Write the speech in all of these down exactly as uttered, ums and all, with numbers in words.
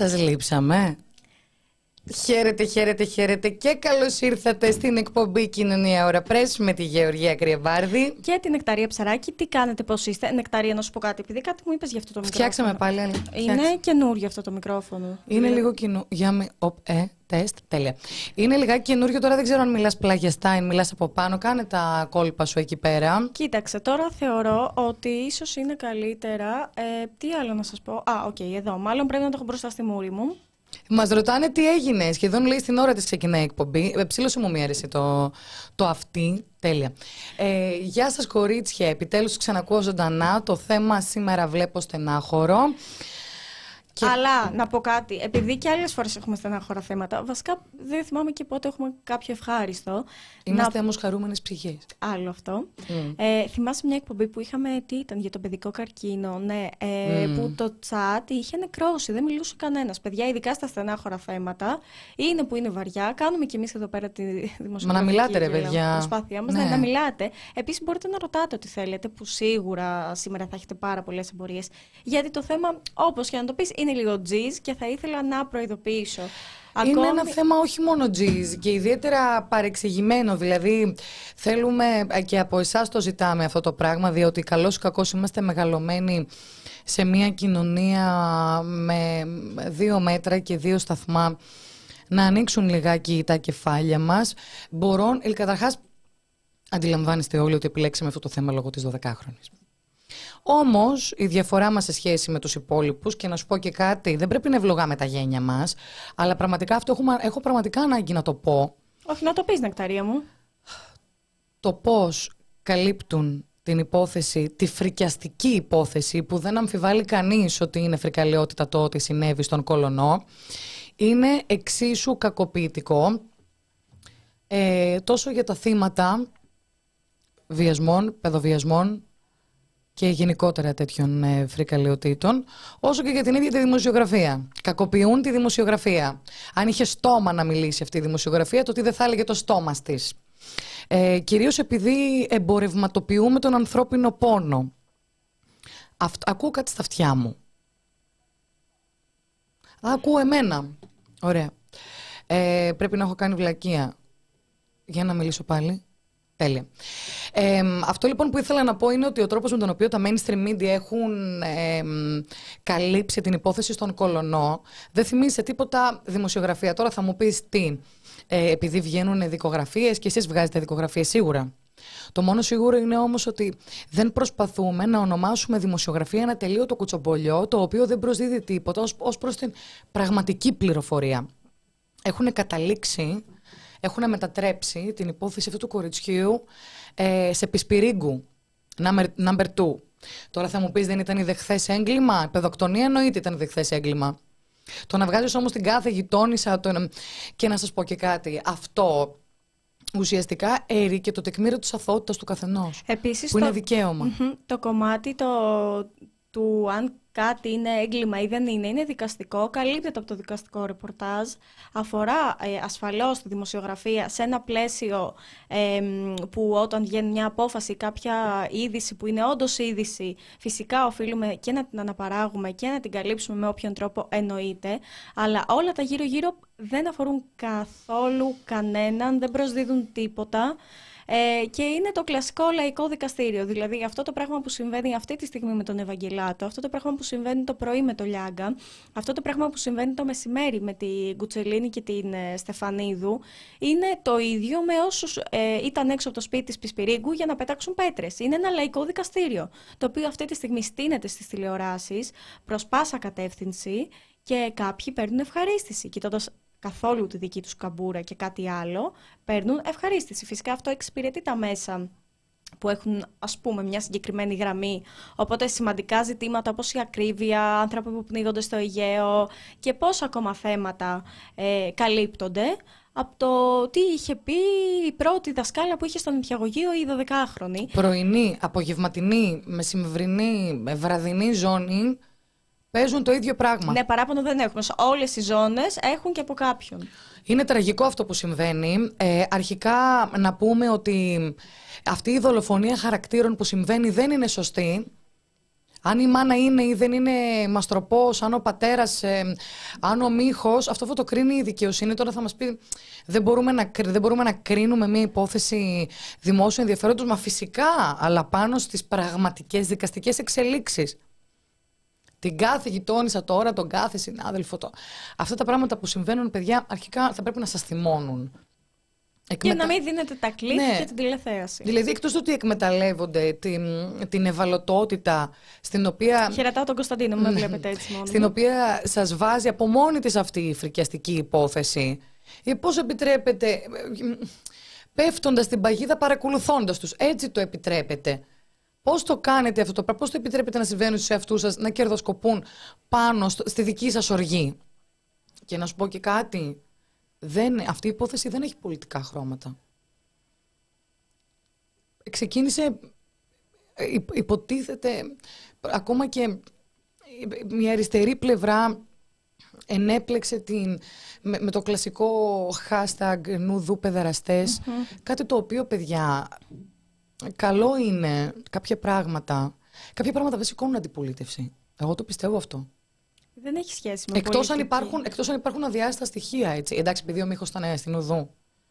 Σας λείψαμε. Χαίρετε, χαίρετε, χαίρετε και καλώς ήρθατε στην εκπομπή Κοινωνία Ωρα Πρέσ με τη Γεωργία Κρυεβάρδη και την Νεκταρία Ψαράκη. Τι κάνετε, πώς είστε? Νεκταρία, να σου πω κάτι, επειδή κάτι μου είπες για αυτό το μικρόφωνο. Φτιάξαμε πάλι, αλλά. Είναι καινούριο αυτό το μικρόφωνο. Είναι δηλαδή... λίγο καινούριο. Για με. Οπ, ε, τεστ, τέλεια. Είναι λιγάκι καινούριο τώρα, δεν ξέρω αν μιλάς πλαγιαστά ή μιλάς από πάνω. Κάνε τα κόλπα σου εκεί πέρα. Κοίταξε, τώρα θεωρώ ότι ίσως είναι καλύτερα. Ε, τι άλλο να σας πω? Α, οκ, okay, εδώ. Μάλλον πρέπει να το έχω μπροστά στη μούρη μου. Μας ρωτάνε τι έγινε. Σχεδόν λέει στην ώρα της ξεκινάει η εκπομπή. Ε, ψήλωσε μου μία αρέσει το, το αυτή. Τέλεια. Ε, γεια σας κορίτσια. Επιτέλους ξανακούω ζωντανά. Το θέμα σήμερα βλέπω στενάχωρο. Και... Αλλά να πω κάτι, επειδή και άλλες φορές έχουμε στενάχωρα θέματα, βασικά δεν θυμάμαι και πότε έχουμε κάποιο ευχάριστο. Είμαστε να... όμως χαρούμενες ψυχές. Άλλο αυτό. Mm. Ε, θυμάσαι μια εκπομπή που είχαμε, τι ήταν, για τον παιδικό καρκίνο, ναι, ε, mm. που το chat είχε νεκρώσει, δεν μιλούσε κανένας. Παιδιά, ειδικά στα στενάχωρα θέματα, είναι που είναι βαριά, κάνουμε κι εμείς εδώ πέρα τη δημοσιογραφική Μα να μιλάτε ρε παιδιά. Προσπάθειά μας, ναι. Ναι, να μιλάτε. Επίσης μπορείτε να ρωτάτε ό,τι θέλετε, που σίγουρα σήμερα θα έχετε πάρα πολλές εμπορίες. Γιατί το θέμα, όπως και να το πεις, είναι λίγο τζιζ και θα ήθελα να προειδοποιήσω. Είναι Ακόμη... ένα θέμα όχι μόνο τζιζ και ιδιαίτερα παρεξηγημένο. Δηλαδή, θέλουμε και από εσάς το ζητάμε αυτό το πράγμα, διότι καλώς ή κακώς είμαστε μεγαλωμένοι σε μια κοινωνία με δύο μέτρα και δύο σταθμά. Να ανοίξουν λιγάκι τα κεφάλια μας. Μπορώ, καταρχάς, αντιλαμβάνεστε όλοι ότι επιλέξαμε αυτό το θέμα λόγω της δωδεκάχρονης. Όμως η διαφορά μας σε σχέση με τους υπόλοιπους, και να σου πω και κάτι, δεν πρέπει να ευλογάμε τα γένια μας, αλλά πραγματικά αυτό έχω, έχω πραγματικά ανάγκη να το πω. Όχι, να το πεις, Νεκταρία μου. Το πώς καλύπτουν την υπόθεση, τη φρικιαστική υπόθεση, που δεν αμφιβάλλει κανείς ότι είναι φρικαλαιότητα το ότι συνέβη στον Κολονό, είναι εξίσου κακοποιητικό, ε, τόσο για τα θύματα βιασμών, παιδοβιασμών και γενικότερα τέτοιων ε, φρικαλαιοτήτων, όσο και για την ίδια τη δημοσιογραφία. Κακοποιούν τη δημοσιογραφία. Αν είχε στόμα να μιλήσει αυτή η δημοσιογραφία, το τι δεν θα έλεγε το στόμα της. Ε, κυρίως επειδή εμπορευματοποιούμε τον ανθρώπινο πόνο. Αυτ, ακούω κάτι στα αυτιά μου. Α, ακούω εμένα. Ωραία. Ε, πρέπει να έχω κάνει βλακεία. Για να μιλήσω πάλι. Τέλεια. Ε, αυτό λοιπόν που ήθελα να πω είναι ότι ο τρόπος με τον οποίο τα mainstream media έχουν ε, καλύψει την υπόθεση στον Κολονό δεν θυμίζει σε τίποτα δημοσιογραφία. Τώρα θα μου πεις τι, ε, επειδή βγαίνουν δικογραφίες και εσείς βγάζετε δικογραφίες σίγουρα. Το μόνο σίγουρο είναι όμως ότι δεν προσπαθούμε να ονομάσουμε δημοσιογραφία ένα τελείωτο κουτσομπολιό, το οποίο δεν προσδίδει τίποτα ως, ως προς την πραγματική πληροφορία. Έχουν καταλήξει... Έχουν μετατρέψει την υπόθεση αυτού του κοριτσιού ε, σε πισπυρίγκου. Number, number two. Τώρα θα μου πεις, δεν ήταν ιδεχθές έγκλημα? Παιδοκτονία εννοείται ήταν ιδεχθές έγκλημα. Το να βγάζεις όμως την κάθε γειτόνισσα το... και να σας πω και κάτι. Αυτό ουσιαστικά έρει και το τεκμήριο της αθωότητας του καθενός. Επίσης, που το... είναι δικαίωμα. Mm-hmm, το κομμάτι το... του αν κάτι είναι έγκλημα ή δεν είναι, είναι δικαστικό, καλύπτεται από το δικαστικό ρεπορτάζ, αφορά ε, ασφαλώς τη δημοσιογραφία σε ένα πλαίσιο ε, που όταν βγαίνει μια απόφαση, κάποια είδηση που είναι όντως είδηση, φυσικά οφείλουμε και να την αναπαράγουμε και να την καλύψουμε με όποιον τρόπο εννοείται, αλλά όλα τα γύρω-γύρω δεν αφορούν καθόλου κανέναν, δεν προσδίδουν τίποτα. Ε, και είναι το κλασικό λαϊκό δικαστήριο. Δηλαδή αυτό το πράγμα που συμβαίνει αυτή τη στιγμή με τον Ευαγγελάτο, αυτό το πράγμα που συμβαίνει το πρωί με τον Λιάγκα, αυτό το πράγμα που συμβαίνει το μεσημέρι με την Κουτσελίνη και την ε, Στεφανίδου, είναι το ίδιο με όσους ε, ήταν έξω από το σπίτι της Πισπυρίγκου για να πετάξουν πέτρες. Είναι ένα λαϊκό δικαστήριο, το οποίο αυτή τη στιγμή στείνεται στις τηλεοράσεις προς πάσα κατεύθυνση και κάποιοι παίρνουν ευχαρίστηση, κοιτώντας καθόλου τη δική τους καμπούρα και κάτι άλλο, παίρνουν ευχαρίστηση. Φυσικά αυτό εξυπηρετεί τα μέσα που έχουν, ας πούμε, μια συγκεκριμένη γραμμή. Οπότε σημαντικά ζητήματα όπως η ακρίβεια, άνθρωποι που πνίγονται στο Αιγαίο και πόσα ακόμα θέματα ε, καλύπτονται από το τι είχε πει η πρώτη δασκάλα που είχε στον νηπιαγωγείο η δωδεκάχρονη. Πρωινή, απογευματινή, μεσημβρινή, βραδινή ζώνη παίζουν το ίδιο πράγμα. Ναι, παράπονο δεν έχουμε. Όλες οι ζώνες έχουν και από κάποιον. Είναι τραγικό αυτό που συμβαίνει. Ε, αρχικά να πούμε ότι αυτή η δολοφονία χαρακτήρων που συμβαίνει δεν είναι σωστή. Αν η μάνα είναι ή δεν είναι μαστροπός, αν ο πατέρας, ε, αν ο μύχος, αυτό θα το κρίνει η δικαιοσύνη. Τώρα θα μας πει, δεν μπορούμε να, δεν μπορούμε να κρίνουμε μια υπόθεση δημόσιου ενδιαφέροντος, μα φυσικά, αλλά πάνω στις πραγματικές δικαστικές εξελίξεις. Την κάθε γειτόνισσα τώρα, τον κάθε συνάδελφο. Το... Αυτά τα πράγματα που συμβαίνουν, παιδιά, αρχικά θα πρέπει να σας θυμώνουν. Εκμετα... Και να μην δίνετε τα κλικ ναι. και την τηλεθέαση. Δηλαδή, εκτός του ότι εκμεταλλεύονται την, την ευαλωτότητα στην οποία. Χαιρετάω τον Κωνσταντίνο, με βλέπετε έτσι μόνο. Στην οποία σας βάζει από μόνη της αυτή η φρικιαστική υπόθεση. Πώς επιτρέπετε, πέφτοντας στην παγίδα, παρακολουθώντας τους. Έτσι το επιτρέπετε. Πώς το κάνετε αυτό το πράγμα, πώς το επιτρέπετε να συμβαίνουν στους εαυτούς σας, να κερδοσκοπούν πάνω στο, στη δική σας οργή. Και να σου πω και κάτι. Δεν, αυτή η υπόθεση δεν έχει πολιτικά χρώματα. Ξεκίνησε, υποτίθεται, ακόμα και μια αριστερή πλευρά ενέπλεξε την, με, με το κλασικό hashtag νουδού παιδεραστές, mm-hmm. κάτι το οποίο, παιδιά, καλό είναι κάποια πράγματα. Κάποια πράγματα δεν σηκώνουν αντιπολίτευση. Εγώ το πιστεύω αυτό. Δεν έχει σχέση με εκτός αν, υπάρχουν, εκτός αν υπάρχουν αδιάστατα στοιχεία, έτσι. Εντάξει, επειδή ο Μίχος ήταν στην οδού.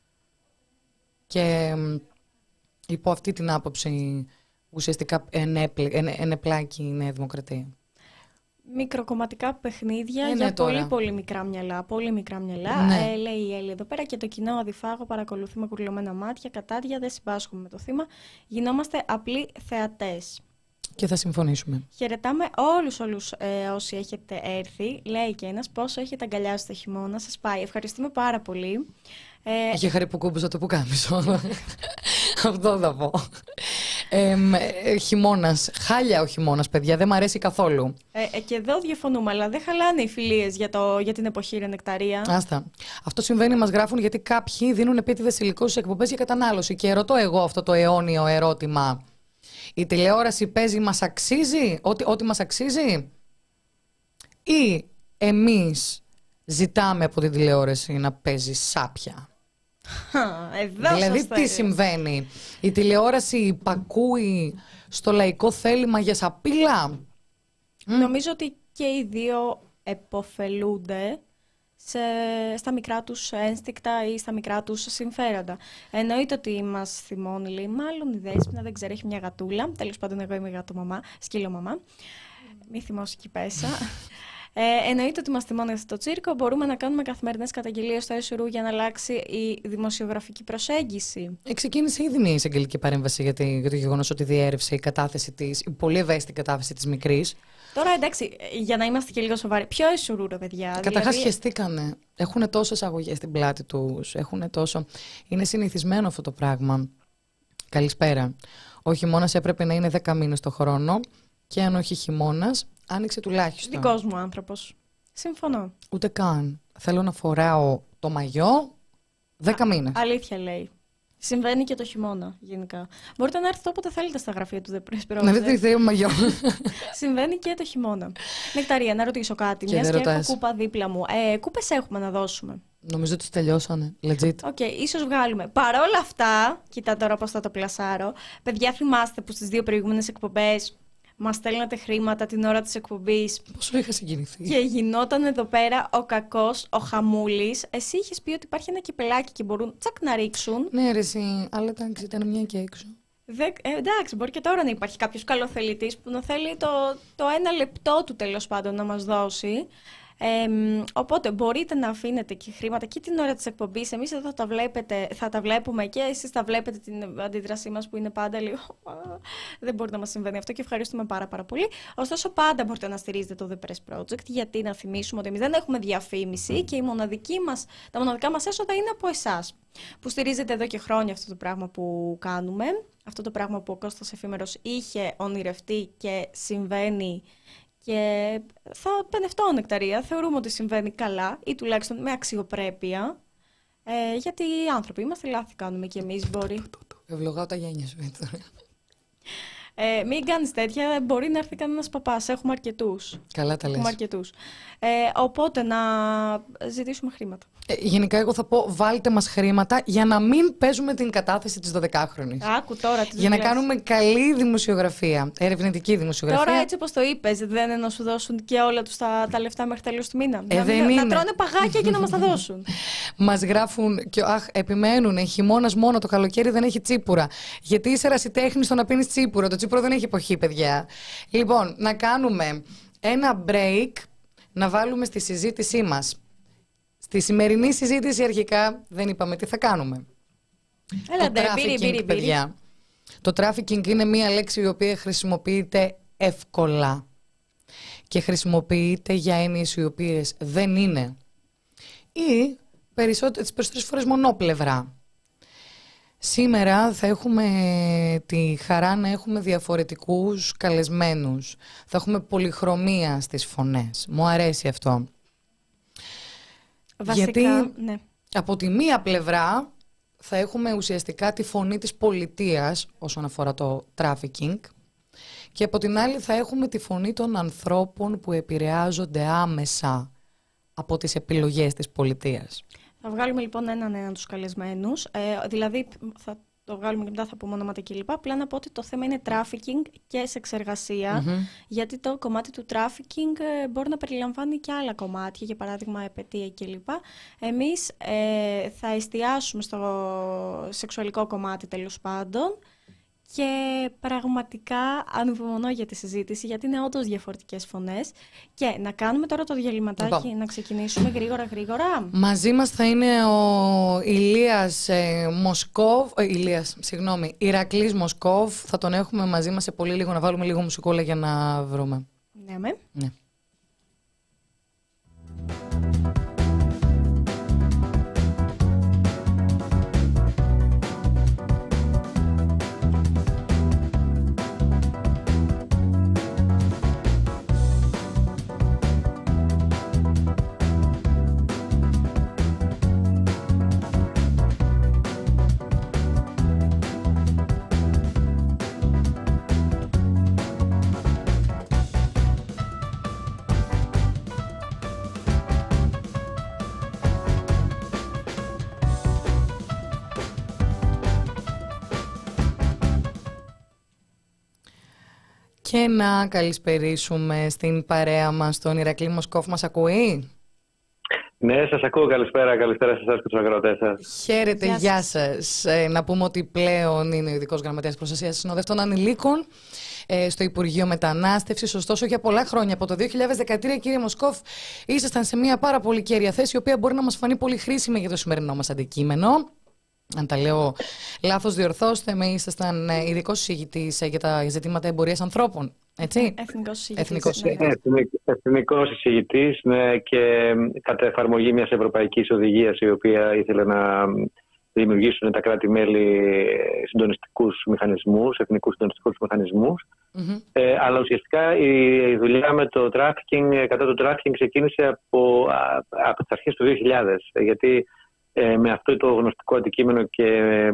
Και υπό αυτή την άποψη ουσιαστικά ενεπλάκη η Νέα Δημοκρατία. Μικροκομματικά παιχνίδια ε, για ναι, πολύ πολύ μικρά μυαλά. Πολύ μικρά μυαλά. Ναι. Ε, λέει η Έλλη εδώ πέρα και το κοινό αδιφάγο παρακολουθεί με κουρλωμένα μάτια, κατάδια, δεν συμπάσχουμε με το θύμα. Γινόμαστε απλοί θεατές. Και θα συμφωνήσουμε. Χαιρετάμε όλους, όλους ε, όσοι έχετε έρθει. Λέει και ένας πόσο έχετε αγκαλιάσει το χειμώνα. Σας πάει. Ευχαριστούμε πάρα πολύ. Ε, Είχε χαρή που κούμπουσα το πουκάμισο. Αυτό θα πω. Ε, ε, χειμώνας. Χάλια ο χειμώνας, παιδιά. Δεν μ' αρέσει καθόλου. Ε, ε, και εδώ διαφωνούμε, αλλά δεν χαλάνε οι φιλίες για, το, για την εποχή ρε Νεκταρία. Άστα. Αυτό συμβαίνει, μας γράφουν, γιατί κάποιοι δίνουν επίτηδες υλικό στις εκπομπές για κατανάλωση. Και ρωτώ εγώ αυτό το αιώνιο ερώτημα. Η τηλεόραση παίζει, μας αξίζει, ό,τι, ό,τι μας αξίζει, ή εμείς ζητάμε από την τηλεόραση να παίζει σάπια. Εδώ δηλαδή τι συμβαίνει, η τηλεόραση υπακούει στο λαϊκό θέλημα για σαπίλα. Νομίζω ότι και οι δύο επωφελούνται σε, στα μικρά τους ένστικτα ή στα μικρά τους συμφέροντα. Εννοείται ότι μας θυμώνει, λέει, μάλλον η Δέσποινα δεν ξέρει, έχει μια γατούλα. Τέλος πάντων, εγώ είμαι γατομαμά, σκύλο-μαμά. Μη θυμώσαι εκεί πέσα. Ε, εννοείται ότι μας θυμώνει αυτό το τσίρκο. Μπορούμε να κάνουμε καθημερινές καταγγελίες στο ΕΣΟΡΟΥ για να αλλάξει η δημοσιογραφική προσέγγιση. Ε, ξεκίνησε ήδη μια εισαγγελική παρέμβαση για, τη, για το γεγονός ότι διέρευσε η κατάθεση της, η πολύ ευαίσθητη κατάθεση της μικρής. Τώρα εντάξει, για να είμαστε και λίγο σοβαροί, ποιο ΕΣΟΡΟΥ, ρε παιδιά. Καταρχάς δηλαδή... χεστήκανε. Έχουν τόσες αγωγές στην πλάτη τους. Έχουν τόσο... Είναι συνηθισμένο αυτό το πράγμα. Καλησπέρα. Ο χειμώνας έπρεπε να είναι δέκα μήνες το χρόνο. Και αν όχι χειμώνας, άνοιξε τουλάχιστον. Δικός μου άνθρωπος. Συμφωνώ. Ούτε καν. Θέλω να φοράω το μαγιό δέκα μήνες. Αλήθεια λέει. Συμβαίνει και το χειμώνα γενικά. Μπορείτε να έρθετε όποτε θέλετε στα γραφεία του The Press Project. Να δείτε τι μαγιό. Συμβαίνει και το χειμώνα. Νεκταρία, να ρωτήσω κάτι. Και μιας και ρωτάς. έχω κούπα δίπλα μου. Ε, κούπες έχουμε να δώσουμε. Νομίζω ότι τελειώσανε. Legit. Οκ, okay, ίσως βγάλουμε. Παρ' όλα αυτά, κοίτα τώρα πώς θα το πλασάρω. Παιδιά, θυμάστε που στις δύο προηγούμενες εκπομπές μας στέλνατε χρήματα την ώρα της εκπομπής. Πόσο είχα συγκινηθεί. Και γινόταν εδώ πέρα ο κακός, ο χαμούλης. Εσύ είχες πει ότι υπάρχει ένα κυπελάκι και μπορούν τσακ να ρίξουν. Ναι, ρε, εσύ, αλλά εντάξει, ήταν μια και έξω. Δε, ε, εντάξει, μπορεί και τώρα να υπάρχει κάποιος καλοθελητής που να θέλει το, το ένα λεπτό του τέλος πάντων να μας δώσει. Ε, οπότε μπορείτε να αφήνετε και χρήματα και την ώρα της εκπομπής. Εμείς εδώ θα τα, βλέπετε, θα τα βλέπουμε και εσείς θα βλέπετε την αντίδρασή μας που είναι πάντα λίγο δεν μπορεί να μας συμβαίνει αυτό και ευχαριστούμε πάρα πάρα πολύ. Ωστόσο πάντα μπορείτε να στηρίζετε το The Press Project, γιατί να θυμίσουμε ότι εμείς δεν έχουμε διαφήμιση και η μοναδική μας, τα μοναδικά μας έσοδα είναι από εσάς που στηρίζετε εδώ και χρόνια αυτό το πράγμα που κάνουμε, αυτό το πράγμα που ο Κώστας Εφήμερος είχε ονειρευτεί και συμβαίνει. Και θα πενευτώ, Νεκταρία. Θεωρούμε ότι συμβαίνει καλά ή τουλάχιστον με αξιοπρέπεια. Ε, γιατί οι άνθρωποι είμαστε, λάθη κάνουμε κι εμείς, μπορεί. Ευλογάω τα γένια σου, έτσι. Ε, μην κάνεις τέτοια, μπορεί να έρθει κανένας παπάς. Έχουμε αρκετούς. Καλά τα λες. Έχουμε αρκετούς. Ε, οπότε να ζητήσουμε χρήματα. Ε, γενικά, εγώ θα πω βάλτε μας χρήματα για να μην παίζουμε την κατάθεση της δωδεκάχρονης. Άκου τώρα τις Για να δουλειές. κάνουμε καλή δημοσιογραφία, ερευνητική δημοσιογραφία. Τώρα έτσι όπως το είπες, δεν είναι να σου δώσουν και όλα τους τα, τα λεφτά μέχρι τέλος του μήνα. Ε, να, δεν μην, είναι. να τρώνε παγάκια και να μας τα δώσουν. Μας γράφουν και αχ, επιμένουν, χειμώνας μόνο, το καλοκαίρι δεν έχει τσίπουρα. Γιατί είσαι ερασιτέχνης στο να πίνεις τσίπουρο. Το τσίπουρο δεν έχει εποχή, παιδιά. Λοιπόν, να κάνουμε ένα break, να βάλουμε στη συζήτησή μας. Στη σημερινή συζήτηση αρχικά δεν είπαμε τι θα κάνουμε. Έλα, Το trafficking, παιδιά. Το trafficking είναι μία λέξη η οποία χρησιμοποιείται εύκολα και χρησιμοποιείται για έννοιες οι οποίες δεν είναι ή περισσότερες, τις περισσότερες φορές μονόπλευρα. Σήμερα θα έχουμε τη χαρά να έχουμε διαφορετικούς καλεσμένους. Θα έχουμε πολυχρωμία στις φωνές. Μου αρέσει αυτό. Βασικά, Γιατί ναι. από τη μία πλευρά θα έχουμε ουσιαστικά τη φωνή της πολιτείας όσον αφορά το trafficking και από την άλλη θα έχουμε τη φωνή των ανθρώπων που επηρεάζονται άμεσα από τις επιλογές της πολιτείας. Θα βγάλουμε λοιπόν έναν έναν τους καλεσμένους, ε, δηλαδή θα το βγάλουμε και μετά θα πούμε ονόματα κλπ. Απλά να πω ότι το θέμα είναι trafficking και σεξεργασία, mm-hmm. γιατί το κομμάτι του trafficking ε, μπορεί να περιλαμβάνει και άλλα κομμάτια, για παράδειγμα επαιτία κλπ. Εμείς ε, θα εστιάσουμε στο σεξουαλικό κομμάτι τέλος πάντων. Και πραγματικά ανυπομονώ για τη συζήτηση, γιατί είναι όντως διαφορετικές φωνές. Και να κάνουμε τώρα το διαλυματάκι, λοιπόν, να ξεκινήσουμε γρήγορα γρήγορα. Μαζί μας θα είναι ο Ηλίας ε, Μοσκόβ, ε, Ηλίας, συγγνώμη, Ηρακλής Μοσκόβ. Θα τον έχουμε μαζί μας σε πολύ λίγο, να βάλουμε λίγο μουσικόλα για να βρούμε. Ναι, με. Ναι. Και να καλησπερίσουμε στην παρέα μας τον Ηρακλή Μοσκόφ. Μας ακούει? Ναι, σας ακούω. Καλησπέρα. Καλησπέρα σε εσάς και τους αγροτές σας. Χαίρετε, γεια, γεια σας. Ε, να πούμε ότι πλέον είναι ο Ειδικός Γραμματέας Προστασίας Συνοδευτών Ανηλίκων ε, στο Υπουργείο Μετανάστευσης. Ωστόσο, για πολλά χρόνια, από το δύο χιλιάδες δεκατρία, κύριε Μοσκόφ, ήσασταν σε μια πάρα πολύ κέρια θέση, η οποία μπορεί να μας φανεί πολύ χρήσιμη για το σημερινό μας αντικείμενο. Αν τα λέω λάθος, διορθώστε με, ήσασταν ειδικός συζητητής για τα ζητήματα εμπορίας ανθρώπων, έτσι. Εθνικός συζητητής. Εθνικός, ναι. Εθνικός συζητητής, ναι, και κατά εφαρμογή μιας ευρωπαϊκής οδηγίας, η οποία ήθελε να δημιουργήσουν τα κράτη-μέλη συντονιστικούς μηχανισμούς, εθνικούς συντονιστικούς μηχανισμούς. Mm-hmm. Ε, αλλά ουσιαστικά η δουλειά με το trafficking, κατά το trafficking, ξεκίνησε από, από τις αρχές του δύο χιλιάδες, γιατί Ε, με αυτό το γνωστικό αντικείμενο και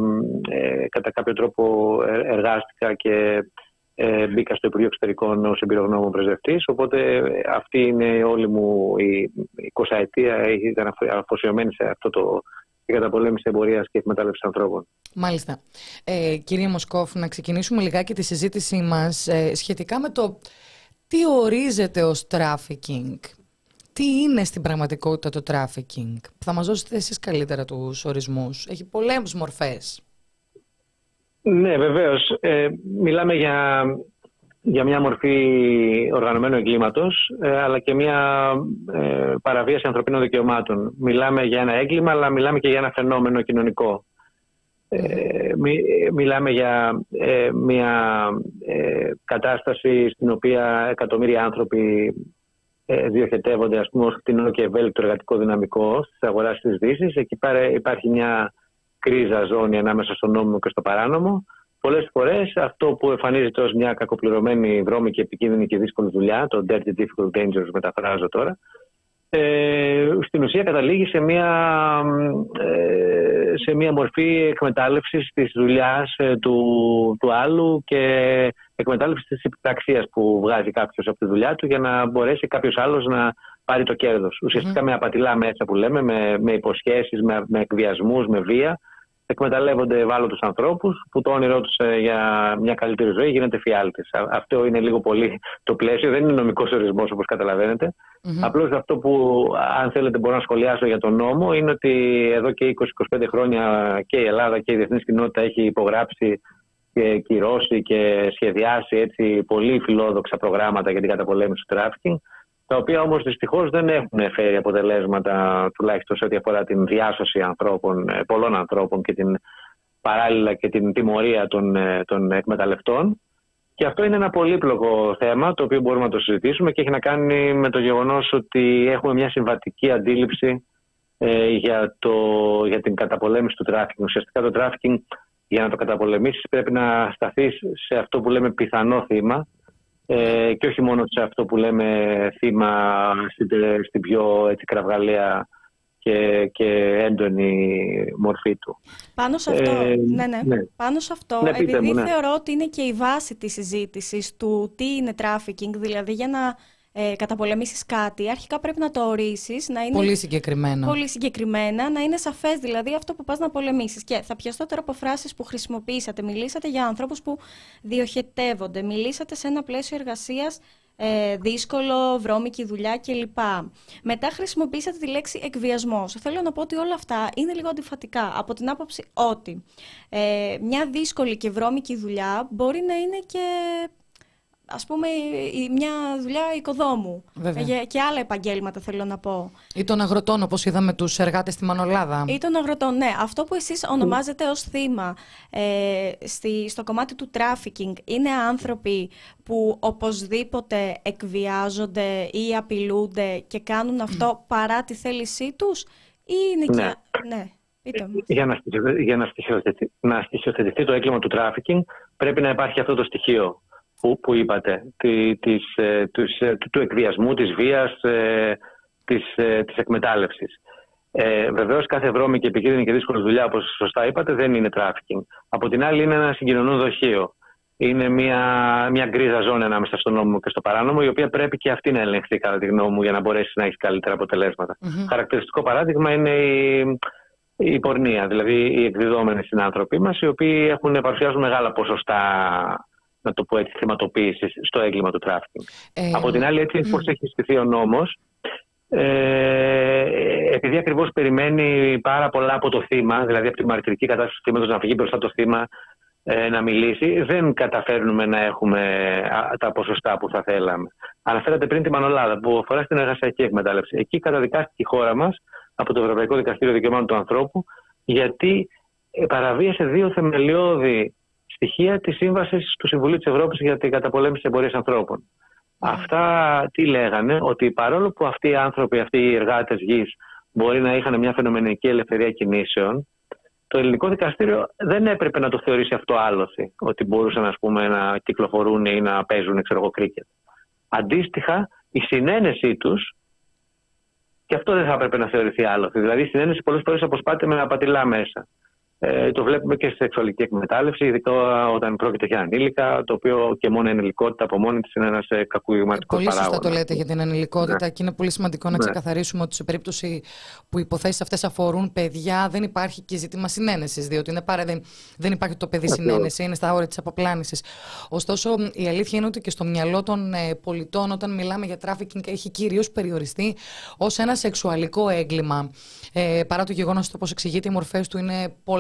ε, κατά κάποιο τρόπο εργάστηκα και ε, μπήκα στο Υπουργείο Εξωτερικών ως εμπειρογνώμων πρεσβευτής. Οπότε αυτή είναι όλη μου η εικοσαετία, ήταν αφοσιωμένη σε αυτό το η καταπολέμηση εμπορίας και εκμετάλλευσης ανθρώπων. Μάλιστα. Ε, κύριε Μοσκόφ, να ξεκινήσουμε λιγάκι τη συζήτησή μας ε, σχετικά με το τι ορίζεται ως trafficking. Τι είναι στην πραγματικότητα το trafficking? Θα μας δώσετε εσείς καλύτερα τους ορισμούς. Έχει πολλές μορφές. Ναι, βεβαίως. Ε, μιλάμε για, για μια μορφή οργανωμένου εγκλήματος, ε, αλλά και μια ε, παραβίαση ανθρωπίνων δικαιωμάτων. Μιλάμε για ένα έγκλημα, αλλά μιλάμε και για ένα φαινόμενο κοινωνικό. Ε, μι, μιλάμε για ε, μια ε, κατάσταση στην οποία εκατομμύρια άνθρωποι διοχετεύονται, ας πούμε, ως φτηνό και ευέλικτο εργατικό δυναμικό στις αγοράς της Δύσης. Εκεί πέρα υπάρχει μια κρίζα ζώνη ανάμεσα στο νόμιμο και στο παράνομο. Πολλές φορές αυτό που εμφανίζεται ως μια κακοπληρωμένη, βρώμικη, επικίνδυνη και δύσκολη δουλειά, το dirty, difficult, dangerous μεταφράζω τώρα, ε, στην ουσία καταλήγει σε μια, ε, σε μια μορφή εκμετάλλευσης της δουλειάς ε, του, του άλλου και εκμετάλλευση της υπεραξίας που βγάζει κάποιος από τη δουλειά του για να μπορέσει κάποιος άλλος να πάρει το κέρδος. Ουσιαστικά mm. με απατηλά μέσα που λέμε, με, με υποσχέσεις, με, με εκβιασμούς, με βία, εκμεταλλεύονται ευάλωτους ανθρώπους που το όνειρό τους ε, για μια καλύτερη ζωή γίνεται φιάλτης. Αυτό είναι λίγο πολύ το πλαίσιο, δεν είναι νομικός ορισμός όπως καταλαβαίνετε. Mm-hmm. Απλώς αυτό που, αν θέλετε, μπορώ να σχολιάσω για τον νόμο είναι ότι εδώ και είκοσι με είκοσι πέντε χρόνια και η Ελλάδα και η διεθνής κοινότητα έχει υπογράψει και κυρώσει και σχεδιάσει έτσι πολύ φιλόδοξα προγράμματα για την καταπολέμηση του τράφικινγκ, τα οποία όμως δυστυχώς δεν έχουν φέρει αποτελέσματα, τουλάχιστον σε ό,τι αφορά την διάσωση ανθρώπων, πολλών ανθρώπων και την παράλληλα και την τιμωρία των, των εκμεταλλευτών. Και αυτό είναι ένα πολύπλοκο θέμα, το οποίο μπορούμε να το συζητήσουμε και έχει να κάνει με το γεγονός ότι έχουμε μια συμβατική αντίληψη ε, για, το, για την καταπολέμηση του τράφικινγκ. Ουσιαστικά το τράφικινγκ, για να το καταπολεμήσεις, πρέπει να σταθείς σε αυτό που λέμε πιθανό θύμα, Ε, και όχι μόνο σε αυτό που λέμε θύμα στην, στην πιο έτσι, κραυγαλαία και, και έντονη μορφή του. Πάνω σε αυτό, ε, ναι, ναι. Ναι. Πάνω σε αυτό ναι, επειδή μου, ναι. θεωρώ ότι είναι και η βάση της συζήτησης του τι είναι trafficking, δηλαδή για να ε, καταπολεμήσεις κάτι, αρχικά πρέπει να το ορίσεις, να είναι πολύ συγκεκριμένα. Πολύ συγκεκριμένα, να είναι σαφές δηλαδή αυτό που πας να πολεμήσεις. Και θα πιαστώ τώρα από φράσεις που χρησιμοποιήσατε. Μιλήσατε για ανθρώπους που διοχετεύονται, μιλήσατε σε ένα πλαίσιο εργασίας ε, δύσκολο, βρώμικη δουλειά κλπ. Μετά χρησιμοποιήσατε τη λέξη εκβιασμός. Θέλω να πω ότι όλα αυτά είναι λίγο αντιφατικά, από την άποψη ότι ε, μια δύσκολη και βρώμικη δουλειά μπορεί να είναι και, ας πούμε, μια δουλειά οικοδόμου. Βέβαια. Και άλλα επαγγέλματα θέλω να πω. Ή των αγροτών, όπως είδαμε τους εργάτες στη Μανολάδα. Ή των αγροτών, ναι. Αυτό που εσείς ονομάζετε ως θύμα ε, στη, στο κομμάτι του τράφικινγκ είναι άνθρωποι που οπωσδήποτε εκβιάζονται ή απειλούνται και κάνουν αυτό παρά τη θέλησή τους, ή είναι ναι. και... Ναι. Για να, για να, στοιχειοθετηθεί, να στοιχειοθετηθεί το έγκλημα του τράφικινγκ πρέπει να υπάρχει αυτό το στοιχείο που, που είπατε, τη, της, της, του, του εκβιασμού, της βίας, της, της εκμετάλλευσης. Ε, βεβαίως κάθε βρώμικη και επικίνδυνη και δύσκολη δουλειά, όπως σωστά είπατε, δεν είναι τράφικινγκ. Από την άλλη είναι ένα συγκοινωνούν δοχείο. Είναι μια, μια γκρίζα ζώνη ανάμεσα στον νόμιμο και στο παράνομο, η οποία πρέπει και αυτή να ελεγχθεί κατά τη γνώμη μου για να μπορέσει να έχει καλύτερα αποτελέσματα. Mm-hmm. Χαρακτηριστικό παράδειγμα είναι η, η πορνεία, δηλαδή οι εκδιδόμενοι συνάνθρωποι μας, οι οποίοι έχουν, παρουσιάζουν μεγάλα ποσοστά, να το πω έτσι, χρηματοποίησης στο έγκλημα του τράφικινγκ. Ε, Από την άλλη, έτσι, mm. πώς έχει στηθεί ο νόμος, ε, επειδή ακριβώς περιμένει πάρα πολλά από το θύμα, δηλαδή από τη μαρτυρική κατάσταση του θύματος να φυγεί μπροστά το θύμα, ε, να μιλήσει, δεν καταφέρνουμε να έχουμε τα ποσοστά που θα θέλαμε. Αναφέρατε πριν τη Μανολάδα, που αφορά στην εργασιακή εκμετάλλευση. Εκεί καταδικάστηκε η χώρα μας από το Ευρωπαϊκό Δικαστήριο Δικαιωμάτων του Ανθρώπου, γιατί παραβίασε δύο θεμελιώδη στοιχεία της Σύμβασης του Συμβουλίου της Ευρώπης για την καταπολέμηση της εμπορίας ανθρώπων. Mm. Αυτά τι λέγανε, ότι παρόλο που αυτοί οι άνθρωποι, αυτοί οι εργάτες γης μπορεί να είχαν μια φαινομενική ελευθερία κινήσεων, το ελληνικό δικαστήριο δεν έπρεπε να το θεωρήσει αυτό άλοθη, ότι μπορούσαν, ας πούμε, να κυκλοφορούν ή να παίζουν, ξέρω εγώ, κρίκετ. Αντίστοιχα, η συνένεσή τους, και αυτό δεν θα έπρεπε να θεωρηθεί άλοθη. Δηλαδή, η συνένεση πολλές φορές αποσπάται με απατηλά μέσα. Ε, το βλέπουμε και στη σεξουαλική εκμετάλλευση, ειδικά όταν πρόκειται για ανήλικα, το οποίο και μόνο η ενηλικότητα από μόνη της είναι ένας κακουργηματικός παράγοντας. Πολύ σωστά το λέτε για την ανηλικότητα, ναι. Και είναι πολύ σημαντικό να ναι. ξεκαθαρίσουμε ότι σε περίπτωση που οι υποθέσεις αυτές αφορούν παιδιά, δεν υπάρχει και ζήτημα συνένεσης, διότι είναι πάρα, δεν, δεν υπάρχει το παιδί συνένεση, είναι στα όρια της αποπλάνησης. Ωστόσο, η αλήθεια είναι ότι και στο μυαλό των ε, πολιτών, όταν μιλάμε για τράφικινγκ, έχει κυρίως περιοριστεί ως ένα σεξουαλικό έγκλημα. Ε, παρά το γεγονός ότι, όπως εξηγείται, οι μορφές του είναι πολλές.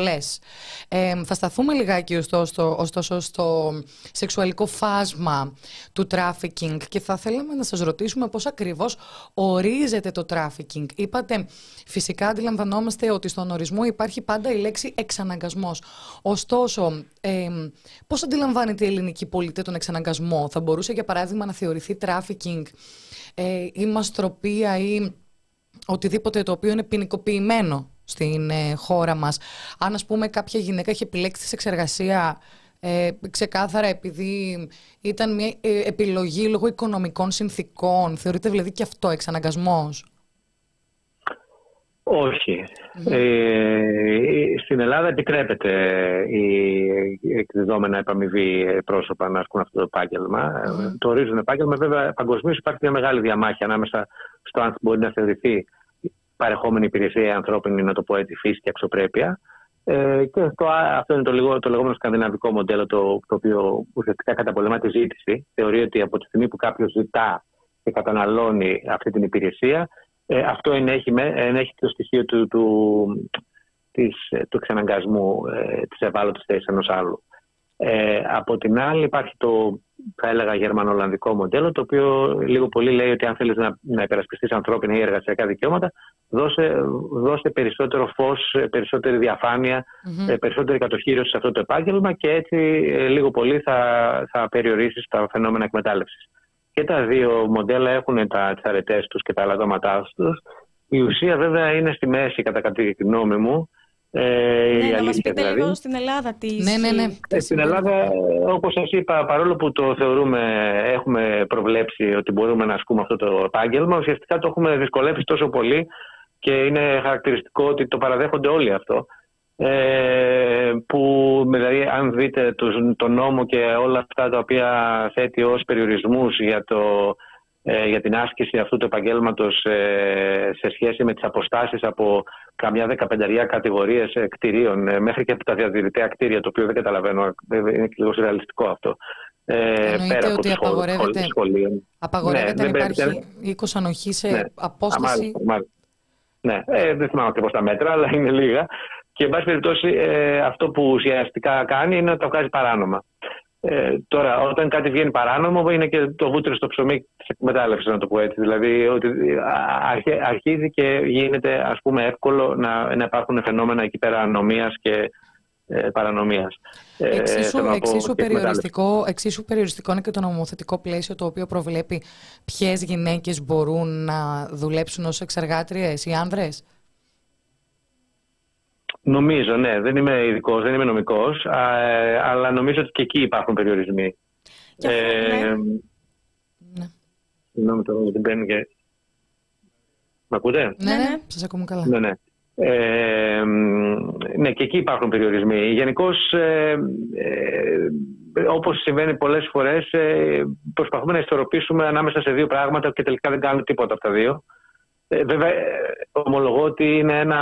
Ε, θα σταθούμε λιγάκι ωστόσο, ωστόσο στο σεξουαλικό φάσμα του τράφικινγκ και θα θέλαμε να σας ρωτήσουμε πώς ακριβώς ορίζεται το τράφικινγκ. Είπατε, φυσικά αντιλαμβανόμαστε ότι στον ορισμό υπάρχει πάντα η λέξη εξαναγκασμός. Ωστόσο, ε, πώς αντιλαμβάνεται η ελληνική πολιτεία τον εξαναγκασμό? Θα μπορούσε, για παράδειγμα, να θεωρηθεί τράφικινγκ ε, ή μαστροπία ή οτιδήποτε το οποίο είναι ποινικοποιημένο στην ε, χώρα μας? Αν, ας πούμε, κάποια γυναίκα έχει επιλέξει τη σεξεργασία ε, ξεκάθαρα επειδή ήταν μια ε, επιλογή λόγω οικονομικών συνθήκων, θεωρείται δηλαδή και αυτό εξαναγκασμός? Όχι. Mm. Ε, στην Ελλάδα επιτρέπεται η εκδιδόμενα επαμοιβή πρόσωπα να ασκούν αυτό το επάγγελμα. Mm. Το ορίζουν επάγγελμα. Βέβαια, παγκοσμίως υπάρχει μια μεγάλη διαμάχη ανάμεσα στο αν μπορεί να θεωρηθεί παρεχόμενη υπηρεσία ανθρώπινη, να το πω έτσι, φύση και αξιοπρέπεια. Ε, και αυτό, αυτό είναι το, λιγό, το λεγόμενο σκανδιναβικό μοντέλο, το, το οποίο ουσιαστικά καταπολεμά τη ζήτηση. Θεωρεί ότι από τη στιγμή που κάποιος ζητά και καταναλώνει αυτή την υπηρεσία, ε, αυτό ενέχει, ενέχει το στοιχείο του, του, της, του εξαναγκασμού, ε, της ευάλωτης θέσης ενός άλλου. Ε, από την άλλη υπάρχει το, θα έλεγα, γερμανο-ολλανδικό μοντέλο, το οποίο λίγο πολύ λέει ότι αν θέλεις να, να υπερασπιστείς ανθρώπινα ή εργασιακά δικαιώματα, δώσε, δώσε περισσότερο φως, περισσότερη διαφάνεια, mm-hmm. περισσότερη κατοχήρωση σε αυτό το επάγγελμα και έτσι λίγο πολύ θα, θα περιορίσεις τα φαινόμενα εκμετάλλευσης. Και τα δύο μοντέλα έχουν τα, τις αρετές τους και τα λαδώματά τους. Η ουσία βέβαια είναι στη μέση, κατά τη γνώμη μου. Ε, ναι, να μας πείτε δηλαδή λίγο στην Ελλάδα τι ναι, ναι, ναι. Ε, στην Ελλάδα, όπως σας είπα, παρόλο που το θεωρούμε, έχουμε προβλέψει ότι μπορούμε να ασκούμε αυτό το επάγγελμα, ουσιαστικά το έχουμε δυσκολέψει τόσο πολύ και είναι χαρακτηριστικό ότι το παραδέχονται όλοι αυτό. Ε, που δηλαδή αν δείτε το, το νόμο και όλα αυτά τα οποία θέτει ως περιορισμούς για, το, ε, για την άσκηση αυτού του επαγγέλματος ε, σε σχέση με τις αποστάσεις από καμιά δεκαπενταριά κατηγορίες κτηρίων ε, μέχρι και από τα διατηρητέα κτίρια, το οποίο δεν καταλαβαίνω, είναι και λίγο σουρεαλιστικό αυτό. Ε, Εννοείται ότι απαγορεύεται, απαγορεύεται ναι, να υπάρχει πρέπει, οίκος ανοχή σε ναι, απόσταση. Μάλιστα, μάλιστα. Ναι, ε, δεν θυμάμαι ακριβώς τα μέτρα, αλλά είναι λίγα. Και, εν πάση περιπτώσει, ε, αυτό που ουσιαστικά κάνει είναι να το βγάζει παράνομα. Ε, τώρα, όταν κάτι βγαίνει παράνομο, είναι και το βούτυρο στο ψωμί της εκμετάλλευσης, να το πω έτσι. Δηλαδή, ότι αρχι, αρχίζει και γίνεται, ας πούμε, εύκολο να, να υπάρχουν φαινόμενα εκεί πέρα ανομίας και ε, παρανομίας. Εξίσου, ε, εξίσου, περιοριστικό, εξίσου περιοριστικό είναι και το νομοθετικό πλαίσιο, το οποίο προβλέπει ποιες γυναίκες μπορούν να δουλέψουν ως εξεργάτριες, οι άνδρες. Νομίζω, ναι. Δεν είμαι ειδικός, δεν είμαι νομικός, α, αλλά νομίζω ότι και εκεί υπάρχουν περιορισμοί. Για ε, ναι. Ναι. Συγγνώμη, το δεν μπαίνει και... Μ' ακούτε? Ναι, ναι, σας ακούμε καλά. Ναι, ναι. Ε, ναι, και εκεί υπάρχουν περιορισμοί. Γενικώς, ε, ε, όπως συμβαίνει πολλές φορές, ε, προσπαθούμε να ισορροπήσουμε ανάμεσα σε δύο πράγματα και τελικά δεν κάνουμε τίποτα από τα δύο. Ε, βέβαια, ομολογώ ότι είναι ένα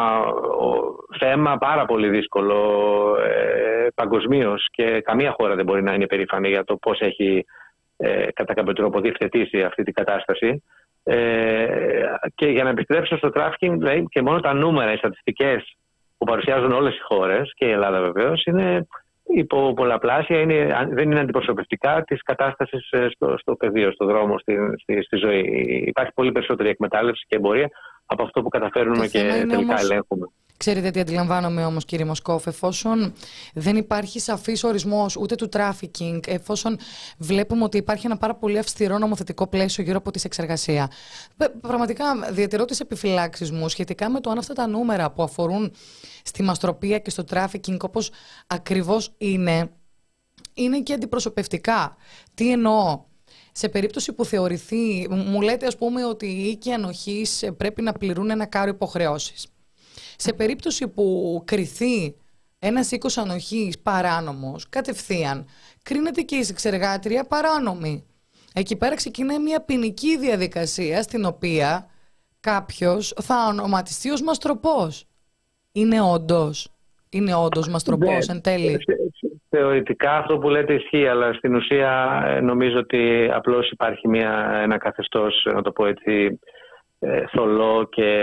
θέμα πάρα πολύ δύσκολο ε, παγκοσμίως και καμία χώρα δεν μπορεί να είναι περήφανη για το πώς έχει ε, κατά κάποιο τρόπο διευθετήσει αυτή την κατάσταση. Ε, και για να επιστρέψω στο τράφικινγκ, δηλαδή, και μόνο τα νούμερα, οι στατιστικές που παρουσιάζουν όλες οι χώρες και η Ελλάδα βεβαίως είναι υπό πολλαπλάσια, είναι, δεν είναι αντιπροσωπευτικά της κατάστασης στο, στο πεδίο, στο δρόμο, στη, στη, στη ζωή. Υπάρχει πολύ περισσότερη εκμετάλλευση και εμπορία από αυτό που καταφέρνουμε και τελικά όμως... ελέγχουμε. Ξέρετε τι αντιλαμβάνομαι όμως, κύριε Μοσκόφ, εφόσον δεν υπάρχει σαφής ορισμός ούτε του τράφικινγκ, εφόσον βλέπουμε ότι υπάρχει ένα πάρα πολύ αυστηρό νομοθετικό πλαίσιο γύρω από τη σεξεργασία. Πραγματικά διατηρώ τις επιφυλάξεις μου σχετικά με το αν αυτά τα νούμερα που αφορούν στη μαστροπία και στο τράφικινγκ όπως ακριβώς είναι, είναι και αντιπροσωπευτικά. Τι εννοώ? Σε περίπτωση που θεωρηθεί, μου λέτε ας πούμε ότι οι οίκοι ανοχής πρέπει να πληρούν ένα κάρο υποχρεώσεις. Σε περίπτωση που κριθεί ένας οίκος ανοχής παράνομος, κατευθείαν κρίνεται και η σεξεργάτρια παράνομη. Εκεί πέρα ξεκινάει μια ποινική διαδικασία στην οποία κάποιος θα ονοματιστεί ως μαστροπός. Είναι όντως, είναι όντως μαστροπός εν τέλει? Θεωρητικά αυτό που λέτε ισχύει, αλλά στην ουσία νομίζω ότι απλώς υπάρχει μια, ένα καθεστώς, να το πω έτσι, θολό και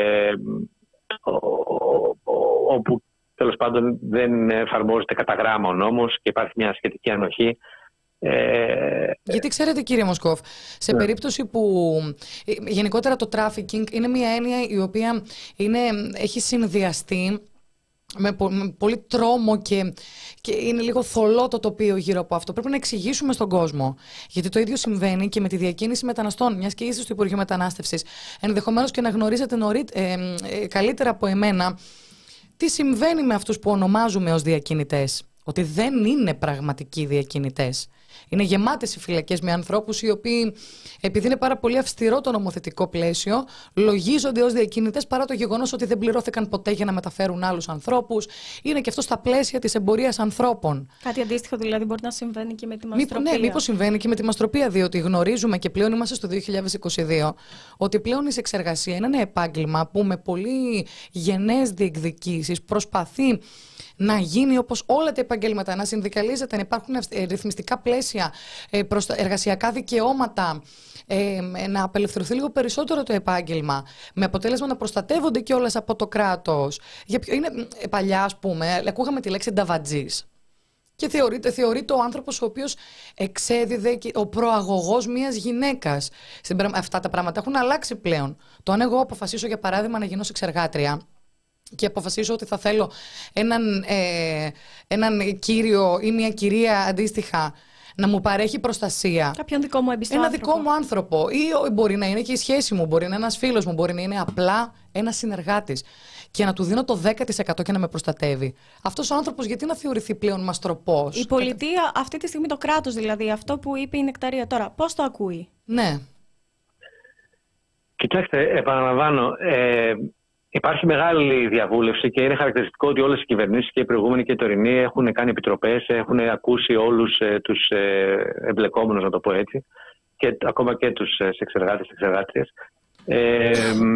όπου τέλος πάντων δεν εφαρμόζεται κατά γράμμα ο νόμος και υπάρχει μια σχετική ανοχή. Ε, Γιατί ξέρετε, κύριε Μοσκόφ, σε ναι. περίπτωση που γενικότερα το trafficking είναι μια έννοια η οποία είναι, έχει συνδυαστεί με, πο, με πολύ τρόμο και, και είναι λίγο θολό το τοπίο γύρω από αυτό. Πρέπει να εξηγήσουμε στον κόσμο. Γιατί το ίδιο συμβαίνει και με τη διακίνηση μεταναστών. Μιας και είστε στο Υπουργείο Μετανάστευσης, ενδεχομένως και να γνωρίζετε νωρί, ε, ε, καλύτερα από εμένα τι συμβαίνει με αυτούς που ονομάζουμε ως διακινητές. ότι δεν είναι πραγματικοί διακινητές. Είναι γεμάτες οι φυλακές με ανθρώπους οι οποίοι, επειδή είναι πάρα πολύ αυστηρό το νομοθετικό πλαίσιο, λογίζονται ως διακινητές παρά το γεγονός ότι δεν πληρώθηκαν ποτέ για να μεταφέρουν άλλους ανθρώπους. Είναι και αυτό στα πλαίσια της εμπορίας ανθρώπων. Κάτι αντίστοιχο δηλαδή μπορεί να συμβαίνει και με τη μαστροπία. Ναι, μήπως συμβαίνει και με τη μαστροπία, διότι γνωρίζουμε και πλέον είμαστε στο δύο χιλιάδες είκοσι δύο ότι πλέον η σεξεργασία είναι ένα επάγγελμα που με πολύ γενναίες διεκδικήσεις προσπαθεί να γίνει όπως όλα τα επαγγέλματα, να συνδικαλίζεται, να υπάρχουν ρυθμιστικά πλαίσια, εργασιακά δικαιώματα, να απελευθερωθεί λίγο περισσότερο το επάγγελμα, με αποτέλεσμα να προστατεύονται κιόλας από το κράτος. Για ποιο, είναι, παλιά, ας πούμε, ακούγαμε τη λέξη νταβατζής. Και θεωρείται, θεωρείται ο άνθρωπος ο οποίος εξέδιδε, ο προαγωγός μιας γυναίκας. Αυτά τα πράγματα έχουν αλλάξει πλέον. Το αν εγώ αποφασίσω, για παράδειγμα, να γίνω σεξεργάτρια και αποφασίσω ότι θα θέλω έναν, ε, έναν κύριο ή μια κυρία αντίστοιχα να μου παρέχει προστασία. Κάποιον δικό μου εμπιστό Ένα άνθρωπο. δικό μου άνθρωπο. Ή μπορεί να είναι και η σχέση μου, μπορεί να είναι ένας φίλος μου, μπορεί να είναι απλά ένας συνεργάτης. Και να του δίνω το δέκα τοις εκατό και να με προστατεύει. Αυτός ο άνθρωπος γιατί να θεωρηθεί πλέον μαστροπός? Η πολιτεία, αυτή τη στιγμή το κράτος δηλαδή, αυτό που είπε η Νεκταρία τώρα, πώς το ακούει? Ναι. Κοιτάξτε, επαναλαμβάνω, ε, υπάρχει μεγάλη διαβούλευση και είναι χαρακτηριστικό ότι όλες οι κυβερνήσεις, και οι προηγούμενοι και οι τωρινοί, έχουν κάνει επιτροπές, έχουν ακούσει όλους ε, τους ε, εμπλεκόμενους, να το πω έτσι, και ακόμα και τους ε, σεξεργάτες, σεξεργάτριες. Ε,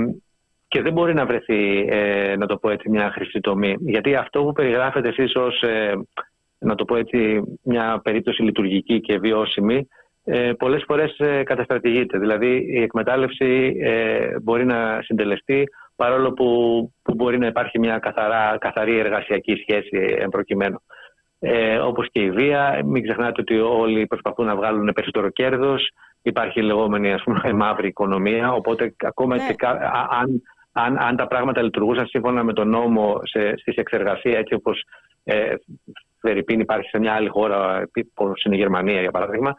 και δεν μπορεί να βρεθεί, ε, να το πω έτσι, μια χρυσή τομή. Γιατί αυτό που περιγράφετε εσείς ως, ε, να το πω έτσι, μια περίπτωση λειτουργική και βιώσιμη, ε, πολλές φορές ε, καταστρατηγείται. Δηλαδή η εκμετάλλευση ε, μπορεί να συντελεστεί, παρόλο που, που μπορεί να υπάρχει μια καθαρά, καθαρή εργασιακή σχέση εμπροκειμένου. Ε, όπως και η βία, μην ξεχνάτε ότι όλοι προσπαθούν να βγάλουν περισσότερο κέρδος, υπάρχει η λεγόμενη, ας πούμε, μαύρη οικονομία, οπότε ακόμα ναι. και αν, αν, αν τα πράγματα λειτουργούσαν σύμφωνα με τον νόμο σε, στη σεξεργασία, έτσι όπως ε, Φερρυπίν υπάρχει σε μια άλλη χώρα, όπως είναι η Γερμανία για παράδειγμα,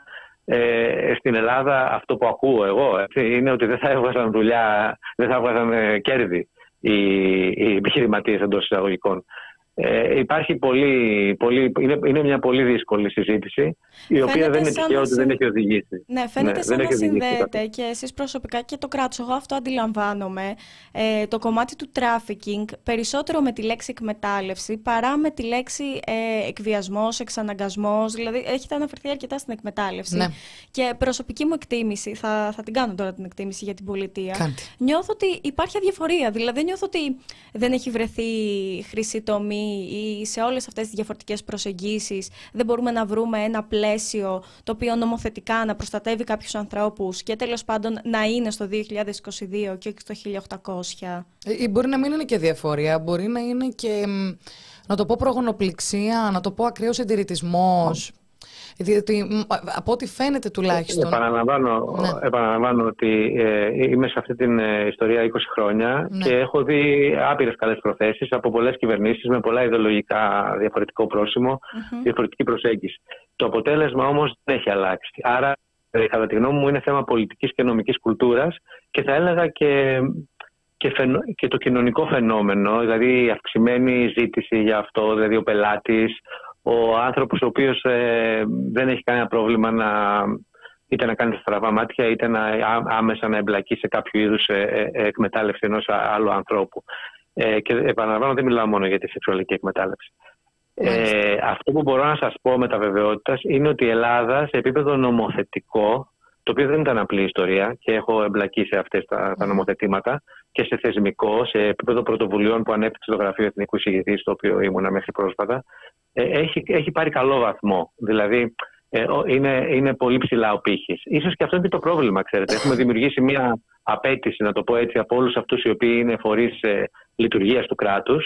Ε, στην Ελλάδα αυτό που ακούω εγώ έτσι, είναι ότι δεν θα έβγαζαν δουλειά, δεν θα έβγαζαν ε, κέρδη οι, οι επιχειρηματίες εντός εισαγωγικών. Ε, υπάρχει πολύ, πολύ, είναι, είναι μια πολύ δύσκολη συζήτηση, η φαίνεται οποία δεν είναι τυχαίο ότι δεν έχει οδηγήσει. Ναι, φαίνεται ναι, σαν να συνδέεται και εσείς προσωπικά και το κράτος. Εγώ αυτό αντιλαμβάνομαι. Ε, το κομμάτι του τράφικινγκ περισσότερο με τη λέξη εκμετάλλευση παρά με τη λέξη ε, εκβιασμός, εξαναγκασμός. Δηλαδή έχετε αναφερθεί αρκετά στην εκμετάλλευση. Ναι. Και προσωπική μου εκτίμηση, θα, θα την κάνω τώρα την εκτίμηση για την πολιτεία. Κάντε. Νιώθω ότι υπάρχει αδιαφορία. Δηλαδή δεν νιώθω ότι δεν έχει βρεθεί χρυσή τομή ή σε όλες αυτές τις διαφορετικές προσεγγίσεις δεν μπορούμε να βρούμε ένα πλαίσιο το οποίο νομοθετικά να προστατεύει κάποιους ανθρώπους και τέλος πάντων να είναι στο δύο χιλιάδες είκοσι δύο και όχι στο χίλια οκτακόσια. Ε, μπορεί να μην είναι και διαφορία, μπορεί να είναι και, να το πω, προγονοπληξία, να το πω ακραίος συντηρητισμός. Διότι από ό,τι φαίνεται τουλάχιστον. Επαναλαμβάνω, ναι. επαναλαμβάνω ότι ε, είμαι σε αυτή την ε, ιστορία είκοσι χρόνια ναι. και έχω δει άπειρες καλές προθέσεις από πολλές κυβερνήσεις με πολλά ιδεολογικά διαφορετικό πρόσημο, mm-hmm. διαφορετική προσέγγιση. Το αποτέλεσμα όμως δεν έχει αλλάξει. Άρα, ε, κατά τη γνώμη μου, είναι θέμα πολιτικής και νομικής κουλτούρας και θα έλεγα και, και, φαινο, και το κοινωνικό φαινόμενο, δηλαδή η αυξημένη ζήτηση για αυτό, δηλαδή ο πελάτης. Ο άνθρωπος ο οποίος ε, δεν έχει κανένα πρόβλημα να, είτε να κάνει στραβά μάτια είτε να, άμεσα να εμπλακεί σε κάποιο είδους ε, ε, εκμετάλλευση ενός άλλου ανθρώπου. Ε, και επαναλαμβάνω, δεν μιλάω μόνο για τη σεξουαλική εκμετάλλευση. Ε, αυτό που μπορώ να σας πω με τα βεβαιότητας είναι ότι η Ελλάδα σε επίπεδο νομοθετικό, το οποίο δεν ήταν απλή ιστορία και έχω εμπλακεί σε αυτές τα, τα νομοθετήματα, και σε θεσμικό, σε επίπεδο πρωτοβουλειών που ανέπτυξε το Γραφείο Εθνικού Εισηγητή, στο οποίο ήμουνα μέχρι πρόσφατα, έχει, έχει πάρει καλό βαθμό. Δηλαδή, είναι, είναι πολύ ψηλά ο πύχης. Ίσως και αυτό είναι το πρόβλημα, ξέρετε. Έχουμε δημιουργήσει μια απέτηση, να το πω έτσι, από όλους αυτούς οι οποίοι είναι φορείς λειτουργίας του κράτους,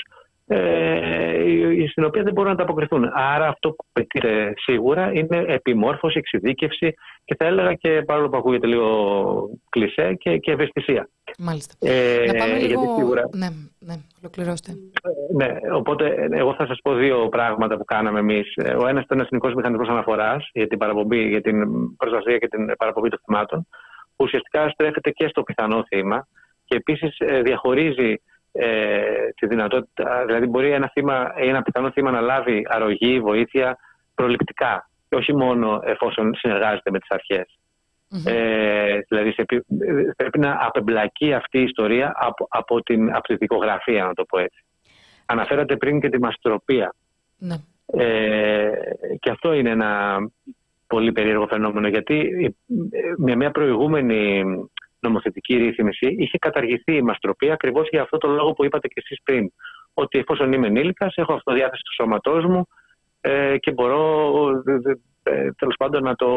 ε, στην οποία δεν μπορούν να ανταποκριθούν. Άρα αυτό που πετύχεται σίγουρα είναι επιμόρφωση, εξειδίκευση και θα έλεγα και, παρόλο που ακούγεται λίγο κλισέ, και, και ευαισθησία. Μάλιστα. Ε, να πάμε λίγο... Σίγουρα... Ναι, ναι, ολοκληρώστε. Ναι, οπότε εγώ θα σας πω δύο πράγματα που κάναμε εμείς. Ο ένας ήταν ο Εθνικός Μηχανισμός Αναφοράς για την, παραπομπή, για την προστασία και την παραπομπή των θυμάτων, που ουσιαστικά στρέφεται και στο πιθανό θύμα και επίσης διαχωρίζει ε, τη δυνατότητα, δηλαδή μπορεί ένα, θύμα, ένα πιθανό θύμα να λάβει αρρωγή, βοήθεια προληπτικά και όχι μόνο εφόσον συνεργάζεται με τις αρχές. Mm-hmm. Ε, δηλαδή σε, πρέπει να απεμπλακεί αυτή η ιστορία από, από, την, από τη δικογραφία, να το πω έτσι. Αναφέρατε πριν και τη μαστροπία. Mm-hmm. Ε, και αυτό είναι ένα πολύ περίεργο φαινόμενο, γιατί με μια προηγούμενη νομοθετική ρύθμιση είχε καταργηθεί η μαστροπία ακριβώς για αυτό το λόγο που είπατε και εσείς πριν. Ότι εφόσον είμαι ενήλικας, έχω αυτοδιάθεση του σώματός μου ε, και μπορώ ε, τέλος πάντων να το,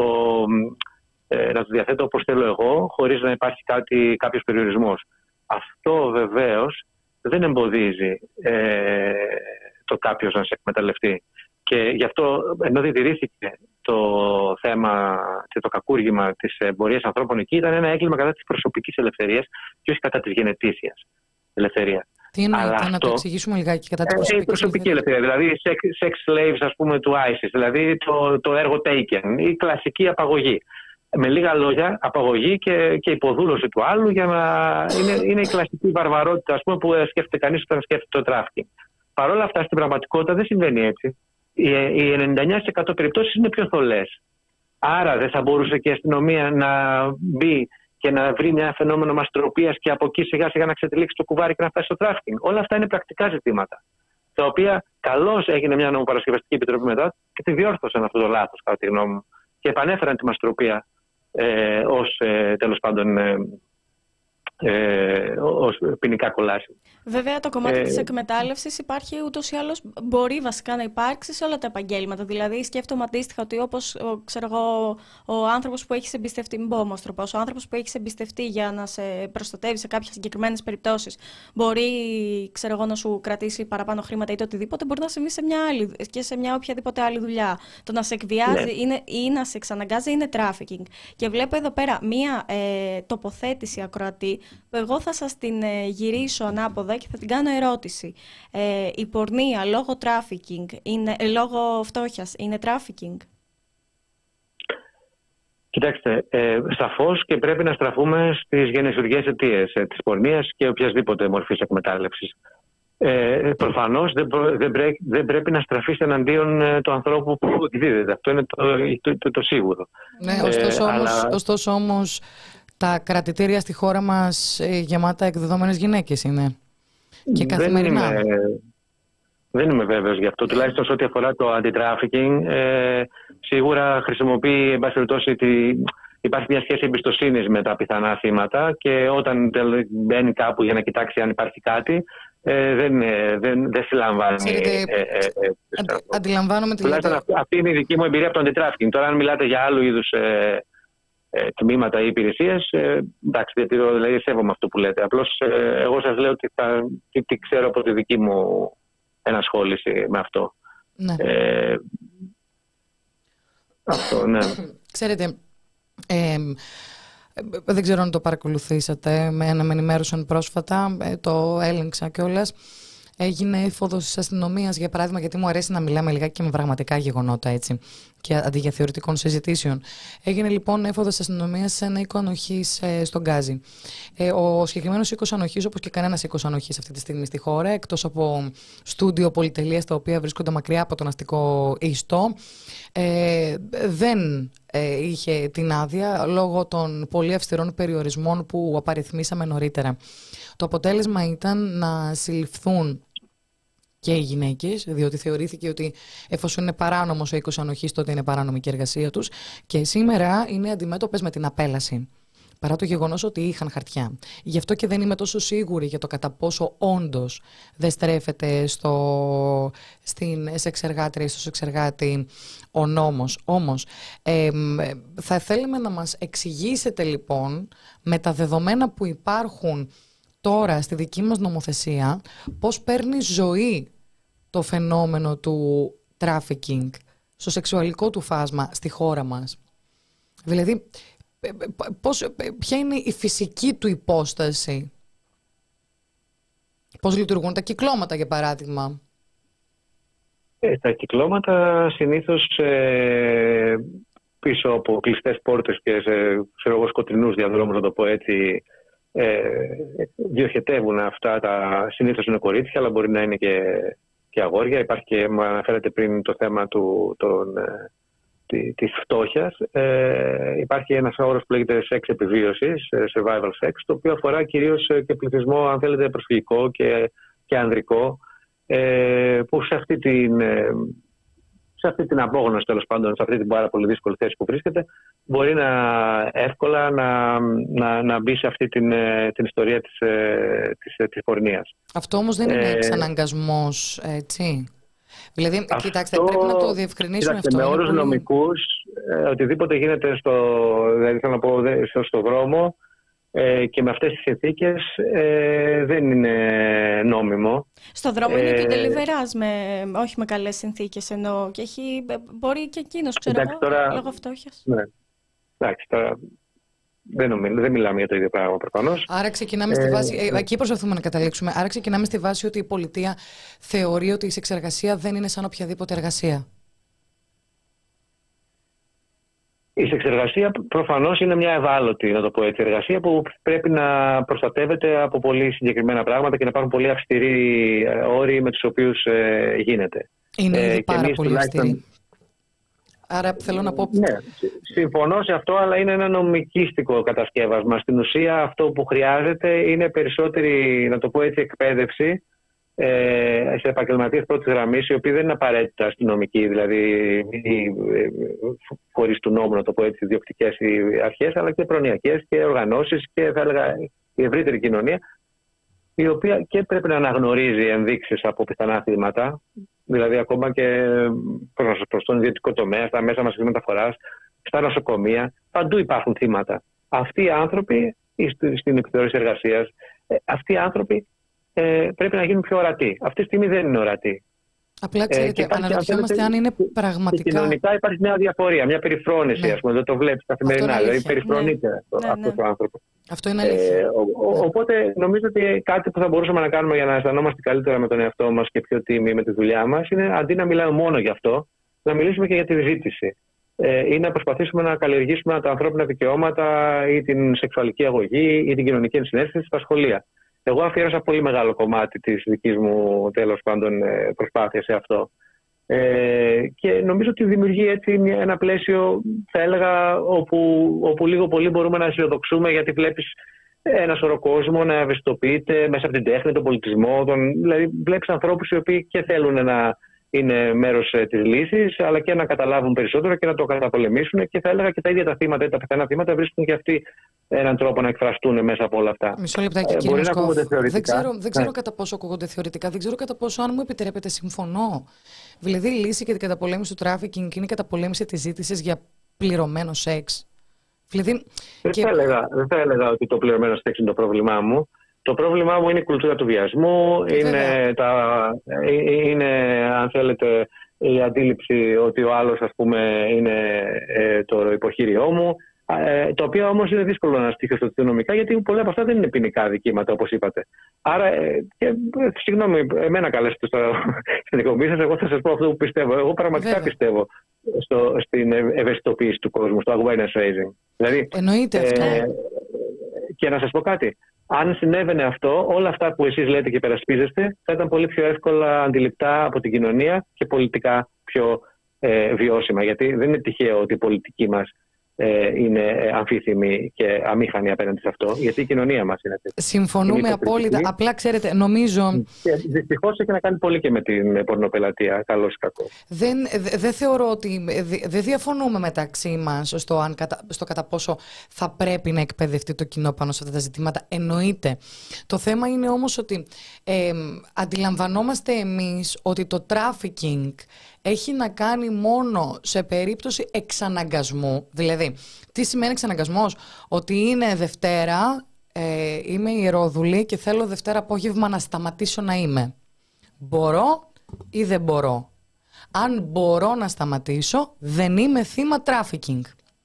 ε, να το διαθέτω όπως θέλω εγώ, χωρίς να υπάρχει κάτι, κάποιος περιορισμός. Αυτό βεβαίως δεν εμποδίζει ε, το κάποιος να σε εκμεταλλευτεί. Και γι' αυτό, ενώ διατηρήθηκε το θέμα και το κακούργημα της εμπορίας ανθρώπων εκεί, ήταν ένα έγκλημα κατά της προσωπικής ελευθερίας και όχι κατά της γενετήσιας ελευθερίας. Τι εννοείται, αυτό, να το εξηγήσουμε λιγάκι κατά της προσωπικής ε, προσωπική ελευθερία. Δηλαδή, sex, sex slaves, ας πούμε, του άισις, δηλαδή το, το έργο Taken, η κλασική απαγωγή. Με λίγα λόγια, απαγωγή και, και υποδούλωση του άλλου για να είναι, είναι η κλασική βαρβαρότητα, ας πούμε, που σκέφτεται κανείς όταν σκέφτεται το τράφικινγκ. Παρ' όλα αυτά, στην πραγματικότητα δεν συμβαίνει έτσι. Οι ενενήντα εννέα τοις εκατό περιπτώσεις είναι πιο θολές. Άρα δεν θα μπορούσε και η αστυνομία να μπει και να βρει μια φαινόμενο μαστροπίας και από εκεί σιγά σιγά να ξετυλίξει το κουβάρι και να φτάσει στο τράφικινγκ. Όλα αυτά είναι πρακτικά ζητήματα, τα οποία καλώς έγινε μια νομοπαρασκευαστική επιτροπή μετά και τη διόρθωσαν αυτό το λάθος, κατά τη γνώμη μου, και επανέφεραν τη μαστροπία ε, ως ε, τέλος πάντων ε, Ε, ως ποινικά κολάσιμο. Βέβαια, το κομμάτι ε, της εκμετάλλευσης υπάρχει ούτως ή άλλως, μπορεί βασικά να υπάρξει σε όλα τα επαγγέλματα. Δηλαδή, σκέφτομαι αντίστοιχα ότι όπως ο, ξέρω εγώ, ο άνθρωπος που έχει εμπιστευτεί, μην πω όμως τροπός, ο άνθρωπος που έχει εμπιστευτεί για να σε προστατεύει σε κάποιες συγκεκριμένες περιπτώσεις, μπορεί, ξέρω εγώ, να σου κρατήσει παραπάνω χρήματα ή το οτιδήποτε, μπορεί να συμβεί σε μια άλλη και σε μια οποιαδήποτε άλλη δουλειά. Το να σε εκβιάζει ναι. είναι, ή να σε εξαναγκάζει είναι trafficking. Και βλέπω εδώ πέρα μία ε, τοποθέτηση ακροατή. Εγώ θα σας την ε, γυρίσω ανάποδα και θα την κάνω ερώτηση. Ε, η πορνεία λόγω τράφικινγκ, είναι, ε, λόγω φτώχειας, είναι τράφικινγκ? Κοιτάξτε, ε, σαφώς και πρέπει να στραφούμε στις γενεσιουργές αιτίες ε, της πορνείας και οποιασδήποτε μορφής εκμετάλλευσης. Ε, προφανώς δεν, δεν, πρέ, δεν πρέπει να στραφείς εναντίον ε, του ανθρώπου που εκδίδεται. Αυτό είναι το, το, το, το σίγουρο. Ναι, ωστόσο, ε, όμως, αλλά... ωστόσο όμως τα κρατητήρια στη χώρα μας ε, γεμάτα εκδεδόμενες γυναίκες είναι. Και καθημερινά. Δεν είμαι, δεν είμαι βέβαιος γι' αυτό. Τουλάχιστον σε ό,τι αφορά το αντι-trafficking, ε, σίγουρα χρησιμοποιεί, εν πάση περιπτώσει, υπάρχει μια σχέση εμπιστοσύνης με τα πιθανά θύματα και όταν μπαίνει κάπου για να κοιτάξει αν υπάρχει κάτι, ε, δεν, δεν, δεν συλλαμβάνει. Ξέρετε, ε, ε, ε, αντι, αντιλαμβάνομαι τη λέτε. Αυτή, αυτή είναι η δική μου εμπειρία από το αντι-trafficking. Τώρα, αν μιλάτε για άλλου είδους ε, ε, τμήματα ή υπηρεσίες, ε, εντάξει, διατηρώ, δηλαδή σέβομαι αυτό που λέτε. Απλώς ε, εγώ σας λέω ότι θα, τι, τι ξέρω από τη δική μου ενασχόληση με αυτό. Ναι. Ε, αυτό, ναι. Ξέρετε, ε, δεν ξέρω αν το παρακολουθήσατε, με, με ενημέρωσαν πρόσφατα, ε, το έλεγξα κιόλας. Έγινε έφοδος της αστυνομίας, για παράδειγμα, γιατί μου αρέσει να μιλάμε λιγάκι και με πραγματικά γεγονότα, έτσι, και αντί για θεωρητικών συζητήσεων. Έγινε λοιπόν έφοδος της αστυνομίας σε ένα οίκο ανοχής ε, στον Γκάζι. Ε, ο συγκεκριμένος οίκος ανοχής, όπως και κανένας οίκος ανοχής αυτή τη στιγμή στη χώρα, εκτός από στούντιο πολυτελείας τα οποία βρίσκονται μακριά από τον αστικό ιστό, ε, δεν ε, είχε την άδεια λόγω των πολύ αυστηρών περιορισμών που απαριθμίσαμε νωρίτερα. Το αποτέλεσμα ήταν να συλληφθούν και οι γυναίκες, διότι θεωρήθηκε ότι εφόσον είναι παράνομος ο οίκος ανοχής, τότε είναι παράνομη και η εργασία τους, και σήμερα είναι αντιμέτωπες με την απέλαση, παρά το γεγονός ότι είχαν χαρτιά. Γι' αυτό και δεν είμαι τόσο σίγουρη για το κατά πόσο όντως δεν στρέφεται στο, στην σεξεργάτρια ή στο σεξεργάτη ο νόμος. Όμως, ε, θα θέλαμε να μας εξηγήσετε λοιπόν, με τα δεδομένα που υπάρχουν τώρα στη δική μας νομοθεσία, πώς παίρνει ζωή το φαινόμενο του trafficking στο σεξουαλικό του φάσμα στη χώρα μας. Δηλαδή, πώς, ποια είναι η φυσική του υπόσταση, πώς λειτουργούν τα κυκλώματα, για παράδειγμα. Ε, τα κυκλώματα συνήθως ε, πίσω από κλειστές πόρτες και σε ξέρω εγώ, σκοτεινούς διαδρόμους, να το πω έτσι, ε, διοχετεύουν αυτά τα, συνήθως είναι κορίτσια, αλλά μπορεί να είναι και, και αγόρια. Υπάρχει και, μου αναφέρατε πριν, το θέμα του, των, τη, της φτώχειας. Ε, υπάρχει ένας όρος που λέγεται σεξ επιβίωσης, survival sex, το οποίο αφορά κυρίως και πληθυσμό, αν θέλετε, προσφυγικό και, και ανδρικό, ε, που σε αυτή την... σε αυτή την απόγνωση, τέλος πάντων, σε αυτή την πάρα πολύ δύσκολη θέση που βρίσκεται, μπορεί να εύκολα να, να, να μπει σε αυτή την, την ιστορία της, της, της πορνείας. Αυτό όμως δεν είναι ε, εξαναγκασμός, έτσι. Δηλαδή, αυτό, κοιτάξτε, πρέπει να το διευκρινίσουμε αυτό. Με όρους πολύ... νομικούς, ε, οτιδήποτε γίνεται στο, δηλαδή, θέλω να πω, στο, στο δρόμο, Ε, και με αυτές τις συνθήκες ε, δεν είναι νόμιμο. Στο δρόμο ε, είναι και ο Ντελιβεράς, με, όχι με καλές συνθήκες εννοώ, και έχει, μπορεί και εκείνος, ξέρω εγώ, τώρα, λόγω φτώχειας. Ναι. Εντάξει, τώρα δεν, νομίζω, δεν μιλάμε για το ίδιο πράγμα προφανώς. Άρα ξεκινάμε στη βάση, ε, εκεί προσπαθούμε να καταλήξουμε, άρα ξεκινάμε στη βάση ότι η πολιτεία θεωρεί ότι η σεξεργασία δεν είναι σαν οποιαδήποτε εργασία. Η σεξεργασία προφανώς είναι μια ευάλωτη, να το πω έτσι, εργασία που πρέπει να προστατεύεται από πολύ συγκεκριμένα πράγματα και να υπάρχουν πολύ αυστηροί όροι με τους οποίους ε, γίνεται. Είναι ήδη ε, πάρα πολύ τουλάχιστον... αυστηροί. Άρα θέλω να πω... Ναι, συμφωνώ σε αυτό, αλλά είναι ένα νομικίστικο κατασκεύασμα. Στην ουσία αυτό που χρειάζεται είναι περισσότερη, να το πω έτσι, εκπαίδευση σε επαγγελματίες πρώτης γραμμής, οι οποίοι δεν είναι απαραίτητα αστυνομικοί, δηλαδή οι φορείς του νόμου, να το πω έτσι, διοκτικές αρχές, αλλά και προνοιακές και οργανώσεις και, θα έλεγα, η ευρύτερη κοινωνία, η οποία και πρέπει να αναγνωρίζει ενδείξεις από πιθανά θύματα, δηλαδή ακόμα και προς τον ιδιωτικό τομέα, στα μέσα μαζικής μεταφοράς, στα νοσοκομεία, παντού υπάρχουν θύματα. Αυτοί οι άνθρωποι, στην επιθεώρηση εργασίας, αυτοί οι άνθρωποι Ε, πρέπει να γίνουν πιο ορατοί. Αυτή τη στιγμή δεν είναι ορατοί. Απλά ξέρετε, ε, αναρωτιόμαστε αν είναι πραγματικά. Κοινωνικά υπάρχει μια διαφορία, μια περιφρόνηση, ναι. Ας πούμε, δεν το βλέπεις καθημερινά. Δηλαδή, περιφρονείται ναι. αυτό, ναι, ναι. αυτός ο άνθρωπος. Αυτό είναι αλήθεια. Ε, ο, ο, οπότε, νομίζω ότι κάτι που θα μπορούσαμε να κάνουμε για να αισθανόμαστε καλύτερα με τον εαυτό μας και πιο τίμοι με τη δουλειά μας είναι, αντί να μιλάμε μόνο γι' αυτό, να μιλήσουμε και για τη ζήτηση. Ε, ή να προσπαθήσουμε να καλλιεργήσουμε τα ανθρώπινα δικαιώματα ή την σεξουαλική αγωγή ή την κοινωνική ενσυναίσθηση στα σχολεία. Εγώ αφιέρωσα πολύ μεγάλο κομμάτι της δικής μου, τέλος πάντων, προσπάθειας σε αυτό. Ε, και νομίζω ότι δημιουργεί έτσι μια, ένα πλαίσιο, θα έλεγα, όπου, όπου λίγο πολύ μπορούμε να αισιοδοξούμε, γιατί βλέπεις ένα σωρό κόσμο να ευαισθητοποιείται μέσα από την τέχνη, τον πολιτισμό. Τον, δηλαδή, βλέπεις ανθρώπους οι οποίοι και θέλουν να είναι μέρος της λύσης, αλλά και να καταλάβουν περισσότερο και να το καταπολεμήσουν. Και θα έλεγα και τα ίδια τα θύματα ή τα πιθανά θύματα βρίσκουν και αυτοί έναν τρόπο να εκφραστούν μέσα από όλα αυτά. Μισό λεπτάκι, κύριε Μπορεί να ακούγονται θεωρητικά. Δεν ξέρω, δεν ξέρω ναι. κατά πόσο ακούγονται θεωρητικά, δεν ξέρω κατά πόσο, αν μου επιτρέπετε, συμφωνώ. Δηλαδή, η λύση για την καταπολέμηση του τράφικινγκ είναι η καταπολέμηση της ζήτησης για πληρωμένο σεξ. Δηλαδή, δεν, και... θα έλεγα, δεν θα έλεγα ότι το πληρωμένο σεξ είναι το πρόβλημά μου. Το πρόβλημά μου είναι η κουλτούρα του βιασμού, είναι, τα, είναι, αν θέλετε, η αντίληψη ότι ο άλλος, ας πούμε, είναι ε, το υποχείριό μου, ε, το οποίο όμως είναι δύσκολο να στοιχειοθετηθούν νομικά, γιατί πολλά από αυτά δεν είναι ποινικά δικήματα, όπως είπατε. Άρα, ε, και, συγγνώμη, εμένα καλέσετε στην εκπομπή σας, εγώ θα σας πω αυτό που πιστεύω. Εγώ πραγματικά Βέβαια. πιστεύω στο, στην ευαισθητοποίηση του κόσμου, στο awareness raising. Δηλαδή, εννοείται αυτό. Ε, και να σας πω κάτι. Αν συνέβαινε αυτό, όλα αυτά που εσείς λέτε και υπερασπίζεστε θα ήταν πολύ πιο εύκολα αντιληπτά από την κοινωνία και πολιτικά πιο ε, βιώσιμα. Γιατί δεν είναι τυχαίο ότι η πολιτική μας ε, είναι αμφίθυμη και αμήχανη απέναντι σε αυτό, γιατί η κοινωνία μας είναι τέτοια. Συμφωνούμε απόλυτα. Απλά ξέρετε, νομίζω. Δυστυχώς έχει να κάνει πολύ και με την πορνοπελατεία, καλώς ή κακώς. Δεν, δεν θεωρώ ότι. Δεν διαφωνούμε μεταξύ μας στο, αν, στο κατά πόσο θα πρέπει να εκπαιδευτεί το κοινό πάνω σε αυτά τα ζητήματα. Εννοείται. Το θέμα είναι όμως ότι ε, αντιλαμβανόμαστε εμείς ότι το trafficking έχει να κάνει μόνο σε περίπτωση εξαναγκασμού. Δηλαδή, τι σημαίνει εξαναγκασμός? Ότι είναι Δευτέρα, ε, είμαι ιερόδουλη και θέλω Δευτέρα απόγευμα να σταματήσω να είμαι. Μπορώ ή δεν μπορώ? Αν μπορώ να σταματήσω, δεν είμαι θύμα trafficking.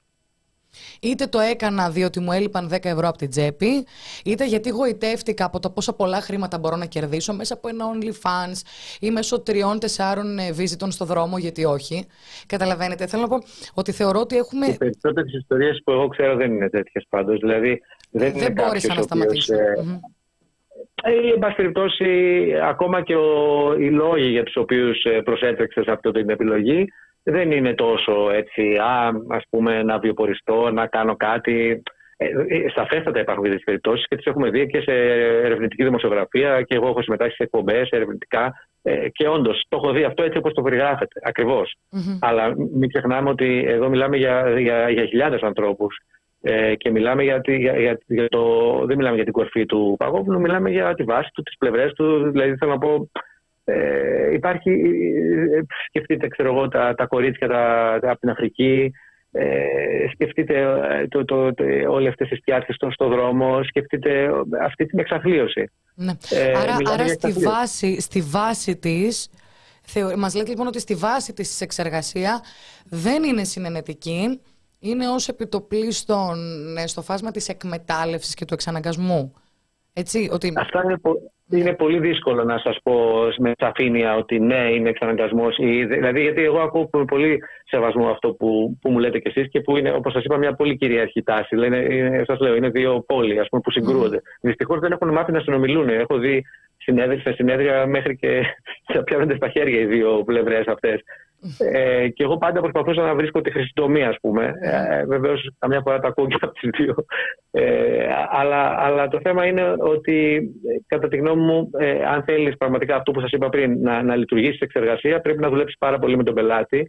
Είτε το έκανα διότι μου έλειπαν δέκα ευρώ από την τσέπη, είτε γιατί γοητεύτηκα από το πόσα πολλά χρήματα μπορώ να κερδίσω μέσα από ένα OnlyFans ή μέσω τριών-τεσσάρων βίζιτων στο δρόμο, γιατί όχι. Καταλαβαίνετε, θέλω να πω ότι θεωρώ ότι έχουμε. Οι περισσότερες ιστορίες που εγώ ξέρω δεν είναι τέτοιες πάντως. Δηλαδή, Δεν, δεν μπόρεσα να σταματήσω. Ε, mm-hmm. ε, εν πάση περιπτώσει, ακόμα και ο, οι λόγοι για τους οποίους προσέτρεξε σε αυτή την επιλογή δεν είναι τόσο έτσι, α, ας πούμε, να βιοποριστώ, να κάνω κάτι. Ε, σαφέστατα υπάρχουν τέτοιες περιπτώσεις και τις έχουμε δει και σε ερευνητική δημοσιογραφία και εγώ έχω συμμετάσχει σε εκπομπές ερευνητικά ε, και όντως το έχω δει αυτό έτσι όπως το περιγράφεται, ακριβώς. Mm-hmm. Αλλά μην ξεχνάμε ότι εδώ μιλάμε για, για, για χιλιάδες ανθρώπους ε, και μιλάμε για, τη, για, για, για το, δεν μιλάμε για την κορφή του Παγόπουλου, μιλάμε για τη βάση του, τις πλευρές του, δηλαδή θέλω να πω. Ε, υπάρχει, ε, σκεφτείτε ξέρω εγώ, τα, τα κορίτσια τα, τα, από την Αφρική, ε, σκεφτείτε το, το, το, όλες αυτές τις πιάτσες στο, στο δρόμο, σκεφτείτε αυτή την εξαθλίωση. Ναι. Ε, άρα άρα στη, βάση, στη βάση της, θεω, μας λέτε λοιπόν ότι στη βάση της εξεργασία δεν είναι συνενετική, είναι ως επιτοπλίστων στο φάσμα της εκμετάλλευσης και του εξαναγκασμού. Έτσι, ότι... Αυτά είναι, πο... είναι πολύ δύσκολο να σας πω με σαφήνεια ότι ναι, είναι εξαναγκασμός. Ή... Δηλαδή, γιατί εγώ ακούω πολύ σεβασμό αυτό που, που μου λέτε κι εσείς και που είναι, όπως σας είπα, μια πολύ κυριαρχή τάση. Λένε, είναι, σας λέω, είναι δύο πόλοι ας πούμε, που συγκρούονται. Mm. Δυστυχώς δεν έχουν μάθει να συνομιλούν. Έχω δει συνέδρια, σε συνέδρια μέχρι και θα πιάνονται στα χέρια οι δύο πλευρές αυτές. Ε, και εγώ πάντα προσπαθούσα να βρίσκω τη χρυσή τομή, ας πούμε. Ε, βεβαίως, καμιά φορά τα ακούω και από τις δύο. Ε, αλλά, αλλά το θέμα είναι ότι, κατά τη γνώμη μου, ε, αν θέλεις πραγματικά αυτό που σας είπα πριν, να, να λειτουργήσεις εξεργασία, πρέπει να δουλέψεις πάρα πολύ με τον πελάτη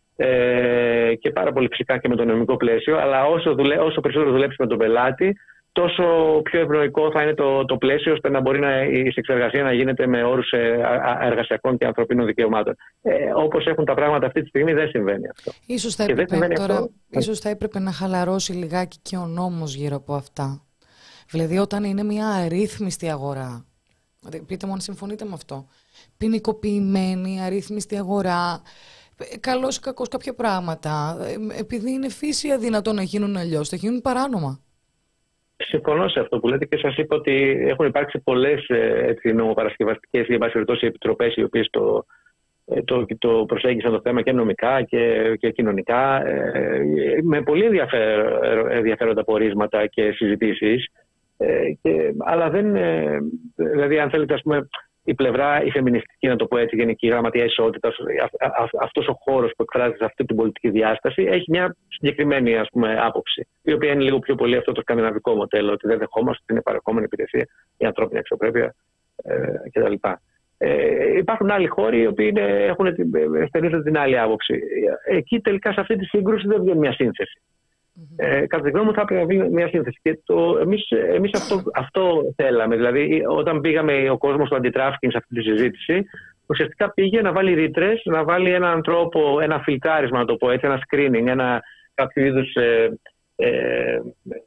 ε, και πάρα πολύ φυσικά και με το νομικό πλαίσιο. Αλλά όσο, δουλε, όσο περισσότερο δουλέψεις με τον πελάτη, τόσο πιο ευνοϊκό θα είναι το, το πλαίσιο ώστε να μπορεί να, η εξεργασία να γίνεται με όρους εργασιακών και ανθρωπίνων δικαιωμάτων. Ε, όπως έχουν τα πράγματα αυτή τη στιγμή δεν συμβαίνει αυτό. Ίσως θα, έπρεπε, τώρα, αυτό. Ίσως θα έπρεπε να χαλαρώσει λιγάκι και ο νόμος γύρω από αυτά. Δηλαδή όταν είναι μια αρρύθμιστη αγορά, πείτε μου αν συμφωνείτε με αυτό, ποινικοποιημένη, αρρύθμιστη αγορά, καλώς ή κακώς κάποια πράγματα, επειδή είναι φύση αδυνατό να γίνουν αλλιώς, θα γίνουν παράνομα. Συμφωνώ σε αυτό που λέτε και σας είπα ότι έχουν υπάρξει πολλές έτσι, νομοπαρασκευαστικές ή επιτροπές οι οποίες το, το, το προσέγγισαν το θέμα και νομικά και, και κοινωνικά με πολύ ενδιαφέροντα πορίσματα και συζητήσεις. Και, αλλά δεν, δηλαδή αν θέλετε ας πούμε η πλευρά, η φεμινιστική, να το πω έτσι, γενική γραμματεία ισότητας, αυτός ο χώρος που εκφράζεται σε αυτή την πολιτική διάσταση, έχει μια συγκεκριμένη ας πούμε, άποψη, η οποία είναι λίγο πιο πολύ αυτό το σκανδιναβικό μοντέλο, ότι δεν δεχόμαστε την παρεχόμενη υπηρεσία, η ανθρώπινη αξιοπρέπεια ε, κτλ. Ε, υπάρχουν άλλοι χώροι οι οποίοι είναι, έχουν στενίζονται την άλλη άποψη. Εκεί τελικά σε αυτή τη σύγκρουση δεν βγαίνει μια σύνθεση. Ε, κατά τη γνώμη μου θα έπρεπε να βγει μια σύνθεση. Και το, εμείς, εμείς αυτό, αυτό θέλαμε. Δηλαδή, όταν πήγαμε ο κόσμος του αντιτράφικινγκ σε αυτή τη συζήτηση, ουσιαστικά πήγε να βάλει ρήτρες, να βάλει έναν τρόπο, ένα φιλτράρισμα, να το πω έτσι, ένα screening, ένα κάποιο είδους. Ε, ε,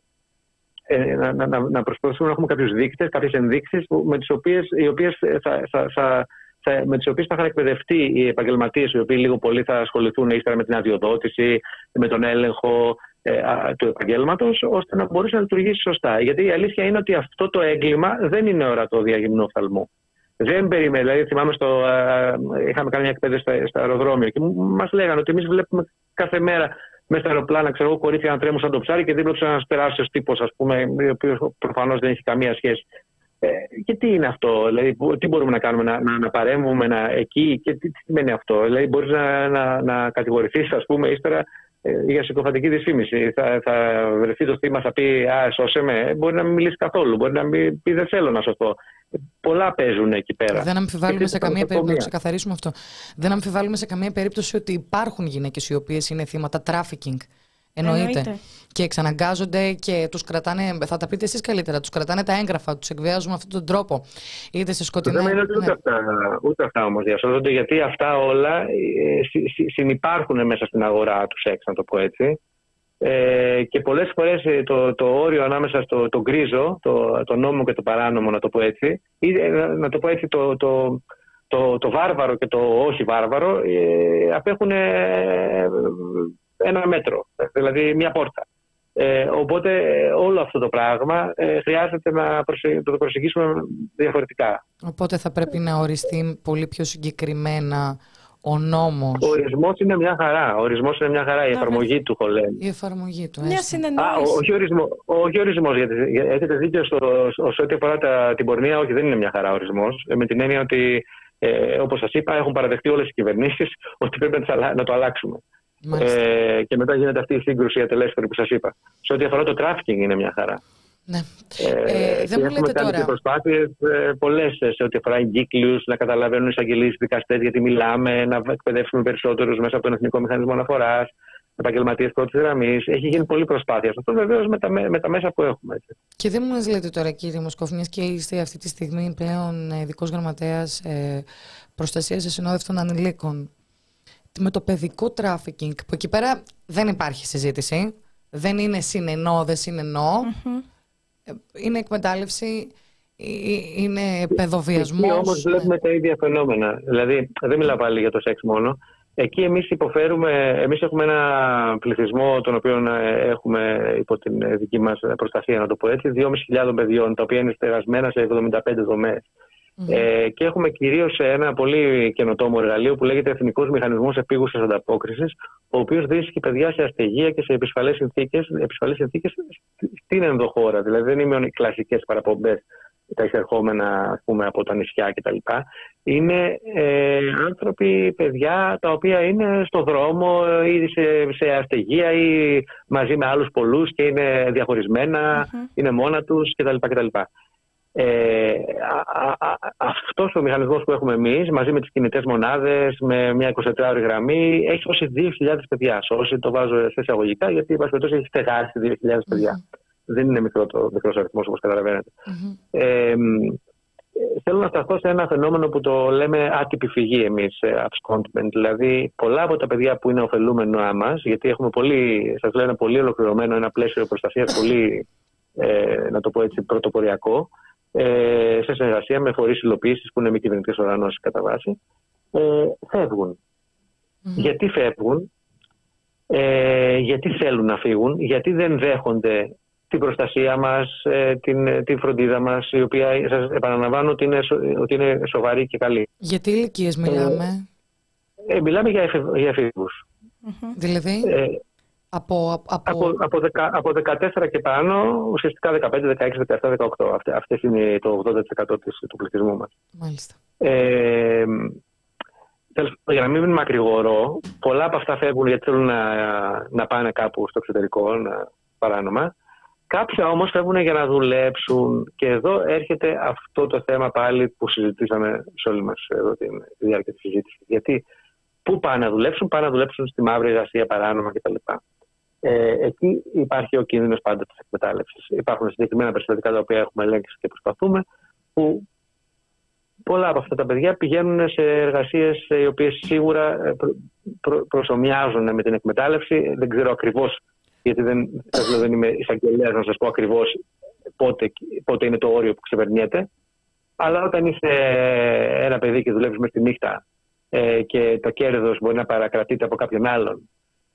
ε, να, να, να προσπαθούμε να έχουμε κάποιους δείκτες, κάποιες ενδείξεις με τις οποίες, οι οποίες θα, θα, θα, θα, με τις οποίες θα είχαν εκπαιδευτεί οι επαγγελματίες, οι οποίοι λίγο πολύ θα ασχοληθούν ύστερα με την αδειοδότηση, με τον έλεγχο ε, α, του επαγγέλματος, ώστε να μπορέσει να λειτουργήσει σωστά. Γιατί η αλήθεια είναι ότι αυτό το έγκλημα δεν είναι ορατό δια γυμνού οφθαλμού. Δεν περίμενε. Δηλαδή, θυμάμαι, στο, α, είχαμε κάνει μια εκπαίδευση στο, στο αεροδρόμιο και μας λέγανε ότι εμείς βλέπουμε κάθε μέρα μέσα στα αεροπλάνα, ξέρω εγώ, κορίτσια να τρέμουν σαν το ψάρι και δίπλα του ένα περάσσεω τύπο, α πούμε, ο οποίο προφανώς δεν έχει καμία σχέση. Ε, και τι είναι αυτό, δηλαδή, τι μπορούμε να κάνουμε, να, να, να παρέμβουμε να, εκεί και τι, τι σημαίνει αυτό. Δηλαδή, μπορεί να, να, να κατηγορηθεί, α πούμε, ύστερα ε, για συκοφαντική δυσφήμιση. Θα, θα βρεθεί το θύμα, θα πει α, σώσε με. Μπορεί να μην μιλήσει καθόλου, μπορεί να μην πει δεν θέλω να σωθώ. Πολλά παίζουν εκεί πέρα. Δεν αμφιβάλλουμε σε καμία περίπτωση, να ξεκαθαρίσουμε αυτό. Δεν αμφιβάλλουμε σε καμία περίπτωση ότι υπάρχουν γυναίκες οι οποίες είναι θύματα trafficking. Εννοείται. Εννοείται. Και εξαναγκάζονται και τους κρατάνε, θα τα πείτε εσείς καλύτερα, τους κρατάνε τα έγγραφα, τους εκβιάζουν με αυτόν τον τρόπο. Είτε σε σκοτεινά. Το θέμα είναι ότι ούτε, ναι. αυτά, ούτε αυτά όμως διασώζονται, γιατί αυτά όλα ε, συ, συ, συνυπάρχουν μέσα στην αγορά του σεξ, να το πω έτσι. Ε, και πολλές φορές το, το όριο ανάμεσα στο το γκρίζο, το, το νόμιμο και το παράνομο, να το πω έτσι, ή να το πω έτσι, το, το, το, το βάρβαρο και το όχι βάρβαρο, ε, απέχουν ε, ένα μέτρο, δηλαδή μια πόρτα. Ε, οπότε όλο αυτό το πράγμα ε, χρειάζεται να προσε... το προσεγγίσουμε διαφορετικά. Οπότε θα πρέπει να οριστεί πολύ πιο συγκεκριμένα Ο νόμος. Ο ορισμός είναι μια χαρά. Ο ορισμός είναι μια χαρά. Η εφαρμογή του χωλένει. Η εφαρμογή του. Μια συνεννόηση. Όχι ορισμό, όχι ορισμός, γιατί έχετε δίκιο σε ό,τι αφορά τα, την πορνεία. Όχι, δεν είναι μια χαρά ο ορισμός. Με την έννοια ότι, ε, όπως σας είπα, έχουν παραδεχτεί όλες οι κυβερνήσεις ότι πρέπει να, να το αλλάξουμε. Ε, και μετά γίνεται αυτή η σύγκρουση ατελέστερη που σας είπα. Σε ό,τι αφορά το τράφικινγκ είναι μια χαρά. Ναι. Ε, ε, δεν μου λέτε κάνει τώρα. Προσπάθειες ε, πολλές σε ό,τι αφορά εγκύκλιους, να καταλαβαίνουν οι εισαγγελείς, οι δικαστές γιατί μιλάμε, να εκπαιδεύσουμε περισσότερους μέσα από τον Εθνικό Μηχανισμό Αναφοράς, επαγγελματίες πρώτης γραμμής. Έχει γίνει πολλή προσπάθεια. Αυτό βεβαίως με τα, με τα μέσα που έχουμε. Έτσι. Και δεν μου μας λέτε τώρα, κύριε Μοσκόφ, μιας και είστε αυτή τη στιγμή πλέον ειδικός γραμματέας ε, προστασίας ασυνόδευτων ανηλίκων, με το παιδικό τράφικινγκ, που εκεί πέρα δεν υπάρχει συζήτηση, δεν είναι συνεννό, δεν συνεννώ. Mm-hmm. Είναι εκμετάλλευση, είναι παιδοβιασμός. Εκεί όμως βλέπουμε τα ίδια φαινόμενα. Δηλαδή, δεν μιλάω πάλι για το σεξ μόνο. Εκεί εμείς υποφέρουμε, εμείς έχουμε ένα πληθυσμό τον οποίο έχουμε υπό την δική μας προστασία, να το πω έτσι, δυόμισι χιλιάδες παιδιών, τα οποία είναι στεγασμένα σε εβδομήντα πέντε δομές. Mm-hmm. Ε, και έχουμε κυρίως ένα πολύ καινοτόμο εργαλείο που λέγεται Εθνικός Μηχανισμός Επίγουσας Ανταπόκρισης, ο οποίος βρίσκει παιδιά σε αστεγεία και σε επισφαλές συνθήκες, επισφαλές συνθήκες στην ενδοχώρα. Δηλαδή δεν είναι οι κλασικές παραπομπές, τα εισερχόμενα ας πούμε, από τα νησιά κτλ. Είναι ε, άνθρωποι, παιδιά, τα οποία είναι στο δρόμο ή σε, σε αστεγεία ή μαζί με άλλους πολλούς και είναι διαχωρισμένα, mm-hmm. είναι μόνα τους κτλ. κτλ. Ε, α, α, α, αυτός ο μηχανισμός που έχουμε εμείς μαζί με τις κινητές μονάδες, με μια εικοσιτετράωρη γραμμή, έχει σώσει δύο χιλιάδες παιδιά. Σώσει το βάζω σε εισαγωγικά γιατί η έχει στεγάσει δύο χιλιάδες παιδιά. Mm-hmm. Δεν είναι μικρό το μικρός αριθμός όπως καταλαβαίνετε. Mm-hmm. Ε, θέλω να σταθώ σε ένα φαινόμενο που το λέμε άτυπη φυγή εμείς, abscondment. Δηλαδή πολλά από τα παιδιά που είναι ωφελούμενα μας, γιατί έχουμε πολύ, σας λέω, ένα πολύ ολοκληρωμένο, ένα πλαίσιο προστασίας πολύ, ε, να το πω έτσι, πρωτοποριακό, Ε, σε συνεργασία με φορείς υλοποίησης που είναι μη κυβερνητικές οργανώσεις κατά βάση, ε, φεύγουν. Mm-hmm. Γιατί φεύγουν, ε, γιατί θέλουν να φύγουν, γιατί δεν δέχονται την προστασία μας, ε, την, την φροντίδα μας, η οποία σας επαναλαμβάνω ότι είναι, ότι είναι σοβαρή και καλή. Για τι ηλικίες μιλάμε? Ε, ε, μιλάμε για, εφηβ, για εφήβους. Mm-hmm. Δηλαδή? Ε, Από, από... Από, από, δεκα, από δεκατέσσερα και πάνω, ουσιαστικά δεκαπέντε, δεκαέξι, δεκαεπτά, δεκαοκτώ. Αυτές, αυτές είναι το ογδόντα τοις εκατό της, του πληθυσμού μας. Μάλιστα. Ε, για να μην είναι μακρηγορώ, πολλά από αυτά φεύγουν γιατί θέλουν να, να πάνε κάπου στο εξωτερικό, να, παράνομα. Κάποια όμως φεύγουν για να δουλέψουν. Και εδώ έρχεται αυτό το θέμα πάλι που συζητήσαμε σε όλη μας εδώ τη διάρκεια της συζήτησης. Γιατί πού πάνε να δουλέψουν, πάνε να δουλέψουν στη μαύρη εργασία, παράνομα κτλ. Ε, εκεί υπάρχει ο κίνδυνος πάντα της εκμετάλλευσης. Υπάρχουν συγκεκριμένα περιστατικά τα οποία έχουμε ελέγξει και προσπαθούμε, που πολλά από αυτά τα παιδιά πηγαίνουν σε εργασίες οι οποίες σίγουρα προ, προ, προσομοιάζουν με την εκμετάλλευση. Δεν ξέρω ακριβώς, γιατί δεν, δεν είμαι εισαγγελέας να σας πω ακριβώς πότε, πότε είναι το όριο που ξεπερνιέται. Αλλά όταν είσαι ένα παιδί και δουλεύεις μες τη νύχτα ε, και το κέρδος μπορεί να παρακρατείται από κάποιον άλλον,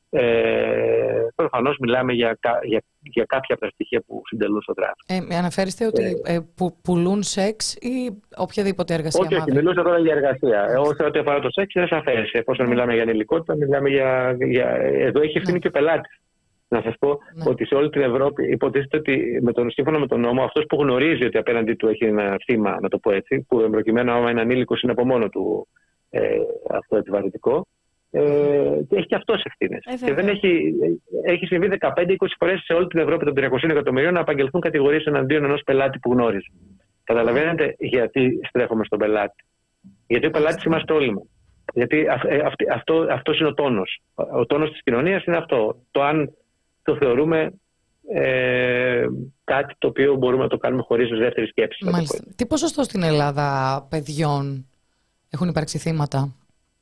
Ε, προφανώς μιλάμε για, για, για κάποια από τα στοιχεία που συντελούν στο τράφικινγκ. Ε, αναφέρεστε ότι ε, ε, που, πουλούν σεξ ή οποιαδήποτε εργασία? Όχι, όχι, μιλούσα τώρα για εργασία. Εγώ ό,τι αφορά το σεξ είναι σαφές. Εφόσον μιλάμε για ανηλικότητα, μιλάμε για, για... Εδώ έχει ευθύνη ναι. και ο πελάτης. Να σας πω ναι. ότι σε όλη την Ευρώπη υποτίθεται ότι με τον, σύμφωνα με τον νόμο, αυτός που γνωρίζει ότι απέναντί του έχει ένα θύμα, να το πω έτσι, που εμπροκειμένου άμα είναι ανήλικος είναι από μόνο του ε, αυτό επιβαρυντικό. Ε, και έχει και αυτός ευθύνες. Ε, και δεν έχει, έχει συμβεί δεκαπέντε είκοσι φορές σε όλη την Ευρώπη των τριακοσίων εκατομμυρίων να απαγγελθούν κατηγορίες εναντίον ενός πελάτη που γνώριζε. Καταλαβαίνετε γιατί στρέφουμε στον πελάτη? Γιατί ο πελάτης είμαστε όλοι μας. Γιατί αυ, ε, αυ, αυτό, αυτός είναι ο τόνος. Ο τόνος της κοινωνίας είναι αυτό. Το αν το θεωρούμε ε, κάτι το οποίο μπορούμε να το κάνουμε χωρίς δεύτερη σκέψη. Μάλιστα. Τι ποσοστό στην Ελλάδα παιδιών έχουν υπάρξει θύματα?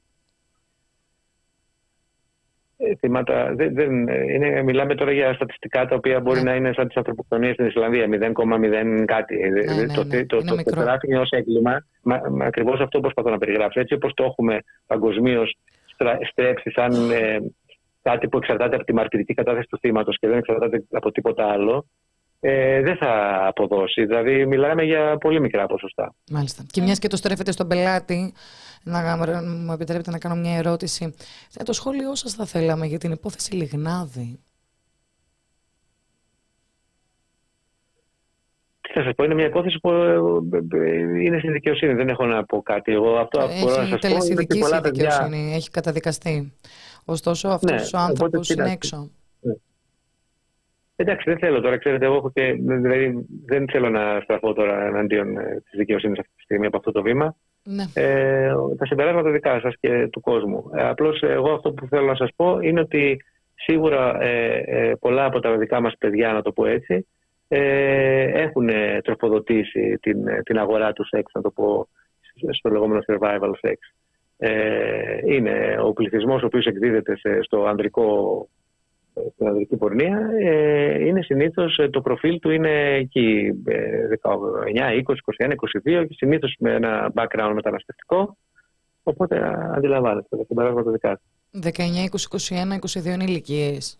Θύματα, δεν, δεν, είναι, μιλάμε τώρα για στατιστικά τα οποία μπορεί ναι. να είναι σαν τις ανθρωποκτονίες στην Ισλανδία, μηδέν κόμμα μηδέν κάτι. Ναι, ναι, ναι. Το, ναι. το, το, το τράφικινγκ ως έγκλημα, μα, μα, ακριβώς αυτό προσπαθώ να περιγράψω. Έτσι όπως το έχουμε παγκοσμίως στρέψει σαν ε, κάτι που εξαρτάται από τη μαρτυρική κατάθεση του θύματος και δεν εξαρτάται από τίποτα άλλο, ε, δεν θα αποδώσει. Δηλαδή μιλάμε για πολύ μικρά ποσοστά. Μάλιστα. Και μιας και το στρέφετε στον πελάτη, να μου επιτρέπετε να κάνω μια ερώτηση. Ε, το σχόλιο σας θα θέλαμε για την υπόθεση Λιγνάδη. Τι θα σας πω, είναι μια υπόθεση που είναι στη δικαιοσύνη. Δεν έχω να πω κάτι. Εγώ αυτό έχει μπορώ να σας πω. Τελεσιδικήσει η δικαιοσύνη, παιδιά... έχει καταδικαστεί. Ωστόσο αυτός ναι, ο άνθρωπος είναι έξω. Ναι. Εντάξει, δεν θέλω τώρα, ξέρετε, εγώ έχω και, δηλαδή, δεν θέλω να στραφώ τώρα εναντίον της δικαιοσύνης αυτή τη στιγμή από αυτό το βήμα. Ναι. Ε, τα συμπεράσματα δικά σας και του κόσμου. Ε, απλώς εγώ αυτό που θέλω να σας πω είναι ότι σίγουρα ε, ε, πολλά από τα δικά μας παιδιά, να το πω έτσι, ε, έχουν τροφοδοτήσει την, την αγορά του σεξ, να το πω, στο λεγόμενο survival sex. Ε, είναι ο πληθυσμός ο οποίος εκδίδεται σε, στο ανδρικό, στην ανδρική πορνεία, ε, είναι συνήθως, το προφίλ του είναι εκεί δεκαεννιά, είκοσι, είκοσι ένα, είκοσι δύο και συνήθως με ένα background μεταναστευτικό, οπότε αντιλαμβάνεστε τα συμπεράσματα δικά του. δεκαεννιά, είκοσι, είκοσι ένα, είκοσι δύο είναι ηλικίες.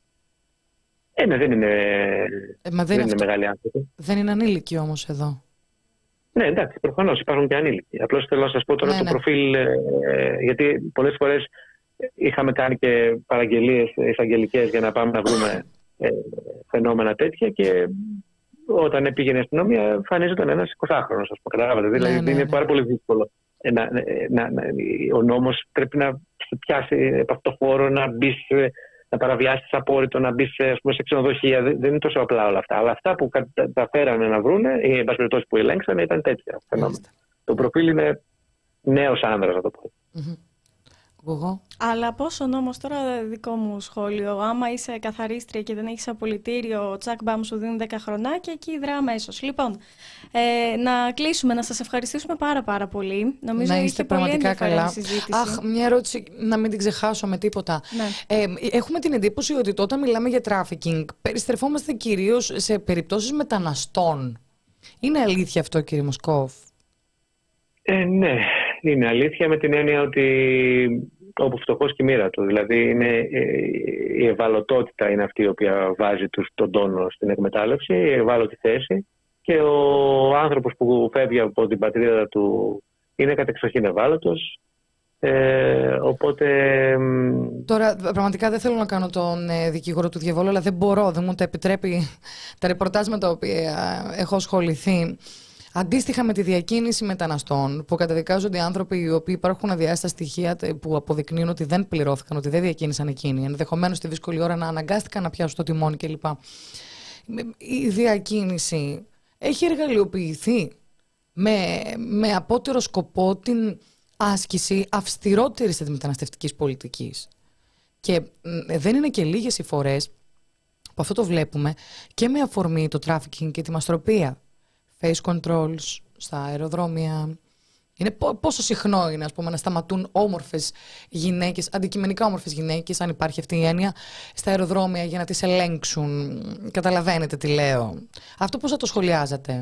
Ε, ναι, δεν είναι, ε, μα δεν δεν είναι αυτό... μεγάλοι άνθρωποι. Δεν είναι ανήλικοι όμως εδώ. Ναι, εντάξει, προφανώς υπάρχουν και ανήλικοι. Απλώς θέλω να σας πω τώρα ναι, το ναι. προφίλ, ε, γιατί πολλές φορές είχαμε κάνει και παραγγελίες εισαγγελικές για να πάμε να βρούμε ε, φαινόμενα τέτοια και όταν πήγαινε η αστυνομία εμφανίζονταν ένας εικοσάχρονος, ας πω, καταλάβατε. Ναι, δηλαδή ναι, είναι ναι. πάρα πολύ δύσκολο. Ε, να, να, να, ο νόμος πρέπει να σε πιάσει από αυτό το χώρο, να μπει, να παραβιάσεις απόρριτο, να μπει σε ξενοδοχεία. Δεν, δεν είναι τόσο απλά όλα αυτά. Αλλά αυτά που καταφέρανε να βρούνε, οι εν πάση περιπτώσει που ελέγξανε, ήταν τέτοια φαινόμενα. Το προφίλ είναι νέος άνδρας, να το πω. Mm-hmm. Εγώ. Αλλά πόσο όμως, τώρα δικό μου σχόλιο, άμα είσαι καθαρίστρια και δεν έχεις απολυτήριο, τσακ μπαμ σου δίνουν δέκα χρονάκια και ίδρα αμέσως. Λοιπόν, ε, να κλείσουμε, να σας ευχαριστήσουμε πάρα πάρα πολύ. Νομίζω να είστε πραγματικά καλά. Συζήτηση. Αχ, μια ερώτηση, να μην την ξεχάσω με τίποτα. Ναι. Ε, έχουμε την εντύπωση ότι όταν μιλάμε για τράφικινγκ, περιστρεφόμαστε κυρίως σε περιπτώσεις μεταναστών. Είναι αλήθεια αυτό, κύριε Μοσκόφ? Ε, ναι, είναι αλήθεια με την έννοια ότι όπου φτωχός και η μοίρα του. Δηλαδή είναι, η ευαλωτότητα είναι αυτή η οποία βάζει τους, τον τόνο στην εκμετάλλευση, η ευάλωτη θέση, και ο άνθρωπος που φεύγει από την πατρίδα του είναι κατεξοχήν ευάλωτος. Ε, οπότε... Τώρα πραγματικά δεν θέλω να κάνω τον ε, δικηγόρο του διαβόλου, αλλά δεν μπορώ, δεν μου το επιτρέπει τα ρεπορτάζ με τα οποία έχω ασχοληθεί. Αντίστοιχα με τη διακίνηση μεταναστών, που καταδικάζονται οι άνθρωποι οι οποίοι υπάρχουν αδιάστατα στοιχεία που αποδεικνύουν ότι δεν πληρώθηκαν, ότι δεν διακίνησαν εκείνοι, ενδεχομένως στη δύσκολη ώρα να αναγκάστηκαν να πιάσουν το τιμόνι κλπ. Η διακίνηση έχει εργαλειοποιηθεί με, με απότερο σκοπό την άσκηση αυστηρότερης μεταναστευτικής πολιτικής. Και δεν είναι και λίγες οι φορές που αυτό το βλέπουμε και με αφορμή το τράφικινγκ και τη μαστροπία. Face controls στα αεροδρόμια. Είναι πόσο συχνό είναι, ας πούμε, να σταματούν όμορφες γυναίκες, αντικειμενικά όμορφες γυναίκες, αν υπάρχει αυτή η έννοια, στα αεροδρόμια για να τις ελέγξουν. Καταλαβαίνετε τι λέω. Αυτό πώς θα το σχολιάζατε?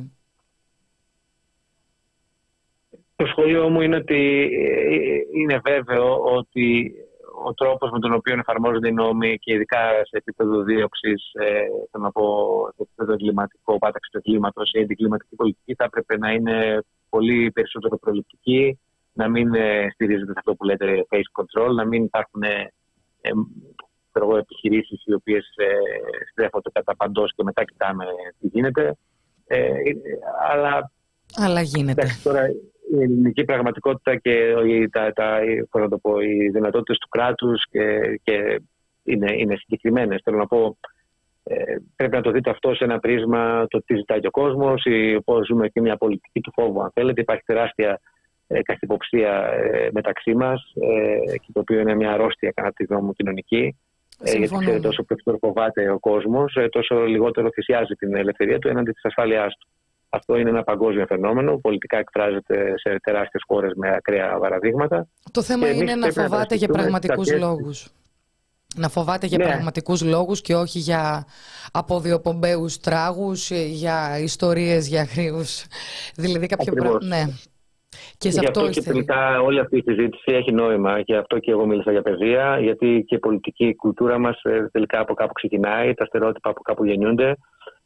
Το σχόλιο μου είναι ότι είναι βέβαιο ότι ο τρόπος με τον οποίο εφαρμόζονται οι νόμοι και ειδικά σε επίπεδο δίωξης, ε, θέλω να πω, σε επίπεδο εγκληματικό, πάταξη του εγκλήματος, η αντικλιματική πολιτική θα έπρεπε να είναι πολύ περισσότερο προληπτική, να μην ε, στηρίζεται σε αυτό που λέτε face control, να μην υπάρχουν ε, ε, επιχειρήσεις οι οποίες ε, στρέφονται κατά παντός και μετά κοιτάμε τι γίνεται. Ε, αλλά, αλλά γίνεται. Εντάξει, τώρα, η ελληνική πραγματικότητα και τα, τα, πώς το πω, οι δυνατότητες του κράτους και, και είναι, είναι συγκεκριμένες. Θέλω να πω, ε, πρέπει να το δείτε αυτό σε ένα πρίσμα, το τι ζητάει και ο κόσμος, πώς ζούμε και μια πολιτική του φόβου, αν θέλετε. Υπάρχει τεράστια ε, καχυποψία ε, μεταξύ μας, ε, και το οποίο είναι μια αρρώστια κατά τη γνώμη μου κοινωνική. Ε, γιατί ξέρετε, όσο περισσότερο φοβάται ο κόσμος, ε, τόσο λιγότερο θυσιάζει την ελευθερία του έναντι της ασφάλειάς του. Αυτό είναι ένα παγκόσμιο φαινόμενο. Πολιτικά εκφράζεται σε τεράστιες χώρες με ακραία παραδείγματα. Το θέμα είναι να φοβάται να για πραγματικούς κάποιες... λόγους. Να φοβάται για ναι. πραγματικούς λόγους και όχι για αποδιοπομπαίους τράγους, για ιστορίες, για χρήους. Δηλαδή κάποιο πράγμα. Ναι. Και σε αυτό, αυτό και τελικά όλη αυτή η συζήτηση έχει νόημα, και αυτό και εγώ μίλησα για παιδεία, γιατί και η πολιτική κουλτούρα μας τελικά από κάπου ξεκινάει, τα στερεότυπα από κάπου γεννιούνται.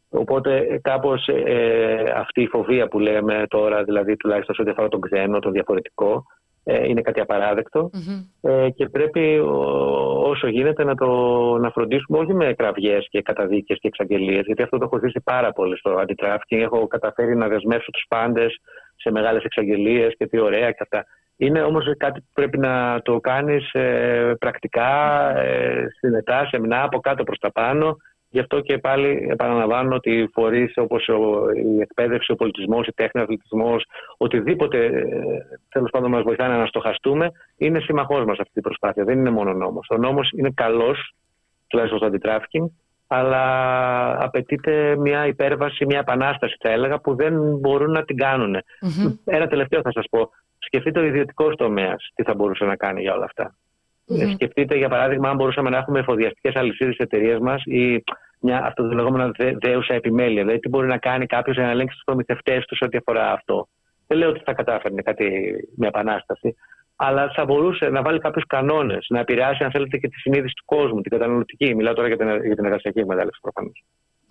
Οπότε κάπως ε, αυτή η φοβία που λέμε τώρα, δηλαδή τουλάχιστον σε ό,τι αφορά τον ξένο, το διαφορετικό, ε, είναι κάτι απαράδεκτο Mm-hmm. ε, και πρέπει ο, όσο γίνεται να το να φροντίσουμε όχι με κραυγές και καταδίκες και εξαγγελίες, γιατί αυτό το έχω ζήσει πάρα πολύ στο αντιτράφικινγκ. Έχω καταφέρει να δεσμεύσω τους πάντες σε μεγάλες εξαγγελίες και τι ωραία και αυτά. Είναι όμως κάτι που πρέπει να το κάνεις ε, πρακτικά, ε, συνετά, σεμνά, από κάτω προς τα πάνω. Γι' αυτό και πάλι επαναλαμβάνω ότι οι φορείς όπως η εκπαίδευση, ο πολιτισμός, η τέχνη, ο αθλητισμός, οτιδήποτε ε, τέλος πάντων μας βοηθάει να αναστοχαστούμε, είναι σύμμαχός μας αυτή η προσπάθεια. Δεν είναι μόνο νόμος. Ο νόμος είναι καλός, τουλάχιστον στο αντιτράφικινγκ, αλλά απαιτείται μια υπέρβαση, μια επανάσταση, θα έλεγα, που δεν μπορούν να την κάνουν. Mm-hmm. Ένα τελευταίο θα σας πω. Σκεφτείτε ο ιδιωτικός τομέας τι θα μπορούσε να κάνει για όλα αυτά. Mm-hmm. Σκεφτείτε, για παράδειγμα, αν μπορούσαμε να έχουμε εφοδιαστικές αλυσίδες στις εταιρείες μας ή μια, αυτό το λεγόμενο δε, δέουσα επιμέλεια. Δηλαδή, τι μπορεί να κάνει κάποιος για να ελέγξει τους προμηθευτές τους ό,τι αφορά αυτό. Δεν λέω ότι θα κατάφερνε κάτι, μια επανάσταση, αλλά θα μπορούσε να βάλει κάποιους κανόνες, να επηρεάσει, αν θέλετε, και τη συνείδηση του κόσμου, την καταναλωτική. Μιλάω τώρα για την, για την εργασιακή εκμετάλλευση προφανώς.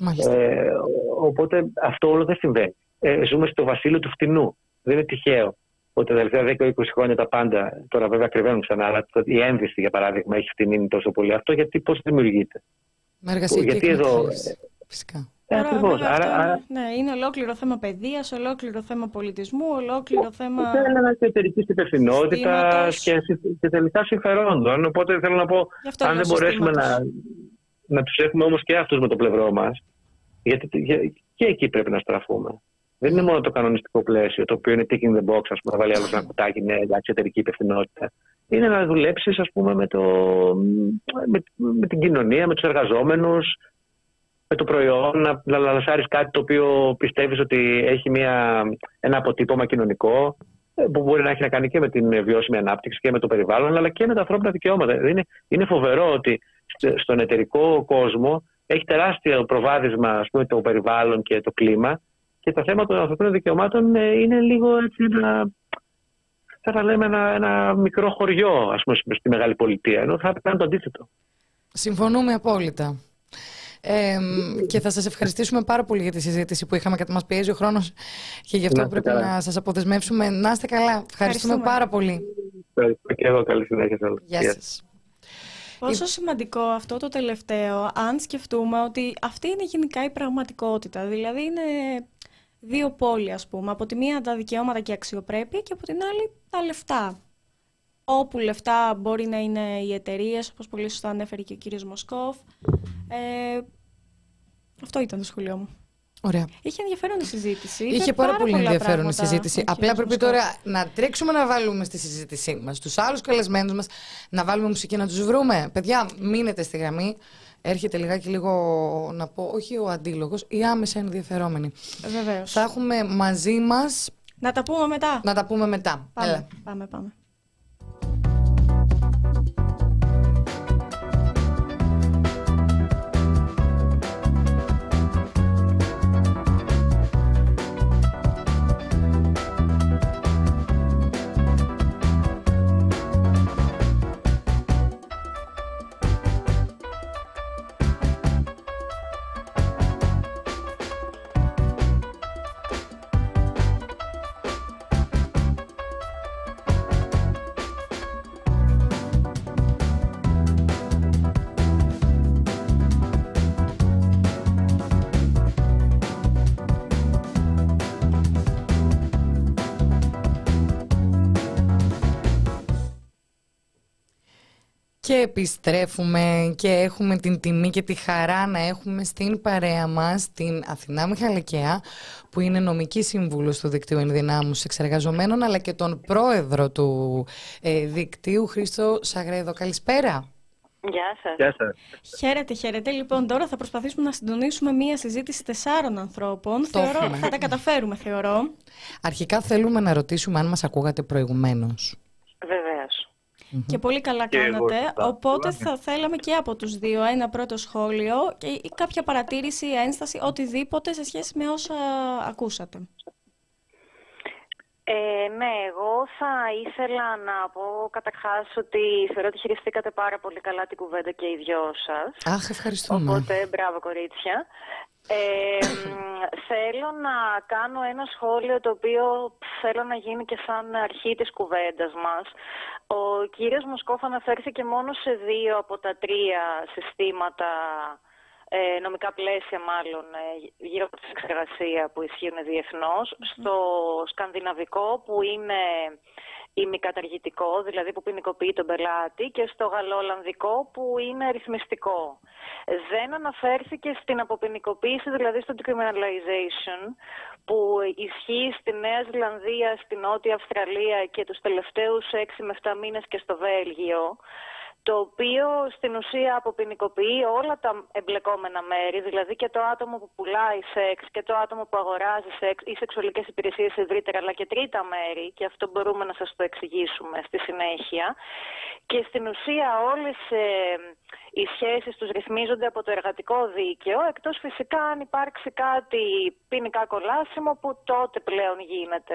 Ε, οπότε αυτό όλο δεν συμβαίνει. Ε, ζούμε στο βασίλειο του φτηνού. Δεν είναι τυχαίο ότι τα τελευταία δέκα με είκοσι χρόνια τα πάντα, τώρα βέβαια κρυβαίνουν ξανά, αλλά η ένδυση για παράδειγμα έχει φτηνίνει τόσο πολύ. Αυτό γιατί πώς δημιουργείται. Με εργασιακή γιατί εδώ. Φυσικά. Ε, ακριβώς. Άρα, αυτό, άρα... Ναι, είναι ολόκληρο θέμα παιδείας, ολόκληρο θέμα πολιτισμού, ολόκληρο θέμα. Θέλω και εταιρικής υπευθυνότητας και, και τελικά συμφερόντων. Οπότε θέλω να πω, αν δεν μπορέσουμε να, να τους έχουμε όμως και αυτούς με το πλευρό μας, γιατί και εκεί πρέπει να στραφούμε. Δεν είναι μόνο το κανονιστικό πλαίσιο, το οποίο είναι ticking the box, ας πούμε, να βάλει άλλο ένα κουτάκι, ναι, εντάξει, εταιρική υπευθυνότητα. Είναι να δουλέψεις, ας πούμε, με, το, με, με την κοινωνία, με τους εργαζόμενους, με το προϊόν, να, να λανσάρεις κάτι το οποίο πιστεύεις ότι έχει μια, ένα αποτύπωμα κοινωνικό, που μπορεί να έχει να κάνει και με την βιώσιμη ανάπτυξη και με το περιβάλλον, αλλά και με τα ανθρώπινα δικαιώματα. Είναι, είναι φοβερό ότι στον εταιρικό κόσμο έχει τεράστιο προβάδισμα, ας πούμε, το περιβάλλον και το κλίμα. Και τα θέματα των ανθρωπίνων δικαιωμάτων είναι λίγο έτσι ένα, θα τα λέμε ένα, ένα μικρό χωριό, ας πούμε, στη μεγάλη πολιτεία, ενώ θα πρέπει να είναι το αντίθετο. Συμφωνούμε απόλυτα. Ε, και θα σας ευχαριστήσουμε πάρα πολύ για τη συζήτηση που είχαμε, γιατί μας πιέζει ο χρόνος και γι' αυτό πρέπει καλά. να σας αποδεσμεύσουμε. Να είστε καλά. Ευχαριστούμε, Ευχαριστούμε. πάρα πολύ. Ευχαριστώ και εγώ. Καλή συνέχεια. Γεια σας. Πόσο σημαντικό αυτό το τελευταίο, αν σκεφτούμε ότι αυτή είναι γενικά η πραγματικότητα. Δηλαδή είναι δύο πόλοι, ας πούμε. Από τη μία τα δικαιώματα και η αξιοπρέπεια και από την άλλη τα λεφτά. Όπου λεφτά μπορεί να είναι οι εταιρείες, όπως πολύ σωστά ανέφερε και ο κύριος Μοσκόφ. Ε, αυτό ήταν το σχολείο μου. Ωραία. Είχε ενδιαφέρον η συζήτηση. Είχε πάρα, πάρα πολύ ενδιαφέρον η συζήτηση. Απλά πρέπει Μοσκόφ. τώρα να τρέξουμε να βάλουμε στη συζήτησή μας τους άλλους καλεσμένους μας, να βάλουμε μουσική να τους βρούμε. Παιδιά, μείνετε στη γραμμή. Έρχεται λιγάκι λίγο να πω, όχι ο αντίλογος, οι άμεσα ενδιαφερόμενοι. Βεβαίως. Θα έχουμε μαζί μας. Να τα πούμε μετά. Να τα πούμε μετά. Πάμε, Έλα. πάμε, πάμε. Και επιστρέφουμε και έχουμε την τιμή και τη χαρά να έχουμε στην παρέα μας την Αθηνά Μιχαλικαία, που είναι νομική σύμβουλος του Δικτύου Ενδυνάμωσης Εξεργαζομένων, αλλά και τον πρόεδρο του ε, δικτύου, Χρήστο Σαγρέδο. Καλησπέρα. Γεια σας. Γεια σας. Χαίρετε, χαίρετε. Λοιπόν, τώρα θα προσπαθήσουμε να συντονίσουμε μία συζήτηση τεσσάρων ανθρώπων. Το Θεωρώ, έχουμε. θα τα καταφέρουμε, θεωρώ. Αρχικά θέλουμε να ρωτήσουμε αν μας ακούγατε προηγουμένως. Βεβαίως. Mm-hmm. Και πολύ καλά και κάνατε, εγώ, οπότε θα θέλαμε και από τους δύο ένα πρώτο σχόλιο και κάποια παρατήρηση, ένσταση, οτιδήποτε σε σχέση με όσα ακούσατε. Ε, ναι, εγώ θα ήθελα να πω καταρχάς ότι θεωρώ ότι χειριστήκατε πάρα πολύ καλά την κουβέντα και οι δυο σας. Αχ, ευχαριστούμε. Οπότε, μπράβο κορίτσια. Ε, θέλω να κάνω ένα σχόλιο το οποίο θέλω να γίνει και σαν αρχή της κουβέντας μας. Ο κύριος Μοσκόφ αναφέρθηκε μόνο σε δύο από τα τρία συστήματα, ε, νομικά πλαίσια μάλλον, ε, γύρω από τη εξεργασία που ισχύουν διεθνώς. Mm. Στο σκανδιναβικό που είναι ημικαταργητικό, δηλαδή που ποινικοποιεί τον πελάτη, και στο γαλλοολλανδικό που είναι αριθμιστικό. Δεν αναφέρθηκε στην αποποινικοποίηση, δηλαδή στο decriminalization, που ισχύει στη Νέα Ζηλανδία, στη Νότια Αυστραλία και τους τελευταίους έξι με επτά μήνες και στο Βέλγιο, το οποίο στην ουσία αποποινικοποιεί όλα τα εμπλεκόμενα μέρη, δηλαδή και το άτομο που πουλάει σεξ και το άτομο που αγοράζει σεξ ή σεξουαλικές υπηρεσίες ευρύτερα, αλλά και τρίτα μέρη, και αυτό μπορούμε να σας το εξηγήσουμε στη συνέχεια. Και στην ουσία όλες ε, οι σχέσεις τους ρυθμίζονται από το εργατικό δίκαιο, εκτός φυσικά αν υπάρξει κάτι ποινικά κολάσιμο, που τότε πλέον γίνεται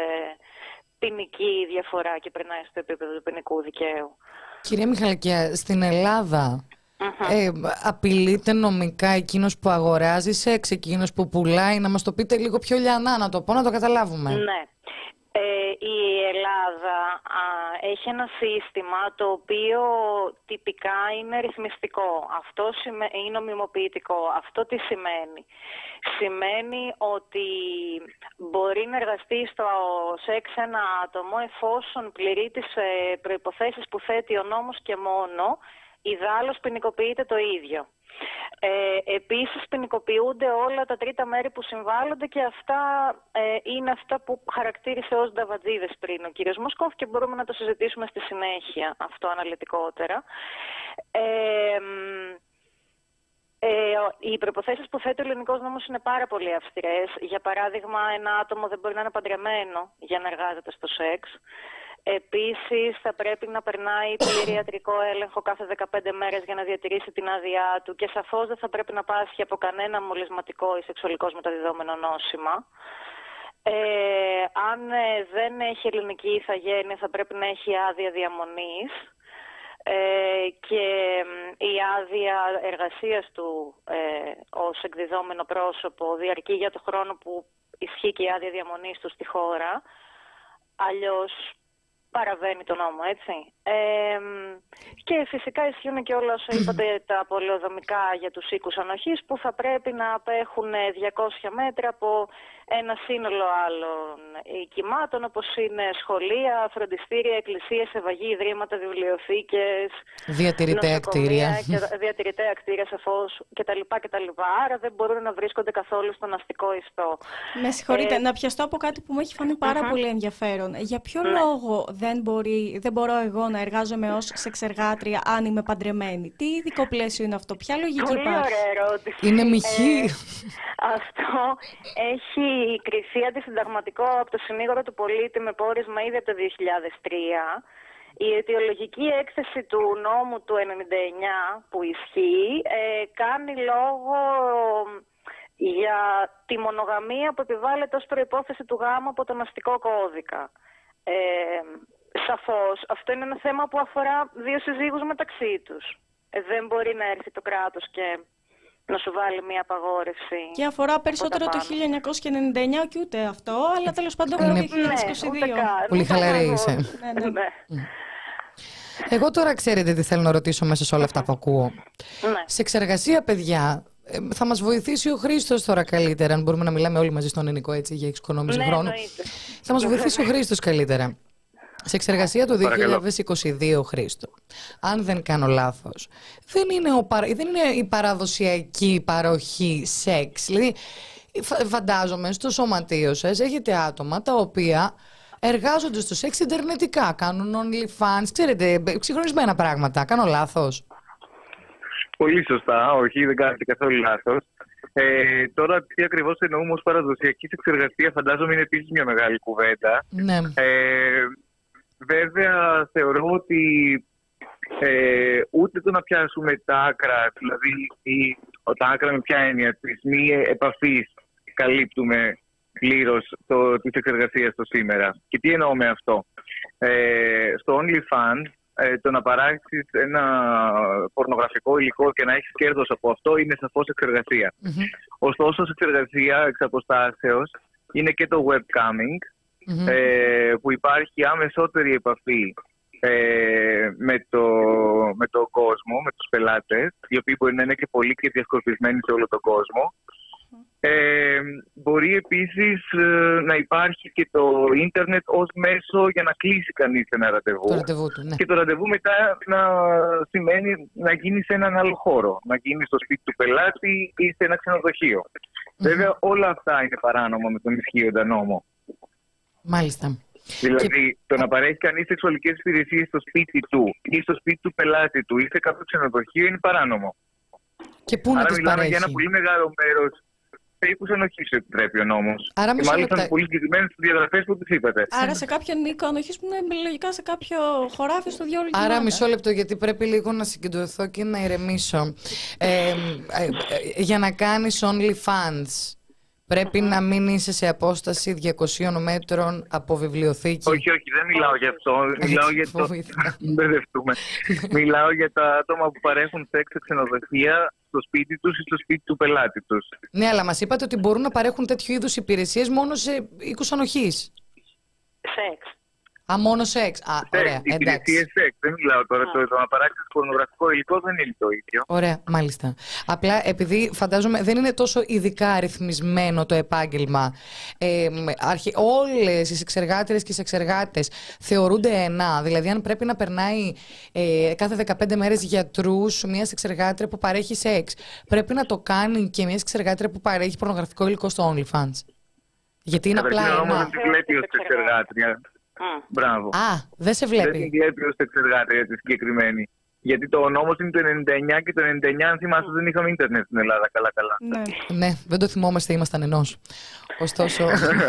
ποινική διαφορά και περνάει στο επίπεδο του ποινικού δικαίου. Κυρία Μιχαλακιά, στην Ελλάδα uh-huh. ε, απειλείται νομικά εκείνος που αγοράζει σεξ, εκείνος που πουλάει? Να μας το πείτε λίγο πιο λιανά, να το πω, να το καταλάβουμε. Ναι. Ε, η Ελλάδα α, έχει ένα σύστημα το οποίο τυπικά είναι ρυθμιστικό. Αυτό σημα... είναι νομιμοποιητικό. Αυτό τι σημαίνει? Σημαίνει ότι μπορεί να εργαστεί στο σεξ ένα άτομο εφόσον πληρεί τις προϋποθέσεις που θέτει ο νόμος και μόνο, ιδάλλως ποινικοποιείται το ίδιο. Ε, επίσης ποινικοποιούνται όλα τα τρίτα μέρη που συμβάλλονται, και αυτά ε, είναι αυτά που χαρακτήρισε ως νταβατζίδες πριν ο κύριος Μοσκόφ, και μπορούμε να το συζητήσουμε στη συνέχεια αυτό αναλυτικότερα. Ε, Ε, οι προϋποθέσεις που θέτει ο ελληνικός νόμος είναι πάρα πολύ αυστηρές. Για παράδειγμα, ένα άτομο δεν μπορεί να είναι παντρεμένο για να εργάζεται στο σεξ. Επίσης, θα πρέπει να περνάει πλήρη ιατρικό έλεγχο κάθε δεκαπέντε μέρες για να διατηρήσει την άδειά του, και σαφώς δεν θα πρέπει να πάσχει από κανένα μολυσματικό ή σεξουαλικώς μεταδιδόμενο νόσημα. Ε, αν ε, δεν έχει ελληνική ηθαγένεια, θα πρέπει να έχει άδεια διαμονής. Ε, και η άδεια εργασίας του ε, ως εκδιδόμενο πρόσωπο διαρκεί για το χρόνο που ισχύει και η άδεια διαμονής του στη χώρα. Αλλιώς παραβαίνει τον νόμο, έτσι. Ε, και φυσικά ισχύουν και όλα όσα είπατε τα πολεοδομικά για τους οίκους ανοχής, που θα πρέπει να απέχουν διακόσια μέτρα από ένα σύνολο άλλων οικημάτων, όπως είναι σχολεία, φροντιστήρια, εκκλησίες, ευαγή, ιδρύματα, βιβλιοθήκες, διατηρητέα κτίρια, διατηρητέα κτίρια σαφώς κτλ. κτλ. Άρα δεν μπορούν να βρίσκονται καθόλου στον αστικό ιστό. Με συγχωρείτε, ε... να πιαστώ από κάτι που μου έχει φανεί πάρα uh-huh. πολύ ενδιαφέρον. Για ποιο ναι. λόγο δεν, μπορεί, δεν μπορώ εγώ να εργάζομαι ως σεξεργάτρια αν είμαι παντρεμένη? Τι ειδικό πλαίσιο είναι αυτό? Ποια λογική πολύ υπάρχει? Ωραία ερώτηση. Είναι μοιχή. Ε, αυτό έχει κριθεί αντισυνταγματικό από το Συνήγορο του Πολίτη με πόρισμα ήδη από το δύο χιλιάδες τρία. Η αιτιολογική έκθεση του νόμου του ενενήντα εννιά που ισχύει ε, κάνει λόγο για τη μονογαμία που επιβάλλεται ως προϋπόθεση του γάμου από τον αστικό κώδικα. Ε, σαφώς αυτό είναι ένα θέμα που αφορά δύο συζύγους μεταξύ τους. Ε, δεν μπορεί να έρθει το κράτος και να σου βάλει μια απαγόρευση. Και αφορά περισσότερο το χίλια εννιακόσια ενενήντα εννιά και ούτε αυτό, αλλά τέλος πάντων το δύο χιλιάδες είκοσι δύο. Πολύ χαλαρή είσαι. Ναι, ναι. Εγώ τώρα ξέρετε τι θέλω να ρωτήσω μέσα σε όλα αυτά που ακούω. Ναι. Σε εξεργασία, παιδιά, θα μας βοηθήσει ο Χρήστος τώρα καλύτερα, αν μπορούμε να μιλάμε όλοι μαζί στον ελληνικό έτσι για εξοικονόμηση ναι, χρόνου. εννοείται. Θα μας βοηθήσει ο Χρήστος καλύτερα. Σε εξεργασία του δύο χιλιάδες είκοσι δύο, Χρήστο, αν δεν κάνω λάθος, δεν είναι, ο, δεν είναι η παραδοσιακή παροχή σεξ. Δηλαδή, φαντάζομαι στο σωματείο σας έχετε άτομα τα οποία εργάζονται στο σεξ ιντερνετικά, κάνουν OnlyFans, ξέρετε, ξυγχρονισμένα πράγματα. Κάνω λάθος? Πολύ σωστά, όχι, δεν κάνετε καθόλου λάθος. Ε, τώρα, τι ακριβώς εννοούμε ως παραδοσιακή εξεργασία, φαντάζομαι είναι επίσης μια μεγάλη κουβέντα. Ναι. Ε, βέβαια, θεωρώ ότι ε, ούτε το να πιάσουμε τα άκρα, δηλαδή η, τα άκρα με ποια έννοια της μη επαφής καλύπτουμε πλήρως το, της εξεργασίας το σήμερα. Και τι εννοώ με αυτό. Ε, στο OnlyFans, ε, το να παράξεις ένα πορνογραφικό υλικό και να έχεις κέρδος από αυτό είναι σαφώς εξεργασία. Mm-hmm. Ωστόσο, σε εξεργασία εξ αποστάσεως είναι και το webcamming, mm-hmm. ε, που υπάρχει άμεσότερη επαφή ε, με, το, με τον κόσμο, με τους πελάτες, οι οποίοι μπορεί να είναι και πολύ και διασκορπισμένοι σε όλο τον κόσμο. Ε, μπορεί επίσης ε, να υπάρχει και το ίντερνετ ως μέσο για να κλείσει κανείς ένα ραντεβού. Το ραντεβού του, ναι. Και το ραντεβού μετά να σημαίνει να γίνει σε έναν άλλο χώρο. Να γίνει στο σπίτι του πελάτη ή σε ένα ξενοδοχείο. Mm-hmm. Βέβαια όλα αυτά είναι παράνομα με τον ισχύοντα νόμο. Μάλιστα. Δηλαδή και... το να παρέχει κανείς σεξουαλικές υπηρεσίες στο σπίτι του ή στο σπίτι του πελάτη του ή σε κάποιο ξενοδοχείο είναι παράνομο. Και πού να τις παρέχει. Άρα μιλάμε για ένα πολύ μεγάλο μέρος οίκους ανοχής επιτρέπει ο νόμος. Άρα και μάλιστα με πολύ συγκεκριμένες διαγραφές που τις είπατε. Άρα σε κάποιον οίκο ανοχής που είναι λογικά σε κάποιο χωράφι στο διόλου. Άρα μισό λεπτό, γιατί πρέπει λίγο να συγκεντρωθώ και να ηρεμήσω. Ε, ε, ε, για να κάνεις OnlyFans πρέπει mm-hmm. να μην είσαι σε απόσταση διακοσίων μέτρων από βιβλιοθήκη. Όχι, όχι, δεν μιλάω για αυτό. Μιλάω για το... Μπερδευτούμε. Μιλάω για τα άτομα που παρέχουν σεξ σε ξενοδοχεία στο σπίτι τους ή στο σπίτι του πελάτη τους. Ναι, αλλά μας είπατε ότι μπορούν να παρέχουν τέτοιου είδους υπηρεσίες μόνο σε οίκους ανοχής. Σεξ. Α, μόνο σεξ. Α, σεξ, ωραία, εντάξει. Υπηρεσίες σεξ. Δεν μιλάω τώρα. Το, το να παράξεις πορνογραφικό υλικό δεν είναι το ίδιο. Ωραία, μάλιστα. Απλά επειδή φαντάζομαι δεν είναι τόσο ειδικά αριθμισμένο το επάγγελμα. Ε, αρχι... Όλες οι εξεργάτριες και οι εξεργάτες θεωρούνται ένα. Δηλαδή, αν πρέπει να περνάει ε, κάθε δεκαπέντε μέρες γιατρούς μια εξεργάτρια που παρέχει σεξ, πρέπει να το κάνει και μια εξεργάτρια που παρέχει πορνογραφικό υλικό στο OnlyFans. Γιατί είναι απλά ένα. Όμως δεν τη βλέπει ως εξεργάτρια. Mm. Μπράβο. Α, δεν σε βλέπει. Δεν την βλέπει ως εξεργάτρια τη συγκεκριμένη. Γιατί το νόμος είναι το ενενήντα εννιά και το ενενήντα εννιά, αν θυμάστε, δεν είχαμε ίντερνετ στην Ελλάδα. Καλά-καλά. Ναι. ναι, δεν το θυμόμαστε, ήμασταν ενός. Ωστόσο,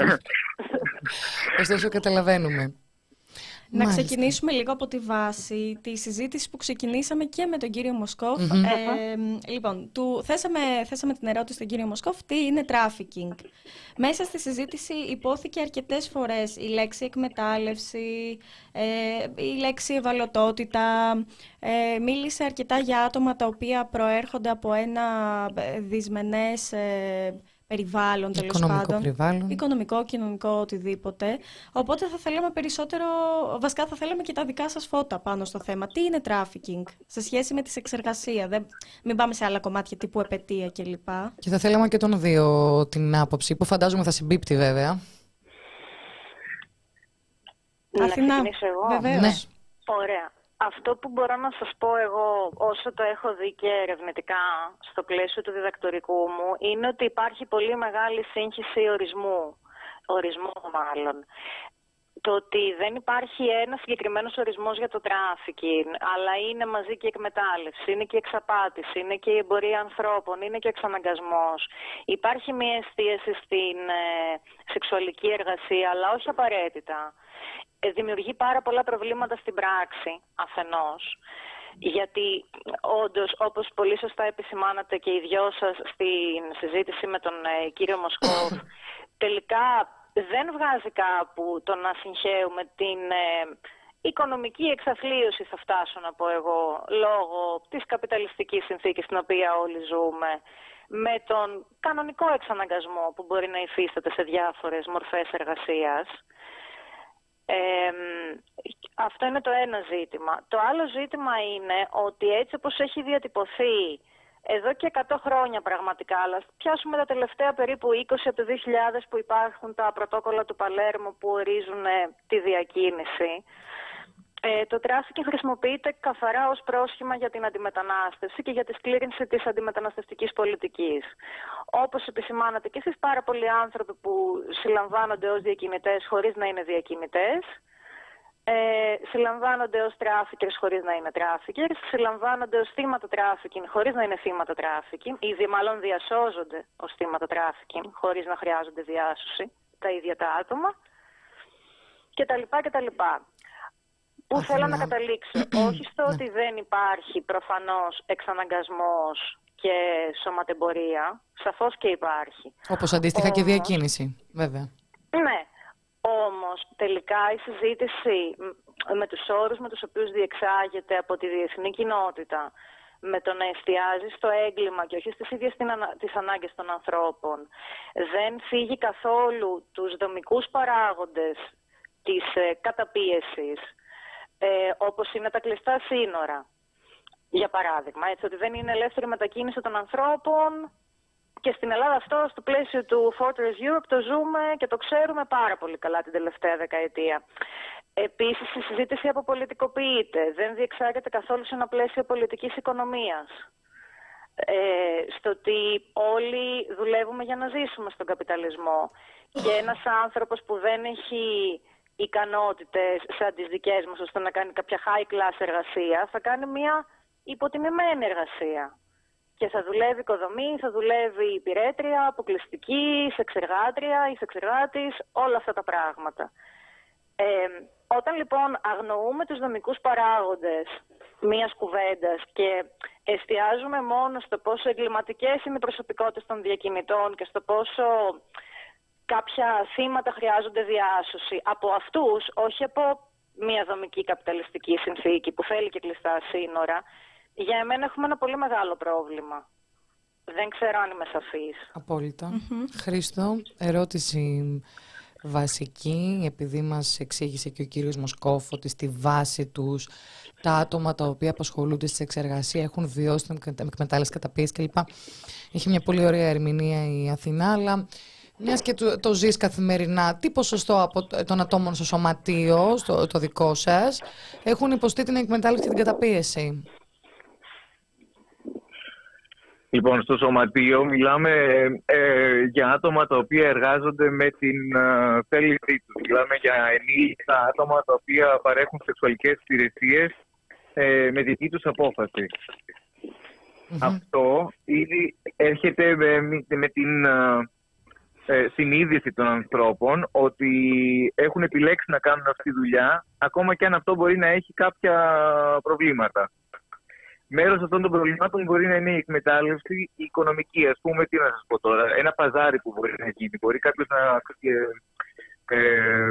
ωστόσο καταλαβαίνουμε. Να Μάλιστα. ξεκινήσουμε λίγο από τη βάση τη συζήτηση που ξεκινήσαμε και με τον κύριο Μοσκόφ. Mm-hmm. Ε, λοιπόν, του θέσαμε, θέσαμε την ερώτηση στον κύριο Μοσκόφ, τι είναι trafficking. Μέσα στη συζήτηση υπόθηκε αρκετές φορές η λέξη εκμετάλλευση, ε, η λέξη ευαλωτότητα. Ε, μίλησε αρκετά για άτομα τα οποία προέρχονται από ένα δυσμενές ε, περιβάλλον, τέλος πάντων. Περιβάλλον. Οικονομικό, κοινωνικό, οτιδήποτε. Οπότε θα θέλαμε περισσότερο, βασικά θα θέλαμε και τα δικά σας φώτα πάνω στο θέμα. Τι είναι trafficking σε σχέση με τη εξεργασία. Δεν, μην πάμε σε άλλα κομμάτια τύπου επετεία κλπ. Και θα θέλαμε και των δύο την άποψη, που φαντάζομαι θα συμπίπτει βέβαια. Να Αθηνά, ξεκινήσω εγώ. βεβαίως. Ναι. Ωραία. Αυτό που μπορώ να σας πω εγώ, όσο το έχω δει και ερευνητικά στο πλαίσιο του διδακτορικού μου, είναι ότι υπάρχει πολύ μεγάλη σύγχυση ορισμού, ορισμού μάλλον. Το ότι δεν υπάρχει ένας συγκεκριμένος ορισμός για το τράφικινγκ, αλλά είναι μαζί και η εκμετάλλευση, είναι και η εξαπάτηση, είναι και η εμπορία ανθρώπων, είναι και ο εξαναγκασμός. Υπάρχει μια εστίαση στην ε, σεξουαλική εργασία, αλλά όχι απαραίτητα. Δημιουργεί πάρα πολλά προβλήματα στην πράξη αφενός, γιατί όντως, όπως πολύ σωστά επισημάνατε και οι δυο σας στην συζήτηση με τον ε, κύριο Μοσκόφ, τελικά δεν βγάζει κάπου το να συγχέουμε την ε, οικονομική εξαθλίωση, θα φτάσω να πω εγώ, λόγω της καπιταλιστικής συνθήκης στην οποία όλοι ζούμε, με τον κανονικό εξαναγκασμό που μπορεί να υφίσταται σε διάφορες μορφές εργασίας. Ε, αυτό είναι το ένα ζήτημα. Το άλλο ζήτημα είναι ότι έτσι όπως έχει διατυπωθεί εδώ και εκατό χρόνια πραγματικά, αλλά πιάσουμε τα τελευταία περίπου είκοσι από το δύο χιλιάδες που υπάρχουν τα πρωτόκολλα του Παλέρμο που ορίζουν τη διακίνηση, ε, το τράφικινγκ χρησιμοποιείται καθαρά ως πρόσχημα για την αντιμετανάστευση και για τη σκλήρινση της αντιμεταναστευτικής πολιτικής. Όπως επισημάνατε και εσείς, πάρα πολλοί άνθρωποι που συλλαμβάνονται ως διακινητές χωρίς να είναι διακινητές, ε, συλλαμβάνονται ως τράφικερς χωρίς να είναι τράφικερς, συλλαμβάνονται ως θύματα τράφικινγκ χωρίς να είναι θύματα τράφικινγκ, ή μάλλον διασώζονται ως θύματα τράφικινγκ χωρίς να χρειάζονται διάσωση τα ίδια τα άτομα, κτλ. κτλ. Πού θέλω να καταλήξω? Όχι στο ότι δεν υπάρχει προφανώς εξαναγκασμός και σωματεμπορία, σαφώς και υπάρχει. Όπως αντίστοιχα Όμως, και διακίνηση, βέβαια. Ναι, όμως τελικά η συζήτηση με τους όρους με τους οποίους διεξάγεται από τη διεθνή κοινότητα, με το να εστιάζει στο έγκλημα και όχι στις ίδιες τις ανάγκες των ανθρώπων, δεν φύγει καθόλου τους δομικούς παράγοντες της ε, καταπίεσης, ε, όπως είναι τα κλειστά σύνορα, για παράδειγμα, έτσι, ότι δεν είναι ελεύθερη μετακίνηση των ανθρώπων. Και στην Ελλάδα αυτό, στο πλαίσιο του Fortress Europe, το ζούμε και το ξέρουμε πάρα πολύ καλά την τελευταία δεκαετία. Επίσης, η συζήτηση αποπολιτικοποιείται. Δεν διεξάγεται καθόλου σε ένα πλαίσιο πολιτικής οικονομίας. Ε, στο ότι όλοι δουλεύουμε για να ζήσουμε στον καπιταλισμό. Και ένας άνθρωπος που δεν έχει ικανότητες σαν τις δικές μας, ώστε να κάνει κάποια high class εργασία, θα κάνει μια υποτιμημένη εργασία. Και θα δουλεύει οικοδομή, θα δουλεύει υπηρέτρια, αποκλειστική, σεξεργάτρια, σεξεργάτης, όλα αυτά τα πράγματα. Ε, όταν λοιπόν αγνοούμε τους δομικούς παράγοντες μιας κουβέντας και εστιάζουμε μόνο στο πόσο εγκληματικές είναι οι προσωπικότητες των διακινητών και στο πόσο κάποια θύματα χρειάζονται διάσωση από αυτούς, όχι από μια δομική καπιταλιστική συνθήκη που θέλει και κλειστά σύνορα, για εμένα έχουμε ένα πολύ μεγάλο πρόβλημα. Δεν ξέρω αν είμαι σαφής. Απόλυτα. Mm-hmm. Χρήστο, ερώτηση βασική, επειδή μας εξήγησε και ο κύριος Μοσκόφ ότι στη βάση τους τα άτομα τα οποία απασχολούνται στη εξεργασία έχουν βιώσει την εκμετάλλευση, καταπίεση κλπ. Έχει μια πολύ ωραία ερμηνεία η Αθηνά, αλλά μιας και το, το ζεις καθημερινά, τι ποσοστό από των ατόμων στο σωματείο, στο, το δικό σας, έχουν υποστεί την εκμετάλλευση και την καταπίεση? Λοιπόν, στο σωματείο μιλάμε ε, για άτομα τα οποία εργάζονται με την ε, θέλησή τους. Μιλάμε για ενήλικα άτομα τα οποία παρέχουν σεξουαλικές υπηρεσίες ε, με δική τους απόφαση. Mm-hmm. Αυτό ήδη έρχεται με, με την ε, συνείδηση των ανθρώπων ότι έχουν επιλέξει να κάνουν αυτή τη δουλειά, ακόμα και αν αυτό μπορεί να έχει κάποια προβλήματα. Μέρος αυτών των προβλημάτων μπορεί να είναι η εκμετάλλευση, η οικονομική. Ας πούμε, τι να σας πω τώρα, ένα παζάρι που μπορεί να γίνει. Μπορεί κάποιος να ε, ε,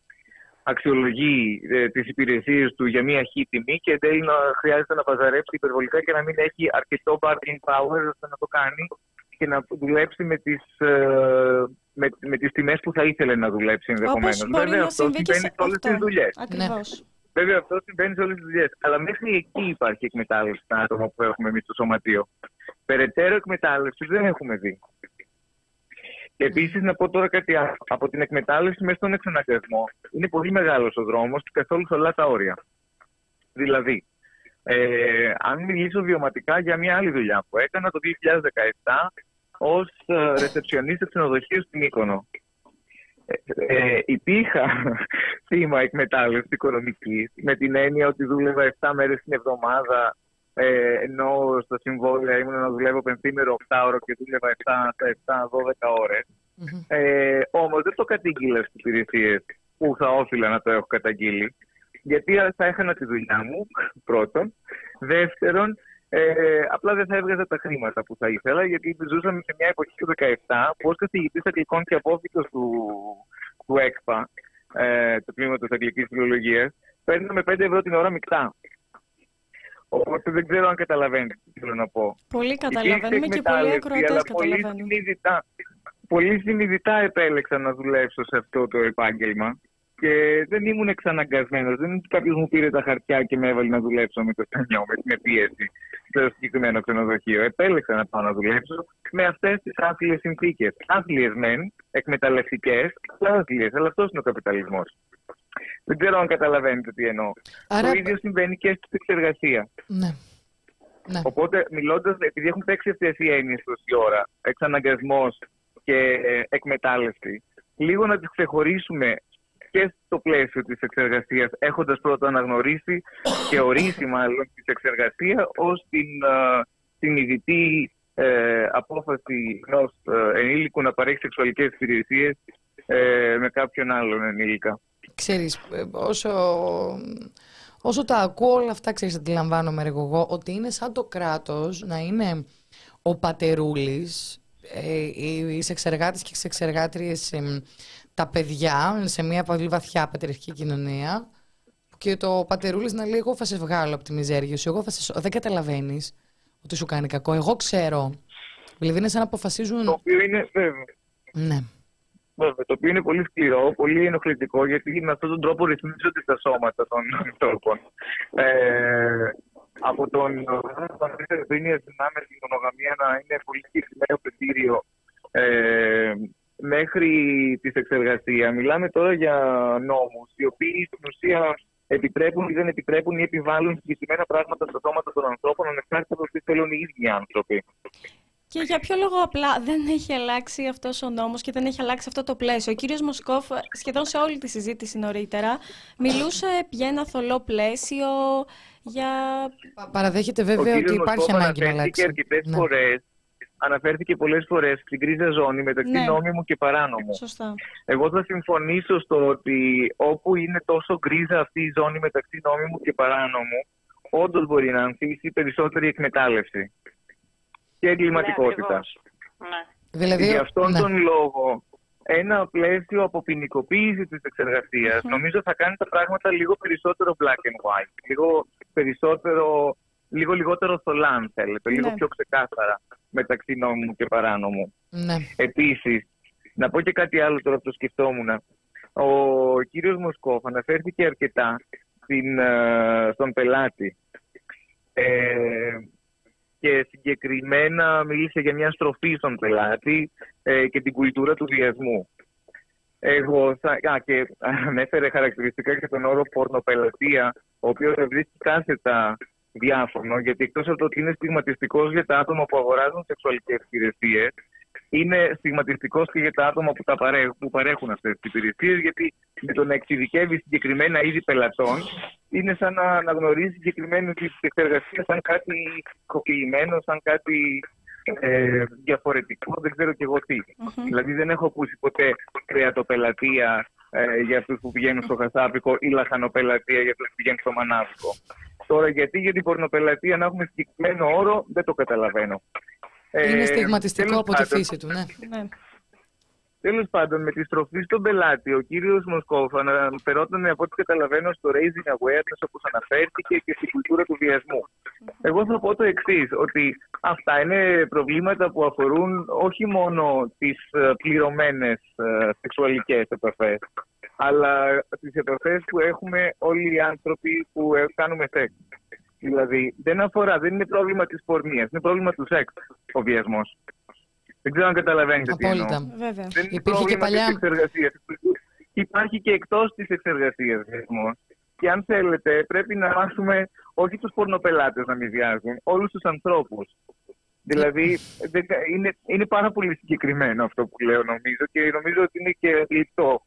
αξιολογεί ε, τις υπηρεσίες του για μία χή τιμή και εν τέλει να χρειάζεται να παζαρέψει υπερβολικά και να μην έχει αρκετό bargaining power ώστε να το κάνει και να δουλέψει με τις, ε, με, με τις τιμές που θα ήθελε να δουλέψει ενδεχομένως. Βέβαια, αυτό συμβαίνει σε όλες τις δουλειές. Ακριβώς. Βέβαια, αυτό συμβαίνει σε όλες τις δουλειές. Αλλά μέχρι εκεί υπάρχει εκμετάλλευση στα άτομα που έχουμε εμείς στο σωματείο. Περαιτέρω εκμετάλλευση δεν έχουμε δει. Επίσης, να πω τώρα κάτι άλλο. Από την εκμετάλλευση μέσα στον εξαναγκασμό είναι πολύ μεγάλος ο δρόμος και καθόλου θολά τα όρια. Δηλαδή, ε, αν μιλήσω βιωματικά για μια άλλη δουλειά που έκανα το δύο χιλιάδες δεκαεπτά ως ρεσεψιονίστ σε ξενοδοχείο στην Μύκονο. Ε, υπήρχα θύμα εκμετάλλευση οικονομική, με την έννοια ότι δούλευα επτά μέρες την εβδομάδα, ε, ενώ στα συμβόλαια ήμουν να δουλεύω πενθήμερο οκτάωρο και δούλευα επτά με δώδεκα ώρες. Mm-hmm. Ε, όμως δεν το κατήγγειλα στις υπηρεσίες που θα όφιλα να το έχω καταγγείλει, γιατί θα έχανα τη δουλειά μου, πρώτον. Δεύτερον, Ε, απλά δεν θα έβγαζα τα χρήματα που θα ήθελα, γιατί ζούσαμε σε μια εποχή του δεκαεπτά που ως καθηγητής αγγλικών και απόφοιτος του, του ΕΚΠΑ, ε, του τμήματος αγγλικής φιλολογίας, παίρναμε πέντε ευρώ την ώρα μεικτά. Οπότε δεν ξέρω αν καταλαβαίνετε τι θέλω να πω. Πολύ καταλαβαίνουμε και πολλοί ακροατές καταλαβαίνουν. Πολύ συνειδητά, πολύ συνειδητά επέλεξα να δουλέψω σε αυτό το επάγγελμα. Και δεν ήμουν εξαναγκασμένος. Δεν είναι ότι κάποιος μου πήρε τα χαρτιά και με έβαλε να δουλέψω με το στενιό, με την πίεση στο συγκεκριμένο ξενοδοχείο. Επέλεξα να πάω να δουλέψω με αυτές τις άθλιες συνθήκες. Άθλιες μεν, εκμεταλλευτικές, αλλά άθλιες. Αλλά αυτός είναι ο καπιταλισμός. Δεν ξέρω αν καταλαβαίνετε τι εννοώ. Άρα... Το ίδιο συμβαίνει και στην εξεργασία. Ναι. Ναι. Οπότε, μιλώντας, επειδή έχουν παίξει αυτές οι έννοιες τόση ώρα, εξαναγκασμός και εκμετάλλευση, λίγο να τις ξεχωρίσουμε και στο πλαίσιο της εξεργασίας, έχοντας πρώτα αναγνωρίσει και ορίσει μάλλον την εξεργασία ως την uh, συνειδητή uh, απόφαση ενός uh, ενήλικου να παρέχει σεξουαλικές υπηρεσίες uh, με κάποιον άλλον ενήλικα. Ξέρεις, όσο, όσο τα ακούω όλα αυτά, ξέρεις, αντιλαμβάνομαι εγώ, ότι είναι σαν το κράτος να είναι ο πατερούλης, ε, οι σεξεργάτες και οι σεξεργάτριες, ε, τα παιδιά σε μια πολύ βαθιά πατριαρχική κοινωνία, και το πατερούλης να λέει: εγώ θα σε βγάλω από τη μιζέρια σου, εγώ θα σε... δεν καταλαβαίνεις ότι σου κάνει κακό. Εγώ ξέρω. Δηλαδή είναι σαν να αποφασίζουν. Το οποίο είναι, βέβαια. Ναι. Βέβαια, το οποίο είναι πολύ σκληρό, πολύ ενοχλητικό, γιατί με αυτόν τον τρόπο ρυθμίζονται τα σώματα των ανθρώπων. Ε, από τον πριν δυνάμε την μονογαμία να είναι πολύ συγκεκριμένο κριτήριο ε, μέχρι τη σεξεργασία. Μιλάμε τώρα για νόμους, οι οποίοι στην ουσία επιτρέπουν ή δεν επιτρέπουν ή επιβάλλουν συγκεκριμένα πράγματα στα σώματα των ανθρώπων, ανεξάρτητα από τι θέλουν οι ίδιοι άνθρωποι. Και για ποιο λόγο απλά δεν έχει αλλάξει αυτός ο νόμος και δεν έχει αλλάξει αυτό το πλαίσιο? Ο κύριος Μοσκόφ σχεδόν σε όλη τη συζήτηση νωρίτερα μιλούσε για ένα θολό πλαίσιο, για... Παραδέχεται βέβαια ότι υπάρχει ανάγκη να αλλάξει. Αρκετές ναι. φορές, αναφέρθηκε πολλές φορές στην γκρίζα ζώνη μεταξύ ναι. νόμιμου και παράνομου. Σωστά. Εγώ θα συμφωνήσω στο ότι όπου είναι τόσο γκρίζα αυτή η ζώνη μεταξύ νόμιμου και παράνομου, όντως μπορεί να ανθίσει περισσότερη εκμετάλλευση και εγκληματικότητα. Ναι, δηλαδή, Γι' αυτόν ναι. τον λόγο, ένα πλαίσιο από ποινικοποίηση της εξεργασίας mm. νομίζω θα κάνει τα πράγματα λίγο περισσότερο black and white, λίγο, περισσότερο, λίγο λιγότερο θολά, αν θέλετε, λίγο ναι. πιο ξεκάθαρα μεταξύ νόμου και παράνομου. Ναι. Επίσης, να πω και κάτι άλλο τώρα που το σκεφτόμουν. Ο κύριος Μοσκόφ αναφέρθηκε αρκετά στην, στον πελάτη. Ε, και συγκεκριμένα μίλησε για μια στροφή στον πελάτη ε, και την κουλτούρα του βιασμού. Εγώ θα, α, και ανέφερε χαρακτηριστικά και τον όρο πορνοπελατεία, ο οποίος βρίσκει κάθετα διάφορο, γιατί εκτός από το ότι είναι στιγματιστικός για τα άτομα που αγοράζουν σεξουαλικές υπηρεσίες, είναι στιγματιστικός και για τα άτομα που, τα παρέχουν, που παρέχουν αυτές τις υπηρεσίες, γιατί με το να εξειδικεύει συγκεκριμένα είδη πελατών, είναι σαν να αναγνωρίζει συγκεκριμένες εξεργασίες σαν κάτι κοποποιημένο, σαν κάτι ε, διαφορετικό, δεν ξέρω κι εγώ τι. Mm-hmm. Δηλαδή δεν έχω ακούσει ποτέ κρεατοπελατεία ε, για αυτούς που πηγαίνουν στο χασάπικο ή λαχανοπελατεία για αυτούς που πηγαίνουν στο μανάβικο. Τώρα γιατί για την πορνοπελατεία να έχουμε συγκεκριμένο όρο, δεν το καταλαβαίνω. Είναι στιγματιστικό ε, από τη φύση του, ναι. ναι. Τέλος πάντων, με τη στροφή στον πελάτη, ο κύριος Μοσκόφ αναφερόταν, από ό,τι καταλαβαίνω, στο raising awareness, όπως αναφέρθηκε, και στην κουλτούρα του βιασμού. Εγώ θα πω το εξής, ότι αυτά είναι προβλήματα που αφορούν όχι μόνο τις πληρωμένες σεξουαλικές επαφές, αλλά τις επαφές που έχουμε όλοι οι άνθρωποι που κάνουμε σεξ. Δηλαδή, δεν αφορά, δεν είναι πρόβλημα της πορνείας, είναι πρόβλημα του σεξ ο βιασμός. Δεν ξέρω αν καταλαβαίνετε τι εννοώ. Βέβαια. Δεν είναι Υπήρχε πρόβλημα και παλιά... της εξεργασίας. Υπάρχει και εκτός της εξεργασίας βιασμός. Και αν θέλετε, πρέπει να μάθουμε όχι τους πορνοπελάτες να μη βιάζουν, όλους τους ανθρώπους. Δηλαδή, είναι, είναι πάρα πολύ συγκεκριμένο αυτό που λέω, νομίζω, και νομίζω ότι είναι και λιτό.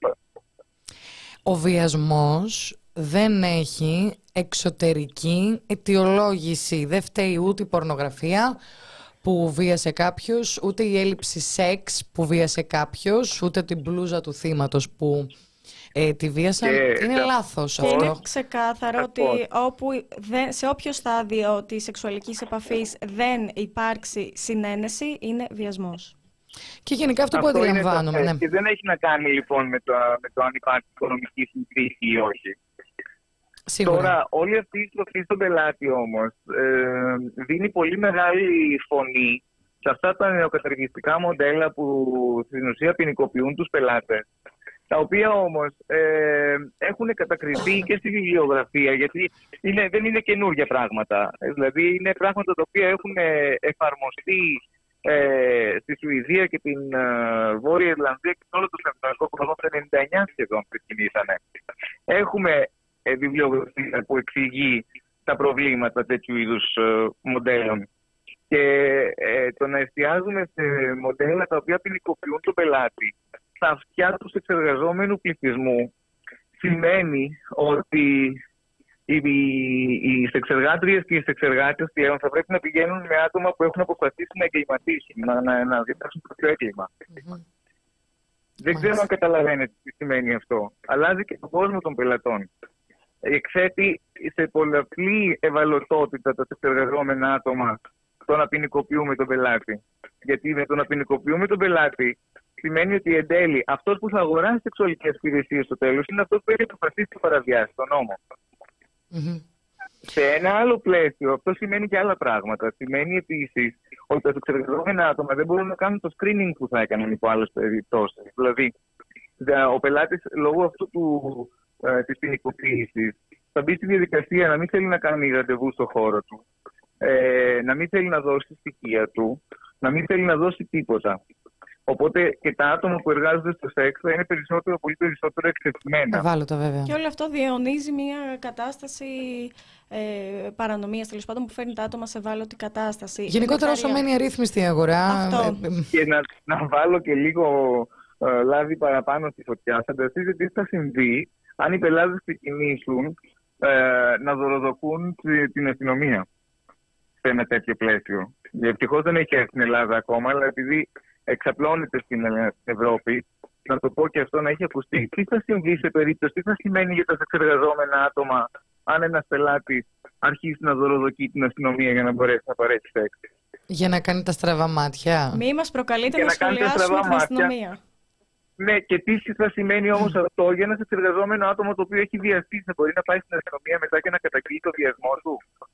Ο βιασμός δεν έχει εξωτερική αιτιολόγηση. Δεν φταίει ούτε η πορνογραφία που βίασε κάποιος, ούτε η έλλειψη σεξ που βίασε κάποιος, ούτε την μπλούζα του θύματος που ε, τη βίασαν. Και είναι λάθος και αυτό. Είναι ξεκάθαρο ότι όπου δεν, σε όποιο στάδιο της σεξουαλικής επαφής δεν υπάρξει συνένεση, είναι βιασμός. Και γενικά αυτό, αυτό που αντιλαμβάνομαι. Ναι. Και δεν έχει να κάνει λοιπόν με το, με το αν υπάρχει οικονομική συγκρίση ή όχι. Σίγουρα. Τώρα, όλη αυτή η στροφή στον πελάτη όμως ε, δίνει πολύ μεγάλη φωνή σε αυτά τα νεοκαταργιστικά μοντέλα που στην ουσία ποινικοποιούν τους πελάτες, τα οποία όμως ε, έχουν κατακριθεί και στη βιβλιογραφία, γιατί είναι, δεν είναι καινούργια πράγματα. Δηλαδή, είναι πράγματα τα οποία έχουν εφαρμοστεί ε, στη Σουηδία και την ε, Βόρεια Ιρλανδία και όλο το σκανδιναβικό κόσμο το ενενήντα εννιά σχεδόν ξεκινήσανε. Έχουμε ε, βιβλιογραφία που εξηγεί τα προβλήματα τέτοιου είδους ε, μοντέλων. Και ε, το να εστιάζουμε σε μοντέλα τα οποία ποινικοποιούν τον πελάτη στα αυτιά του εξεργαζόμενου πληθυσμού σημαίνει ότι οι, οι σεξεργάτριες και οι σεξεργάτες πλέον θα πρέπει να πηγαίνουν με άτομα που έχουν αποφασίσει να εγκληματίσουν, να, να, να διατάξουν κάποιο έγκλημα. Mm-hmm. Δεν ξέρω αν καταλαβαίνετε τι σημαίνει αυτό. Αλλάζει και τον κόσμο των πελατών. Εκθέτει σε πολλαπλή ευαλωτότητα τα σεξεργαζόμενα άτομα το να ποινικοποιούμε τον πελάτη. Γιατί με το να ποινικοποιούμε τον πελάτη σημαίνει ότι εν τέλει αυτός που θα αγοράσει σεξουαλικές υπηρεσίες στο τέλος είναι αυτός που έχει αποφασίσει να παραβιάσει τον νόμο. Mm-hmm. Σε ένα άλλο πλαίσιο, αυτό σημαίνει και άλλα πράγματα. Σημαίνει επίσης ότι τα σεξεργαζόμενα άτομα δεν μπορούν να κάνουν το screening που θα έκαναν υπό άλλες περιπτώσεις. Δηλαδή, ο πελάτης λόγω αυτού του, ε, της ποινικοποίησης θα μπει στη διαδικασία να μην θέλει να κάνει ραντεβού στο χώρο του, ε, να μην θέλει να δώσει στοιχεία του, να μην θέλει να δώσει τίποτα. Οπότε και τα άτομα που εργάζονται στο σεξ θα είναι περισσότερο, πολύ περισσότερο εκτεθειμένα. Ευάλωτα, βέβαια. Και όλο αυτό διαιωνίζει μια κατάσταση ε, παρανομίας, τέλος πάντων, που φέρνει τα άτομα σε ευάλωτη κατάσταση. Γενικότερα, όσο μένει αρρύθμιστη η αγορά. Αυτό. Και να, να βάλω και λίγο ε, λάδι παραπάνω στη φωτιά. Φανταστείτε τι θα συμβεί αν οι πελάτες ξεκινήσουν ε, να δωροδοκούν την αστυνομία σε ένα τέτοιο πλαίσιο. Ευτυχώς δεν έχει έρθει στην Ελλάδα ακόμα, αλλά επειδή εξαπλώνεται στην Ευρώπη, να το πω και αυτό να έχει ακουστεί. Τι θα συμβεί σε περίπτωση, τι θα σημαίνει για τα σεξεργαζόμενα άτομα, αν ένας πελάτης αρχίσει να δωροδοκεί την αστυνομία για να μπορέσει να παρέχει σεξ. Για να κάνει τα στραβά μάτια. Μη μας προκαλείτε για να, να σχολιάσουμε την αστυνομία. Ναι, και τι θα σημαίνει όμως αυτό για ένα σεξεργαζόμενο άτομο το οποίο έχει βιαστεί, να μπορεί να πάει στην αστυνομία μετά και να καταγγείλει το βιασμό του.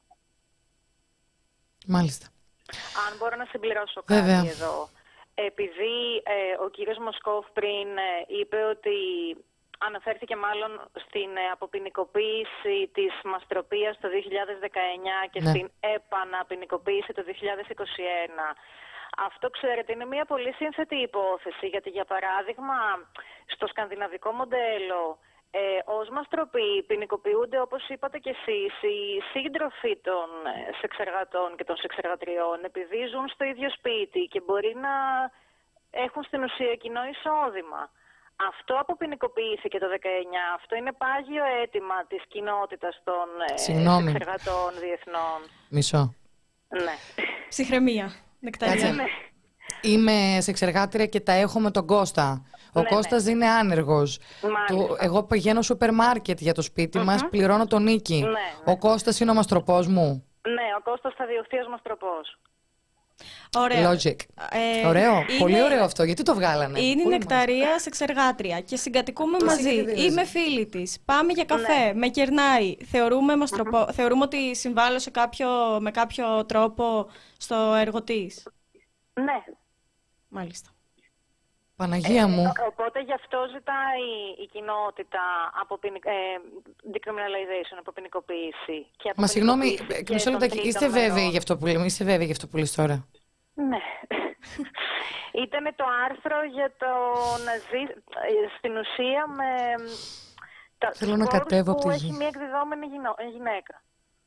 Μάλιστα. Αν μπορώ να συμπληρώσω Βέβαια. κάτι εδώ. Επειδή ε, ο κύριος Μοσκόφ πριν ε, είπε ότι αναφέρθηκε μάλλον στην ε, αποποινικοποίηση της μαστροπίας το δύο χιλιάδες δεκαεννιά και ναι. στην επαναποινικοποίηση το δύο χιλιάδες είκοσι ένα. Αυτό, ξέρετε, είναι μια πολύ σύνθετη υπόθεση, γιατί για παράδειγμα στο σκανδιναβικό μοντέλο ε, ως μαστροποί ποινικοποιούνται, όπως είπατε κι εσείς, οι σύντροφοι των σεξεργατών και των σεξεργατριών, επειδή ζουν στο ίδιο σπίτι και μπορεί να έχουν στην ουσία κοινό εισόδημα. Αυτό αποποινικοποιήθηκε το δεκαεννιά. Αυτό είναι πάγιο αίτημα της κοινότητας των Συγγνώμη. σεξεργατών διεθνών. Μισό. Ναι. Ψυχραιμία. Νεκταρία. Ναι. Είμαι σεξεργάτρια και τα έχω με τον Κώστα. Ο Ναι, Κώστας ναι. είναι άνεργος. Μάλιστα. Εγώ πηγαίνω σούπερ μάρκετ για το σπίτι μας, πληρώνω τον νίκη. Ναι, ναι. Ο Κώστας είναι ο μαστροπός μου. Ναι, ο Κώστας θα διωχθεί ως μαστροπός. Ωραία. Logic. Ε, Ωραίο. είναι- Πολύ ωραίο αυτό. Γιατί το βγάλανε. Είναι η Πολύ Νεκταρία σεξεργάτρια και συγκατοικούμε μαζί. συγκατοικείς. Είμαι φίλη της. Πάμε για καφέ. Με κερνάει. Θεωρούμε, μαστροπο... Θεωρούμε ότι συμβάλλω σε κάποιο... με κάποιο τρόπο στο έργο της. Ναι. Μάλιστα. Παναγία μου. Ε, οπότε γι' αυτό ζητάει η κοινότητα αποποινικ... ε, decriminalization, αποποινικοποίηση. Και Μα συγγνώμη, αποποινικοποίηση και μισό των λεπτάκι. τρίτων Είστε βέβαιοι μερών. για αυτό που λέμε, είστε βέβαιοι για αυτό που λες τώρα. Ναι. Ήταν το άρθρο για το να ζει στην ουσία με τα Θέλω να σπόρους κατέβω από που τη έχει γη. μια εκδιδόμενη γυνο- γυναίκα.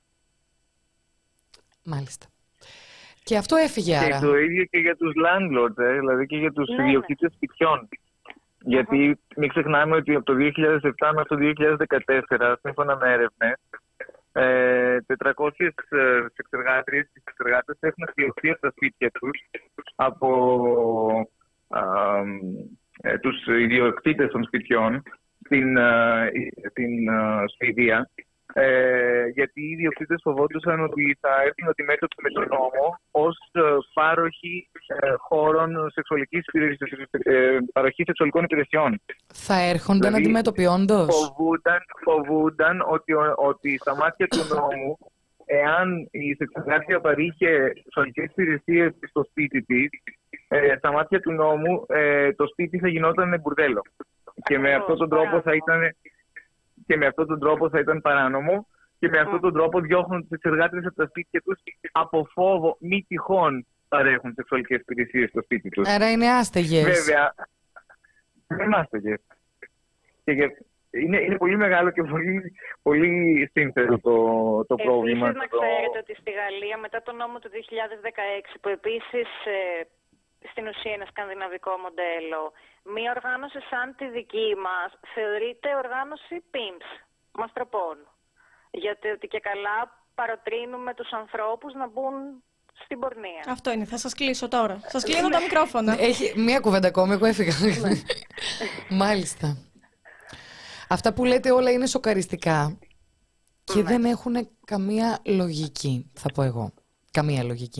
Μάλιστα. Και αυτό έφυγε Και άρα. το ίδιο και για τους landlords, ε, δηλαδή και για τους Ναι, ιδιοκτήτες σπιτιών. Γιατί μην ξεχνάμε ότι από το δύο χιλιάδες επτά μέχρι το δύο χιλιάδες δεκατέσσερα, σύμφωνα με έρευνες, ε, τετρακόσιες σεξεργάτριες και σεξεργάτες έχουν εκδιωχθεί από τα σπίτια τους από α, ε, τους ιδιοκτήτες των σπιτιών στην, ε, στην ε, Σουηδία. Ε, γιατί οι ιδιοκτήτες φοβόντουσαν ότι θα έρθουν αντιμέτωποι με τον νόμο ως ε, πάροχοι ε, χώρων σεξουαλικής υπηρεσίας, ε, παροχή σεξουαλικών υπηρεσιών. Θα έρχονταν Δηλαδή, αντιμέτωποι όντως. Φοβούνταν, φοβούνταν ότι, ο- ότι στα μάτια του νόμου, εάν η σεξεργάτρια παρήχε σεξουαλικές υπηρεσίες στο σπίτι της, ε, στα μάτια του νόμου ε, το σπίτι θα γινόταν μπουρδέλο. Και με αυτόν τον τρόπο θα ήταν... Και με αυτόν τον τρόπο θα ήταν παράνομο και με αυτόν τον τρόπο διώχνουν τις εξεργάτριες από τα σπίτια τους από φόβο μη τυχόν παρέχουν σεξουαλικές υπηρεσίες στο σπίτι τους. Άρα είναι άστεγες. Βέβαια, δεν είναι άστεγες. Και για- είναι, είναι πολύ μεγάλο και πολύ, πολύ σύνθετο το, το πρόβλημα. Επίσης, να το- ξέρετε ότι στη Γαλλία, μετά τον νόμο του δύο χιλιάδες δεκαέξι, που επίσης ε, στην ουσία είναι σκανδιναβικό μοντέλο, μία οργάνωση σαν τη δική μας θεωρείται οργάνωση pimps, μαστροπών. Γιατί ότι και καλά παροτρύνουμε τους ανθρώπους να μπουν στην πορνεία. Αυτό είναι. Θα σας κλείσω τώρα. Σας κλείνω τα μικρόφωνα. Έχει μία κουβέντα ακόμη, εγώ έφυγα. Μάλιστα. Αυτά που λέτε όλα είναι σοκαριστικά και δεν έχουν καμία λογική, θα πω εγώ. Καμία λογική.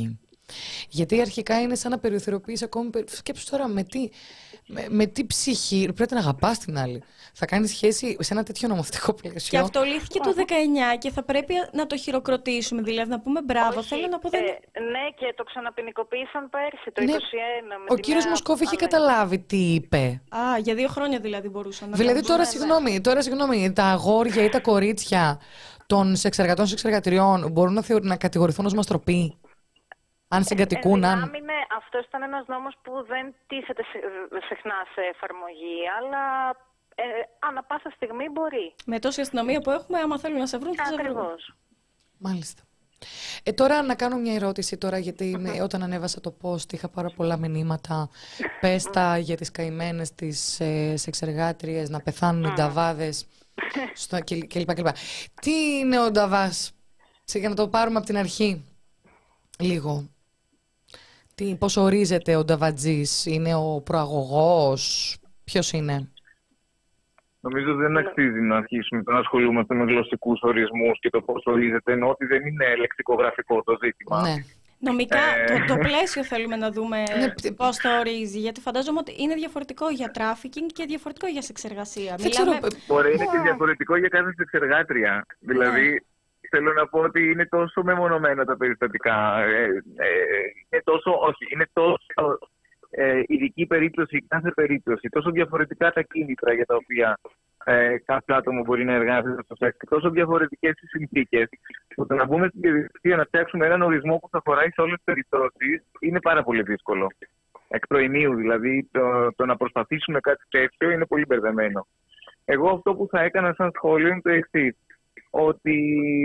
Γιατί αρχικά είναι σαν να περιθωριοποιείς ακόμη. Σκέψου τώρα με τι, με, με τι ψυχή. Πρέπει να αγαπάς την άλλη. Θα κάνεις σχέση σε ένα τέτοιο νομοθετικό πλαίσιο. Και αυτό λύθηκε το δεκαεννιά και θα πρέπει να το χειροκροτήσουμε. Δηλαδή να πούμε μπράβο. Όχι, Θέλω να πω. Δεν... ε, ναι, και το ξαναποινικοποίησαν πέρσι, το Ναι, είκοσι ένα. Με ο τη κύριος νέα Μοσκόφ είχε αλλαγή. καταλάβει τι είπε. Α, για δύο χρόνια δηλαδή μπορούσαν να Δηλαδή κάνουν. τώρα, ναι, ναι. συγγνώμη, τώρα, συγγνώμη, τα αγόρια ή τα κορίτσια των σεξεργατών σεξεργατριών μπορούν να, θεωρ... να κατηγορηθούν ως μαστροποί. Αν συγκατοικούν, αν. Ενδυνάμει, ναι, αυτός ήταν ένας νόμος που δεν τίθεται σε- συχνά σε εφαρμογή, αλλά ε, ανά πάσα στιγμή μπορεί. Με τόση αστυνομία που έχουμε, άμα θέλουν να σε βρουν, θα σε βρουν. Ακριβώς. Μάλιστα. Ε, τώρα να κάνω μια ερώτηση τώρα, γιατί με- όταν ανέβασα το post είχα πάρα πολλά μηνύματα. Πες τα για τις καημένες τις ε, σεξεργάτριες, να πεθάνουν οι νταβάδες στο, και, και λοιπά, και λοιπά. Τι είναι ο νταβάς, σε- για να το πάρουμε από την αρχή λίγο. Τι, πώς ορίζεται ο νταβατζής, είναι ο προαγωγός, ποιος είναι? Νομίζω δεν αξίζει να αρχίσουμε να ασχολούμαστε με γλωσσικούς ορισμούς και το πώς ορίζεται, ενώ ότι δεν είναι λεξικογραφικό το ζήτημα. Ναι. Νομικά, Ε, το, το πλαίσιο θέλουμε να δούμε Ναι, π- πώς το ορίζει. Γιατί φαντάζομαι ότι είναι διαφορετικό για τράφικινγκ και διαφορετικό για σεξεργασία. Δεν ξέρω, Μιλάμε- Μπορεί να είναι και διαφορετικό για κάθε σεξεργάτρια. Δηλαδή, θέλω να πω ότι είναι τόσο μεμονωμένα τα περιστατικά. Ε, ε, είναι τόσο, όχι, είναι τόσο ε, ειδική περίπτωση κάθε περίπτωση. Τόσο διαφορετικά τα κίνητρα για τα οποία ε, κάποιο άτομο μπορεί να εργάζεται στο σεξ και τόσο διαφορετικές οι συνθήκες. Που το να μπούμε στην διαδικασία να φτιάξουμε έναν ορισμό που θα χωράει σε όλες τις περιπτώσεις είναι πάρα πολύ δύσκολο. Εκ προημίου δηλαδή, το, το να προσπαθήσουμε κάτι τέτοιο είναι πολύ μπερδεμένο. Εγώ αυτό που θα έκανα σαν σχόλιο είναι το εξής. Ότι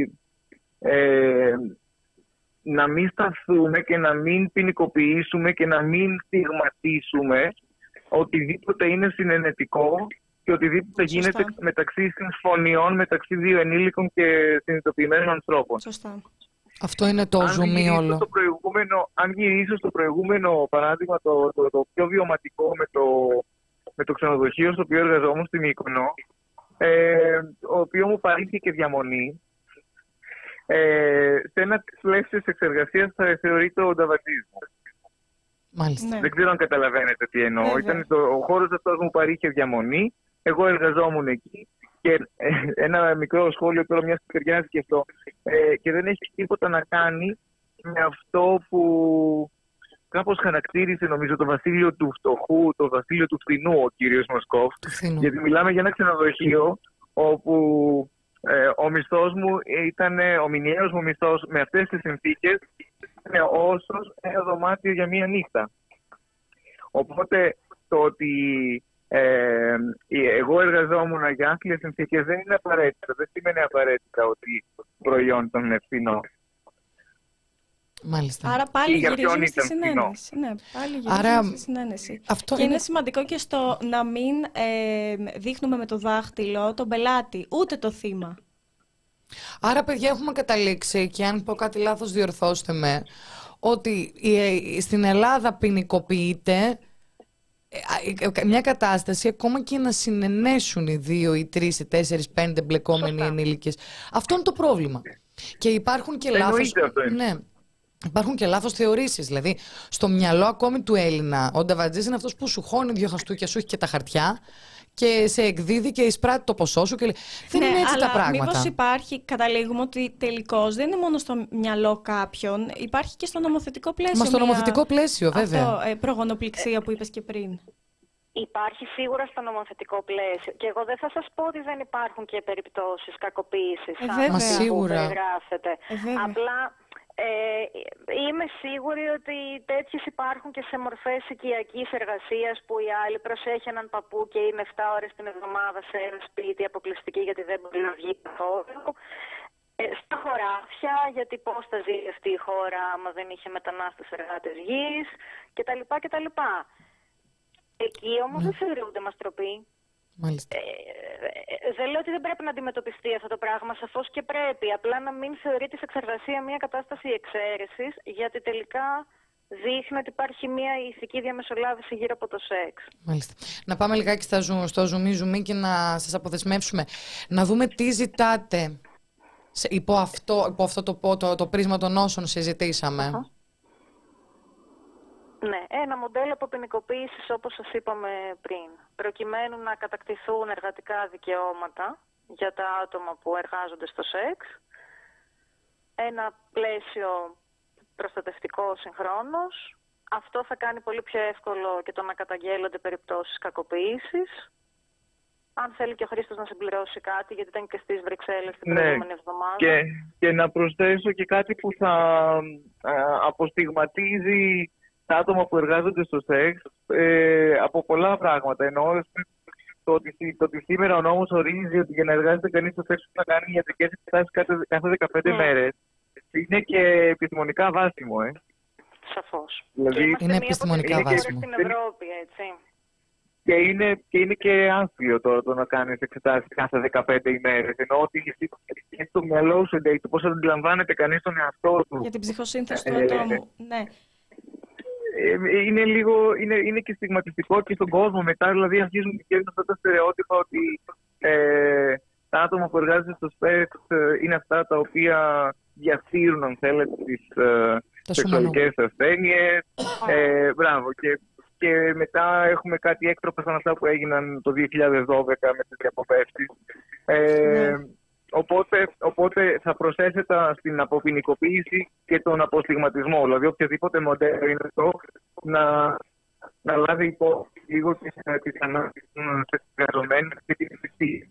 ε, να μην σταθούμε και να μην ποινικοποιήσουμε και να μην στιγματίσουμε οτιδήποτε είναι συνενετικό και οτιδήποτε Σωστά. γίνεται μεταξύ συμφωνιών μεταξύ δύο ενήλικων και συνειδητοποιημένων ανθρώπων. Σωστά. αυτό είναι το Αν ζουμί γυρίσω όλο. στο προηγούμενο, αν γυρίσω στο προηγούμενο παράδειγμα, το, το, το πιο βιωματικό με το, με το ξενοδοχείο στο οποίο εργαζόμουν στη Μύκονο, ε, ο οποίο μου παρήχε και διαμονή, ε, σε ένα πλαίσιο εξεργασίας θα θεωρείται ο νταβατζής μου. Μάλιστα. Ναι. Δεν ξέρω αν καταλαβαίνετε τι εννοώ. Βέβαια. Ήταν το, ο χώρος αυτός μου παρήχε διαμονή, εγώ εργαζόμουν εκεί και ε, ένα μικρό σχόλιο τώρα μιας ευκαιριάς και αυτό ε, και δεν έχει τίποτα να κάνει με αυτό που κάπως χαρακτήρισε νομίζω το βασίλειο του φτωχού, το βασίλειο του φθηνού ο κύριος Μοσκόφ. Του φθηνού. Γιατί μιλάμε για ένα ξενοδοχείο όπου ε, ο μισθός μου ήταν, ο μηνιαίος μου μισθός με αυτές τις συνθήκες ήταν όσος ένα δωμάτιο για μία νύχτα. Οπότε το ότι ε, εγώ εργαζόμουν για άθλιες συνθήκες δεν είναι απαραίτητα, δεν σημαίνει απαραίτητα ότι το προϊόν ήταν ευθυνό. Μάλιστα. Άρα πάλι Ή για ποιον γυρίζουμε στη ήταν φθηνό. συνένεση. Ναι, πάλι γυρίζουμε Άρα, στη συνένεση. αυτό Και είναι- είναι σημαντικό και στο να μην ε, δείχνουμε με το δάχτυλο τον πελάτη, ούτε το θύμα. Άρα, παιδιά, έχουμε καταλήξει, και αν πω κάτι λάθος διορθώστε με, ότι η- στην Ελλάδα ποινικοποιείται ε, ε, μια κατάσταση ακόμα και να συνενέσουν οι δύο, οι τρεις, οι τέσσερις, πέντε μπλεκόμενοι ενήλικες. Αυτό είναι το πρόβλημα. Και υπάρχουν και λάθος... Εννοείται αυτό είναι. Ναι. Υπάρχουν και λάθος θεωρήσεις. Δηλαδή, στο μυαλό ακόμη του Έλληνα, ο νταβατζής είναι αυτός που σου χώνει δύο χαστούκια, σου έχει και τα χαρτιά και σε εκδίδει και εισπράττει το ποσό σου. Και... λέει, δεν Ναι, είναι έτσι αλλά τα πράγματα. μήπως υπάρχει, καταλήγουμε ότι τελικώς δεν είναι μόνο στο μυαλό κάποιον, υπάρχει και στο νομοθετικό πλαίσιο. Μα στο μια- νομοθετικό πλαίσιο, βέβαια. Αυτό, ε, προγονοπληξία που είπες και πριν. Υπάρχει σίγουρα στο νομοθετικό πλαίσιο. Και εγώ δεν θα σας πω ότι δεν υπάρχουν και περιπτώσεις κακοποίησης. Ε, σαν βέβαια. αυτή Μα που σίγουρα. περιγράφετε. Ε, βέβαια. Απλά ε, είμαι σίγουρη ότι τέτοιες υπάρχουν και σε μορφές οικιακής εργασίας που η άλλη προσέχει έναν παππού και είναι επτά ώρες την εβδομάδα σε ένα σπίτι αποκλειστική γιατί δεν μπορεί να βγει καθόλου. Ε, στα χωράφια, γιατί πώς θα ζει αυτή η χώρα άμα δεν είχε μετανάστες εργάτες γης κτλ. κτλ. Εκεί όμως δεν θεωρούνται μαστροποί. Μάλιστα. Ε, ε, δεν λέω ότι δεν πρέπει να αντιμετωπιστεί αυτό το πράγμα, σαφώς και πρέπει. Απλά να μην θεωρεί τη σεξεργασία μια κατάσταση εξαίρεσης, γιατί τελικά δείχνει ότι υπάρχει μια ηθική διαμεσολάβηση γύρω από το σεξ. Μάλιστα. Να πάμε λιγάκι στα ζου, στο ζουμί ζουμί και να σας αποδεσμεύσουμε. Να δούμε τι ζητάτε σε, υπό, αυτό, υπό αυτό το, το, το πρίσμα των όσων συζητήσαμε. Uh-huh. Ναι, ένα μοντέλο αποποινικοποίησης όπως σας είπαμε πριν, προκειμένου να κατακτηθούν εργατικά δικαιώματα για τα άτομα που εργάζονται στο σεξ, ένα πλαίσιο προστατευτικό συγχρόνως. Αυτό θα κάνει πολύ πιο εύκολο και το να καταγγέλλονται περιπτώσεις κακοποίησης. Αν θέλει και ο Χρήστος να συμπληρώσει κάτι, γιατί ήταν και στις Βρυξέλλες την Ναι, προηγούμενη εβδομάδα. Και, και να προσθέσω και κάτι που θα α, αποστιγματίζει τα άτομα που εργάζονται στο σεξ ε, από πολλά πράγματα. Εννοώ το ότι, το ότι σήμερα ο νόμος ορίζει ότι για να εργάζεται κανείς στο σεξ πρέπει να κάνει ιατρικές εξετάσεις κάθε, κάθε δεκαπέντε Mm. μέρες. Είναι και επιστημονικά βάσιμο, ε. Σαφώς. Δηλαδή, Και είμαστε είναι μία από τις επιστημονικά χώρες βάσιμο. στην Ευρώπη, έτσι. Και είναι, και είναι και άθλιο τώρα το να κάνεις εξετάσεις κάθε δεκαπέντε ημέρες. Ενώ ότι έχει στο μυαλό σου, το πώς αντιλαμβάνεται κανείς τον εαυτό του. Για την ψυχοσύνθεση του Ε, ατόμου. Ναι. Ε, είναι λίγο, είναι, είναι και στιγματιστικό και στον κόσμο μετά, δηλαδή αρχίζουν και βγαίνουν αυτά τα στερεότυπα ότι ε, τα άτομα που εργάζονται στο σεξ ε, είναι αυτά τα οποία διαφθείρουν, αν θέλετε, τις ε, σεξουαλικές ασθένειες. Ε, μπράβο. Και, και μετά έχουμε κάτι έκτροπα σαν αυτά που έγιναν το δύο χιλιάδες δώδεκα με τις διακοπεύσεις. Ε, Ναι. Οπότε, οπότε θα προσέθετα στην αποποινικοποίηση και τον αποστιγματισμό. Δηλαδή, οποιοδήποτε μοντέλο είναι αυτό να, να λάβει υπόψη λίγο τις ανάγκες των εργαζομένων και την ευθύνη.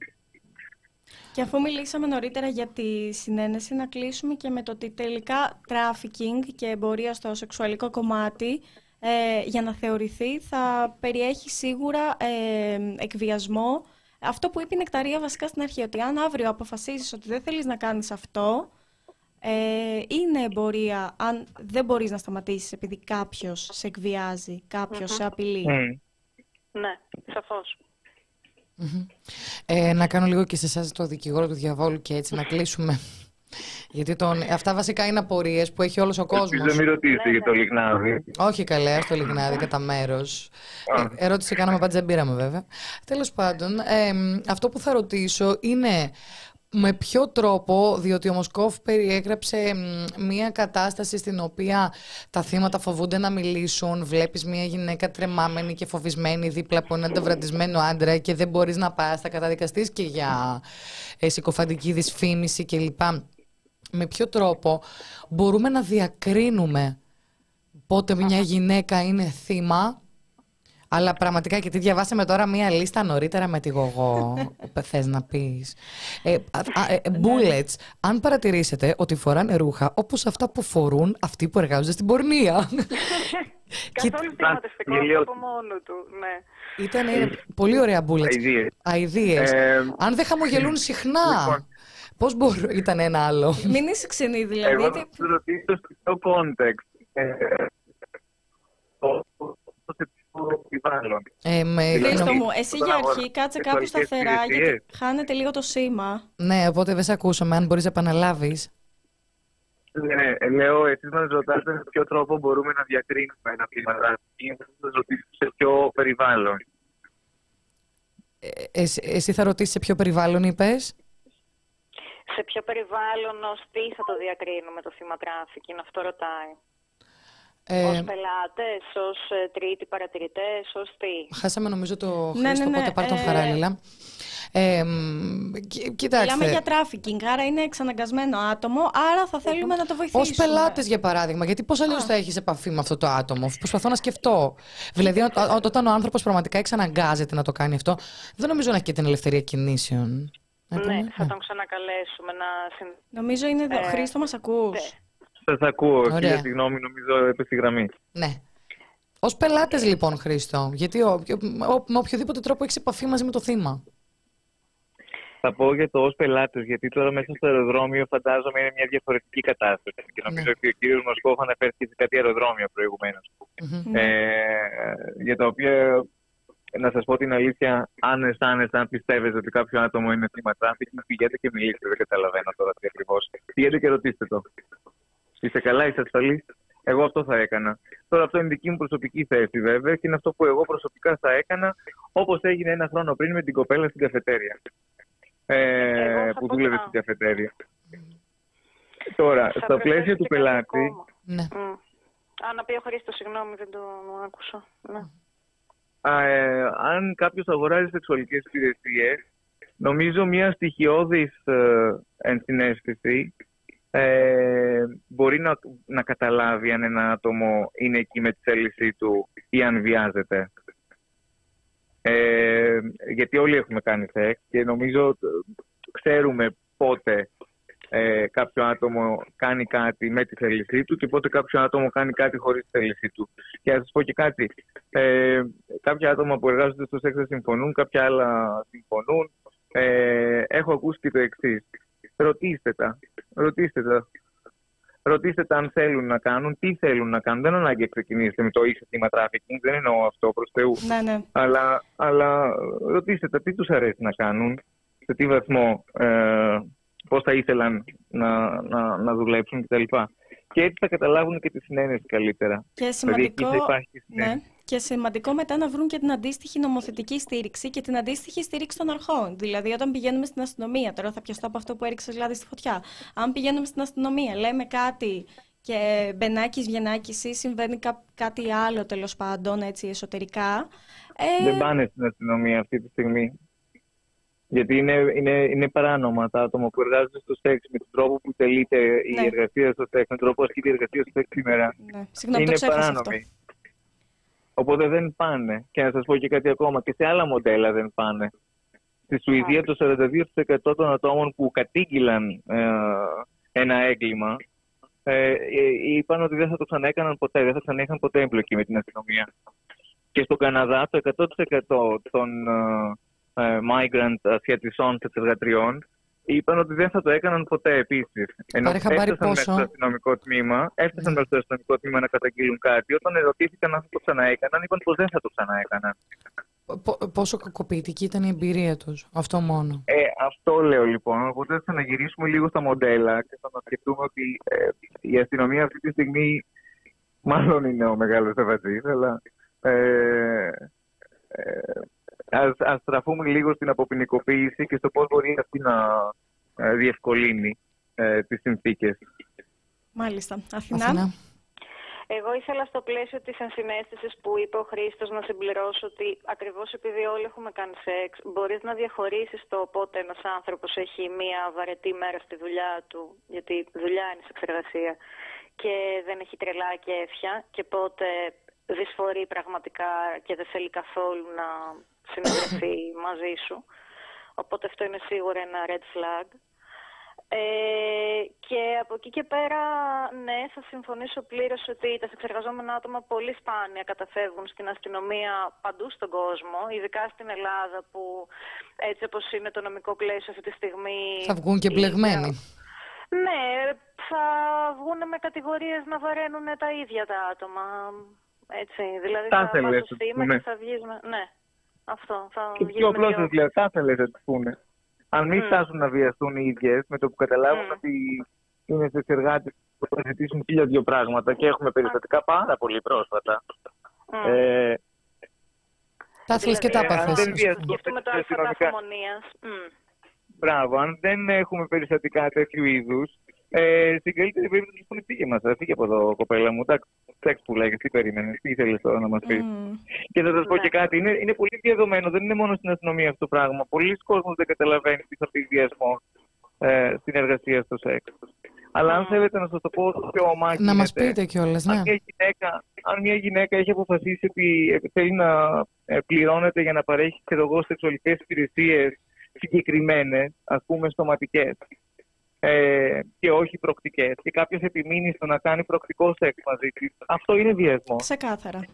Και αφού μιλήσαμε νωρίτερα για τη συνένεση, να κλείσουμε και με το ότι τελικά τράφικινγκ και εμπορία στο σεξουαλικό κομμάτι ε, για να θεωρηθεί θα περιέχει σίγουρα ε, εκβιασμό. Αυτό που είπε η Νεκταρία βασικά στην αρχή, ότι αν αύριο αποφασίσεις ότι δεν θέλεις να κάνεις αυτό, ε, είναι εμπορία αν δεν μπορείς να σταματήσεις επειδή κάποιος σε εκβιάζει, κάποιος Mm-hmm. σε απειλεί. Mm. Ναι, σαφώς. Mm-hmm. Ε, να κάνω λίγο και σε εσάς το δικηγόρο του διαβόλου και έτσι να κλείσουμε. Γιατί τον... αυτά βασικά είναι απορίες που έχει όλος ο κόσμος. Δεν μην ρωτήσετε για το Λιγνάδι. Όχι καλέ, στο Λιγνάδι κατά μέρος. Ε, ερώτηση κάναμε, πάντως δεν πήραμε βέβαια. Τέλος πάντων, ε, αυτό που θα ρωτήσω είναι με ποιο τρόπο, διότι ο Μοσκόφ περιέγραψε μια κατάσταση στην οποία τα θύματα φοβούνται να μιλήσουν, βλέπεις μια γυναίκα τρεμάμενη και φοβισμένη δίπλα από έναν ταυραντισμένο άντρα και δεν μπορείς να πας, θα καταδικαστείς και για ε, συκοφαντική δυσφήμιση κλπ. Με ποιο τρόπο μπορούμε να διακρίνουμε πότε μια γυναίκα είναι θύμα, αλλά πραγματικά, γιατί διαβάσαμε τώρα μία λίστα νωρίτερα με τη Γογό, θες να πεις. Ε, α, α, ε, bullets, αν παρατηρήσετε ότι φοράνε ρούχα όπως αυτά που φορούν αυτοί που εργάζονται στην πορνεία. Καθόλου στιγματιστικό από μόνο του, ναι. Ήταν πολύ ωραία bullets. Αηδίες. Ε, αν δεν χαμογελούν συχνά. Πώς μπορώ, ήταν ένα άλλο. Μην είσαι ξενή δηλαδή. Εγώ θα σας ρωτήσω στο context. Το περιβάλλον. Χρήστο μου, εσύ για αρχή κάτσε κάπου σταθερά γιατί χάνεται λίγο το σήμα. Ναι, οπότε δεν σε ακούσαμε, αν μπορείς να επαναλάβεις. Ναι, λέω, εσείς μας ρωτάτε σε ποιο τρόπο μπορούμε να διακρίνουμε ένα θύμα ή θα σας ρωτήσω σε ποιο περιβάλλον. Ε, εσύ, εσύ θα ρωτήσεις σε ποιο περιβάλλον είπες? Σε ποιο περιβάλλον, ως τι θα το διακρίνουμε το θύμα τράφικινγκ, αυτό ρωτάει. Ε, ως πελάτες, ως ε, τρίτοι παρατηρητές, ως τι. Χάσαμε νομίζω το Χρήστο, ναι, ναι, ναι, οπότε πάρ' τον ε, παράλληλα. Ε, κοιτάξτε. Μιλάμε για τράφικινγκ, άρα είναι εξαναγκασμένο άτομο, άρα θα θέλουμε να το βοηθήσουμε. Ως πελάτες, για παράδειγμα, γιατί πώς αλλιώς θα έχεις επαφή με αυτό το άτομο? Προσπαθώ να σκεφτώ. Δηλαδή, ό, ό, όταν ο άνθρωπος πραγματικά εξαναγκάζεται να το κάνει αυτό, δεν νομίζω να έχει και την ελευθερία κινήσεων. Ναι, ναι, θα τον ξανακαλέσουμε να... Νομίζω είναι εδώ. Ε, Χρήστο, μας ακούς? Ναι. Σας ακούω. Χίλια συγγνώμη, νομίζω έπεσε η γραμμή. Ναι. Ως πελάτες λοιπόν, Χρήστο, γιατί ο, ο, με οποιοδήποτε τρόπο έχεις επαφή μαζί με το θύμα. Θα πω για το ως πελάτες, γιατί τώρα μέσα στο αεροδρόμιο φαντάζομαι είναι μια διαφορετική κατάσταση. Και νομίζω ναι. ότι ο κύριος Μοσκόφ αναφέρθηκε σε κάτι αεροδρόμια προηγουμένως. Mm-hmm. Ε, για τα οποία, να σας πω την αλήθεια, αν αισθάνεστε, αν πιστεύετε ότι κάποιο άτομο είναι θύμα τράφικινγκ, πηγαίνετε και μιλήστε. Δεν καταλαβαίνω τώρα τι ακριβώς. Πηγαίνετε και ρωτήστε το. Είστε καλά, είστε ασφαλείς? Εγώ αυτό θα έκανα. Τώρα αυτό είναι δική μου προσωπική θέση βέβαια και είναι αυτό που εγώ προσωπικά θα έκανα, όπως έγινε ένα χρόνο πριν με την κοπέλα στην καφετέρια. Ε, που δούλευε στην καφετέρια. Τώρα, θα στο πλαίσιο του πελάτη... Ναι. Mm. Α, να πει ο Χρήστος, συγγνώμη, δεν το άκουσα. Ναι. Α, ε, αν κάποιος αγοράζει σεξουαλικές υπηρεσίες, νομίζω μια στοιχειώδης ε, ενσυναίσθηση ε, μπορεί να, να καταλάβει αν ένα άτομο είναι εκεί με τη θέλησή του ή αν βιάζεται. Ε, γιατί όλοι έχουμε κάνει σεξ και νομίζω ξέρουμε πότε ε, κάποιο άτομο κάνει κάτι με τη θέλησή του και πότε κάποιο άτομο κάνει κάτι χωρίς τη θέλησή του. Και να σας πω και κάτι. Ε, κάποια άτομα που εργάζονται στο σεξ δεν συμφωνούν, κάποια άλλα συμφωνούν. Ε, έχω ακούσει και το εξής. Ρωτήστε τα. Ρωτήστε τα. Ρωτήστε τα αν θέλουν να κάνουν, τι θέλουν να κάνουν. Δεν ανάγκη να ξεκινήσετε με το είσαι θύμα trafficking, δεν εννοώ αυτό προς Θεού. Ναι, ναι. Αλλά, αλλά ρωτήστε τα τι τους αρέσει να κάνουν, σε τι βαθμό, ε, πώς θα ήθελαν να, να, να δουλέψουν κτλ. Και έτσι θα καταλάβουν και τη συνένεση καλύτερα. Και σημαντικό, δηλαδή, ναι, και σημαντικό μετά να βρουν και την αντίστοιχη νομοθετική στήριξη και την αντίστοιχη στήριξη των αρχών. Δηλαδή, όταν πηγαίνουμε στην αστυνομία, τώρα θα πιαστώ από αυτό που έριξε λάδι στη φωτιά. Αν πηγαίνουμε στην αστυνομία, λέμε κάτι και μπενάκης βγενάκης ή συμβαίνει κά, κάτι άλλο τέλος πάντων, έτσι εσωτερικά. Ε... Δεν πάνε στην αστυνομία αυτή τη στιγμή. Γιατί είναι, είναι, είναι παράνομα τα άτομα που εργάζονται στο σεξ με τον τρόπο που τελείται η ναι. εργασία στο σεξ, με τον τρόπο που ασκείται η εργασία στο σεξ σήμερα. Ναι. Συγγνώμη, είναι το παράνομοι. Αυτό. Οπότε δεν πάνε. Και να σας πω και κάτι ακόμα, και σε άλλα μοντέλα δεν πάνε. Στη Σουηδία yeah. το σαράντα δύο τοις εκατό των ατόμων που κατήγγειλαν ε, ένα έγκλημα ε, είπαν ότι δεν θα το ξαναέκαναν ποτέ, δεν θα ξαναείχαν ποτέ εμπλοκή με την αστυνομία. Και στον Καναδά το εκατό τοις εκατό των ε, migrant ασιατισών και εργατριών είπαν ότι δεν θα το έκαναν ποτέ επίσης. Ενώ έφτασαν μέσα στο αστυνομικό τμήμα, έφτασαν μέσα στο αστυνομικό τμήμα να καταγγείλουν κάτι. Όταν ερωτήθηκαν αν θα το ξαναέκαναν, είπαν πως δεν θα το ξαναέκαναν. Πόσο κακοποιητική ήταν η εμπειρία τους, αυτό μόνο. Ε, αυτό λέω λοιπόν. Οπότε θα ξαναγυρίσουμε λίγο στα μοντέλα και θα μας σκεφτούμε ότι ε, η αστυνομία αυτή τη στιγμή μάλλον είναι ο μεγάλος ευατζής, αλλά ε, ε, ας, ας στραφούμε λίγο στην αποποινικοποίηση και στο πώς μπορεί αυτή να ε, διευκολύνει ε, τις συνθήκες. Μάλιστα. Αθηνά. Αθηνά. Εγώ ήθελα στο πλαίσιο της ενσυναίσθησης που είπε ο Χρήστος να συμπληρώσω ότι ακριβώς επειδή όλοι έχουμε κάνει σεξ, μπορείς να διαχωρίσεις το πότε ένας άνθρωπος έχει μία βαρετή μέρα στη δουλειά του, γιατί δουλειά είναι σεξεργασία, και δεν έχει τρελά και έφια, και πότε δυσφορεί πραγματικά και δεν θέλει καθόλου να συνεργαστεί μαζί σου. Οπότε αυτό είναι σίγουρα ένα red flag. Ε, και από εκεί και πέρα, ναι, θα συμφωνήσω πλήρως ότι τα σεξεργαζόμενα άτομα πολύ σπάνια καταφεύγουν στην αστυνομία παντού στον κόσμο, ειδικά στην Ελλάδα που έτσι όπως είναι το νομικό πλαίσιο αυτή τη στιγμή... Θα βγουν και μπλεγμένοι. Ναι, θα βγουν με κατηγορίες να βαραίνουν τα ίδια τα άτομα, έτσι, δηλαδή θα πας στο θύμα και θα βγεις με... Ναι, αυτό, θα και βγεις πιο με... απλώς, δηλαδή, θα ήθελες να τις πούνε. Αν μην φτάσουν mm. να βιαστούν οι ίδιες, με το που καταλάβουν mm. ότι είναι σεξεργάτες που θα ζητήσουν χίλια δύο πράγματα και έχουμε περιστατικά πάρα πολύ πρόσφατα. Mm. Ε, τα ήθελες και τα πάθες. Σκεφτούμε το αλφαδαφομονίας. Μπράβο, αν δεν έχουμε περιστατικά τέτοιου είδους, ε, στην καλύτερη περίπτωση να πούνε φύγε μας, φύγε από εδώ κοπέλα μου, τα σεξ που λέγες, τι περίμενες, τι ήθελες τώρα να μας πεις. Mm. Και θα σας πω και κάτι, είναι, είναι πολύ διαδομένο, δεν είναι μόνο στην αστυνομία αυτό το πράγμα. Πολλοί κόσμος δεν καταλαβαίνει τι θα πει βιασμό ε, στην εργασία στο σεξ. Αλλά mm. αν θέλετε να σας το πω πιο ομά, να μας πείτε κιόλας, ναι. Αν μια, γυναίκα, αν μια γυναίκα έχει αποφασίσει ότι θέλει να ε, πληρώνεται για να παρέχει σεξουαλικές υπηρεσίες συγκεκριμένες, ας πούμε στοματικές, Ε, και όχι προκτικές, και κάποιος επιμείνει στο να κάνει προκτικό σεξ μαζί της, αυτό είναι βιασμό. Ξεκάθαρα.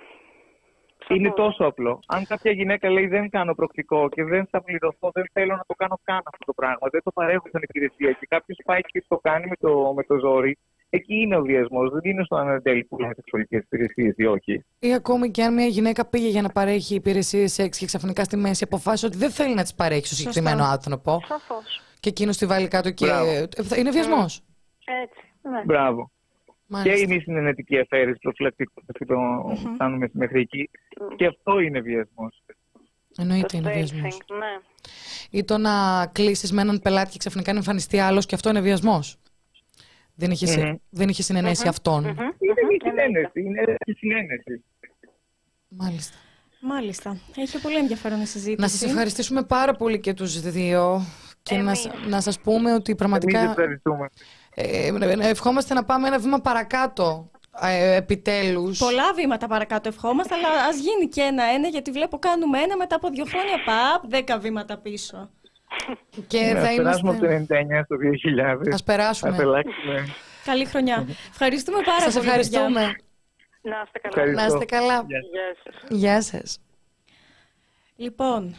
Είναι τόσο απλό. Αν κάποια γυναίκα λέει δεν κάνω προκτικό και δεν θα πληρωθώ, δεν θέλω να το κάνω καν αυτό το πράγμα, δεν το παρέχω σαν υπηρεσία, και κάποιος πάει και το κάνει με το, με το ζόρι, εκεί είναι ο βιασμός, δεν είναι στο αν εν τέλει που είναι σεξουαλικές υπηρεσίες ή όχι. Ή ακόμη και αν μια γυναίκα πήγε για να παρέχει υπηρεσίες σεξ και ξαφνικά στη μέση αποφάσισε ότι δεν θέλει να τις παρέχει στο συγκεκριμένο άνθρωπο. Σαφώς. Και εκείνος τη βάλει κάτω και. Μπράβο. Είναι βιασμός. Έτσι. Ναι. Μπράβο. Μάλιστα. Και η μη συνενετική αφαίρεση, προφυλακτικό, το mm-hmm. κάνουμε μέχρι εκεί. Mm. Και αυτό είναι βιασμός. Εννοείται είναι βιασμός. Ναι. Ή το να κλείσεις με έναν πελάτη και ξαφνικά να εμφανιστεί άλλος, και αυτό είναι βιασμός. Δεν είχε, Mm-hmm. δεν είχε συνενέσει Mm-hmm. αυτόν. Mm-hmm. Είναι η συνένεση. Είναι η συνένεση. Μάλιστα. Μάλιστα. Έχει πολύ ενδιαφέρον η συζήτηση. Να σας ευχαριστήσουμε πάρα πολύ και τους δύο και να, Εμείς. σ- να σας πούμε ότι πραγματικά Εμείς ευχαριστούμε. ε, ε, ευχόμαστε να πάμε ένα βήμα παρακάτω ε, επιτέλους. Πολλά βήματα παρακάτω ευχόμαστε, αλλά ας γίνει και ένα-ένα, γιατί βλέπω κάνουμε ένα μετά από δύο χρόνια παπ, δέκα βήματα πίσω. Και Ναι, θα ας περάσουμε από το είμαστε... ενενήντα εννιά στο δύο χιλιάδες. Ας περάσουμε. Θα αλλάξουμε. Καλή χρονιά. Ευχαριστούμε πάρα Σας πολύ. ευχαριστούμε. Να είστε καλά. Ευχαριστώ. Να είστε καλά. Γεια Γεια σας. Γεια σας. Λοιπόν,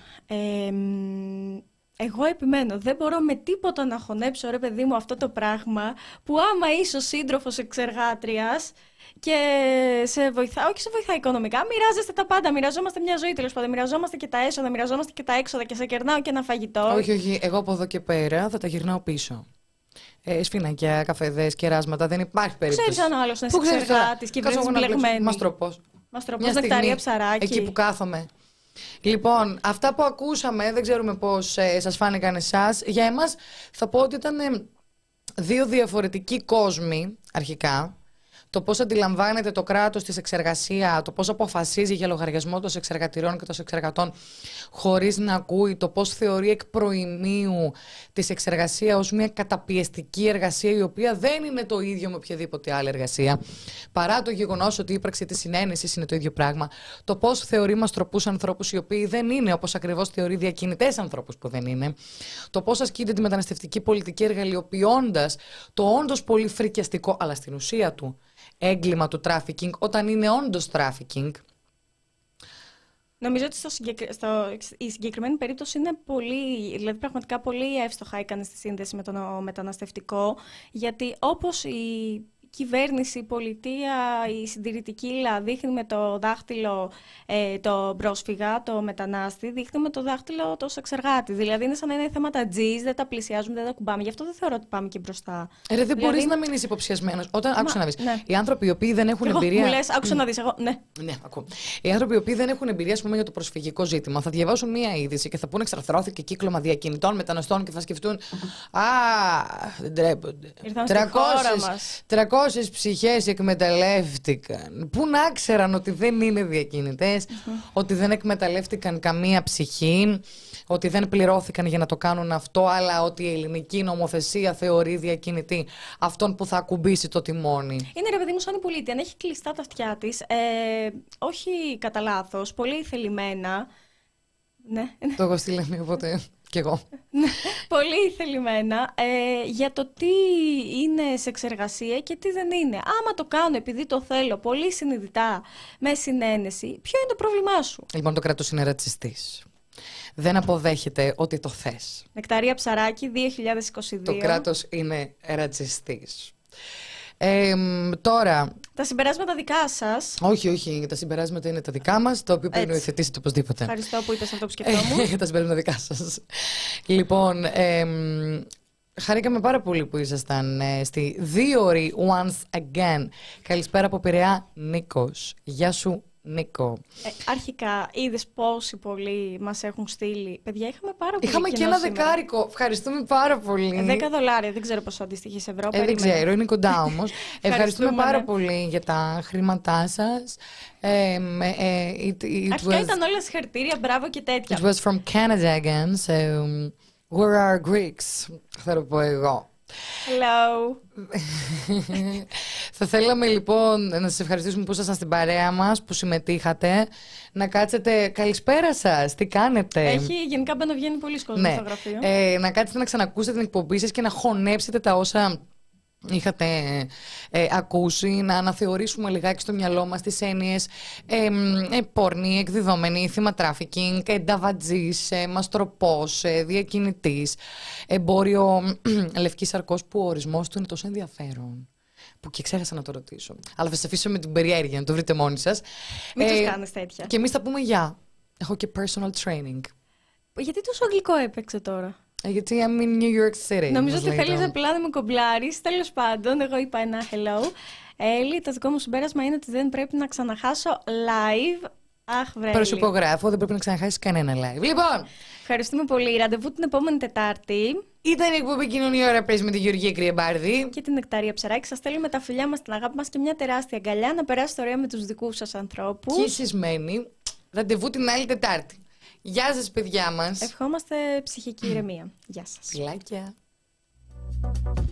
εμ, εγώ επιμένω, δεν μπορώ με τίποτα να χωνέψω, ρε παιδί μου, αυτό το πράγμα που άμα είσαι ο σύντροφος εξεργάτριας και σε βοηθά, όχι σε βοηθά οικονομικά, μοιράζεστε τα πάντα, μοιραζόμαστε μια ζωή, τέλος πάντων, μοιραζόμαστε και τα έσοδα, μοιραζόμαστε και τα έξοδα και σε κερνάω και ένα φαγητό. Όχι, όχι. Εγώ από εδώ και πέρα θα τα γυρνάω πίσω. Ε, σφινάκια, καφεδές, κεράσματα. Δεν υπάρχει περίπτωση. Ξέρεις αν ο άλλος είναι Πού ξέρεις τώρα? εξεργάτης και Κάτσε βρέσεις εγώ να κλέψω. μπλεγμένη. Μαστροπός. Μαστροπός, Μια νεκταρία, στιγμή, ψαράκι. εκεί που κάθομαι. Λοιπόν, αυτά που ακούσαμε, δεν ξέρουμε πώς ε, σας φάνηκαν εσάς. Για εμάς θα πω ότι ήταν ε, δύο διαφορετικοί κόσμοι, αρχικά. Το πώς αντιλαμβάνεται το κράτος της εξεργασία, το πώς αποφασίζει για λογαριασμό των εξεργατηριών και των εξεργατών χωρίς να ακούει, το πώς θεωρεί εκ προημίου της εξεργασία ως μια καταπιεστική εργασία η οποία δεν είναι το ίδιο με οποιαδήποτε άλλη εργασία, παρά το γεγονός ότι η ύπαρξη της συνένεσης είναι το ίδιο πράγμα, το πώς θεωρεί μαστροπούς ανθρώπους οι οποίοι δεν είναι, όπως ακριβώς θεωρεί διακινητές ανθρώπους που δεν είναι, το πώς ασκείται τη μεταναστευτική πολιτική εργαλειοποιώντας το όντως πολύ φρικιαστικό, αλλά στην ουσία του, έγκλημα του τράφικινγκ, όταν είναι όντως τράφικινγκ. Νομίζω ότι στο συγκεκρι... στο... η συγκεκριμένη περίπτωση είναι πολύ, δηλαδή πραγματικά πολύ εύστοχα έκανε στη σύνδεση με το μεταναστευτικό, γιατί όπως η κυβέρνηση, η πολιτεία, η συντηρητική ύλα δείχνει με το δάχτυλο ε, το πρόσφυγα, το μετανάστη, δείχνει με το δάχτυλο το εξεργάτη. Δηλαδή είναι σαν να είναι θέματα τζις, δεν τα πλησιάζουμε, δεν τα κουμπάμε. Γι' αυτό δεν θεωρώ ότι πάμε και μπροστά. Ε, ρε, δεν δηλαδή... μπορείς να μείνεις υποψιασμένος. Όταν, άκουσα να δεις, ναι. οι άνθρωποι οι οποίοι δεν έχουν εγώ, εμπειρία. Μου λες, άκουσα να δεις, εγώ, ναι. Ναι, ακούω. Οι άνθρωποι οι οποίοι δεν έχουν εμπειρία, ας πούμε, για το προσφυγικό ζήτημα, θα διαβάσουν μία είδηση και θα πούνε εξαρθρώθηκε κύκλωμα διακινητών μεταναστών και θα σκεφτούν. Α, δεν τρέπονται. τριακόσιες ψυχές εκμεταλλεύτηκαν. Πού να ξέραν ότι δεν είναι διακινητές, mm-hmm. ότι δεν εκμεταλλεύτηκαν καμία ψυχή, ότι δεν πληρώθηκαν για να το κάνουν αυτό, αλλά ότι η ελληνική νομοθεσία θεωρεί διακινητή αυτόν που θα ακουμπήσει το τιμόνι. Είναι, ρε παιδί μου, σαν η πολίτη. Αν έχει κλειστά τα αυτιά της, ε, όχι κατά λάθος, πολύ θελημένα. Ναι. Το έχω στείλει, οπότε κι εγώ. Πολύ θελημένα ε, για το τι είναι σε εξεργασία και τι δεν είναι. Άμα το κάνω επειδή το θέλω πολύ συνειδητά, με συνένεση, ποιο είναι το πρόβλημά σου? Λοιπόν, το κράτος είναι ρατσιστής. Δεν αποδέχεται ότι το θες. Νεκταρία Ψαράκη, δύο χιλιάδες είκοσι δύο. Το κράτος είναι ρατσιστής. Ε, τώρα... Τα συμπεράσματα δικά σας. Όχι, όχι, τα συμπεράσματα είναι τα δικά μας, τα οποία πρέπει να υιοθετήσετε οπωσδήποτε. Ευχαριστώ που είπες αυτό που σκεφτόμουν. Τα συμπεράσματα δικά σας. Λοιπόν, ε, χαρήκαμε πάρα πολύ που ήσασταν ε, στη Δίωρη once again. Καλησπέρα από Πειραιά, Νίκος. Γεια σου, Νίκο. Ε, αρχικά, είδες πόσοι πολλοί μας έχουν στείλει. Παιδιά, είχαμε πάρα πολύ. Είχαμε και ένα σήμερα. Δεκάρικο. Ευχαριστούμε πάρα πολύ. δέκα δολάρια, δεν ξέρω πόσο αντιστοιχεί σε ευρώ. Ε, δεν ξέρω, είναι κοντά όμως. Ευχαριστούμε πάρα ναι. πολύ για τα χρήματά σας. Ε, ε, it, it Αρχικά was, ήταν όλα συγχαρητήρια, μπράβο και τέτοια. It was from Canada again, so where are Greeks, θα το πω εγώ. Hello. Θα θέλαμε λοιπόν να σας ευχαριστήσουμε που ήσασταν στην παρέα μας, που συμμετείχατε. Να κάτσετε, καλησπέρα σας, τι κάνετε? Έχει γενικά μπαινοβγαίνει πολλοί κόσμος ναι. στο γραφείο. Ε, να κάτσετε να ξανακούσετε την εκπομπή σας και να χωνέψετε τα όσα είχατε ε, ακούσει, να αναθεωρήσουμε λιγάκι στο μυαλό μας τις έννοιες ε, ε, πόρνη, εκδιδόμενη, θύμα τράφικινγκ, ενταβατζής, ε, μαστροπός, ε, διακινητής, εμπόριο λευκής σαρκός, που ο ορισμός του είναι τόσο ενδιαφέρον που και ξέχασα να το ρωτήσω. Αλλά θα σας αφήσω με την περιέργεια να το βρείτε μόνοι σας. Μην ε, τους κάνεις τέτοια. Και εμείς θα πούμε γεια. Έχω και personal training. Γιατί τόσο αγγλικό έπαιξε τώρα? Γιατί I'm in New York City. Νομίζω ότι θέλεις απλά να με κομπλάρεις. Τέλος πάντων, εγώ είπα ένα hello. Έλλη, το δικό μου συμπέρασμα είναι ότι δεν πρέπει να ξαναχάσω live Αχ, βρέλη. Προσυπογράφω, δεν πρέπει να ξαναχάσεις κανένα live. Λοιπόν, ευχαριστούμε πολύ. Ραντεβού την επόμενη Τετάρτη. Ήταν η εκπομπή Κοινωνία Ώρα Πρέσβη με τη Γεωργία Κρυεμπάρδη. Και την Νεκταρία Ψαράκη. Σας στέλνουμε τα φιλιά μας, την αγάπη μας και μια τεράστια αγκαλιά. Να περάσετε ωραία με τους δικούς σας ανθρώπους. Και εσυσμένοι. Ραντεβού την άλλη Τετάρτη. Γεια σας, παιδιά μας. Ευχόμαστε ψυχική ηρεμία. Γεια σας. Φιλάκια.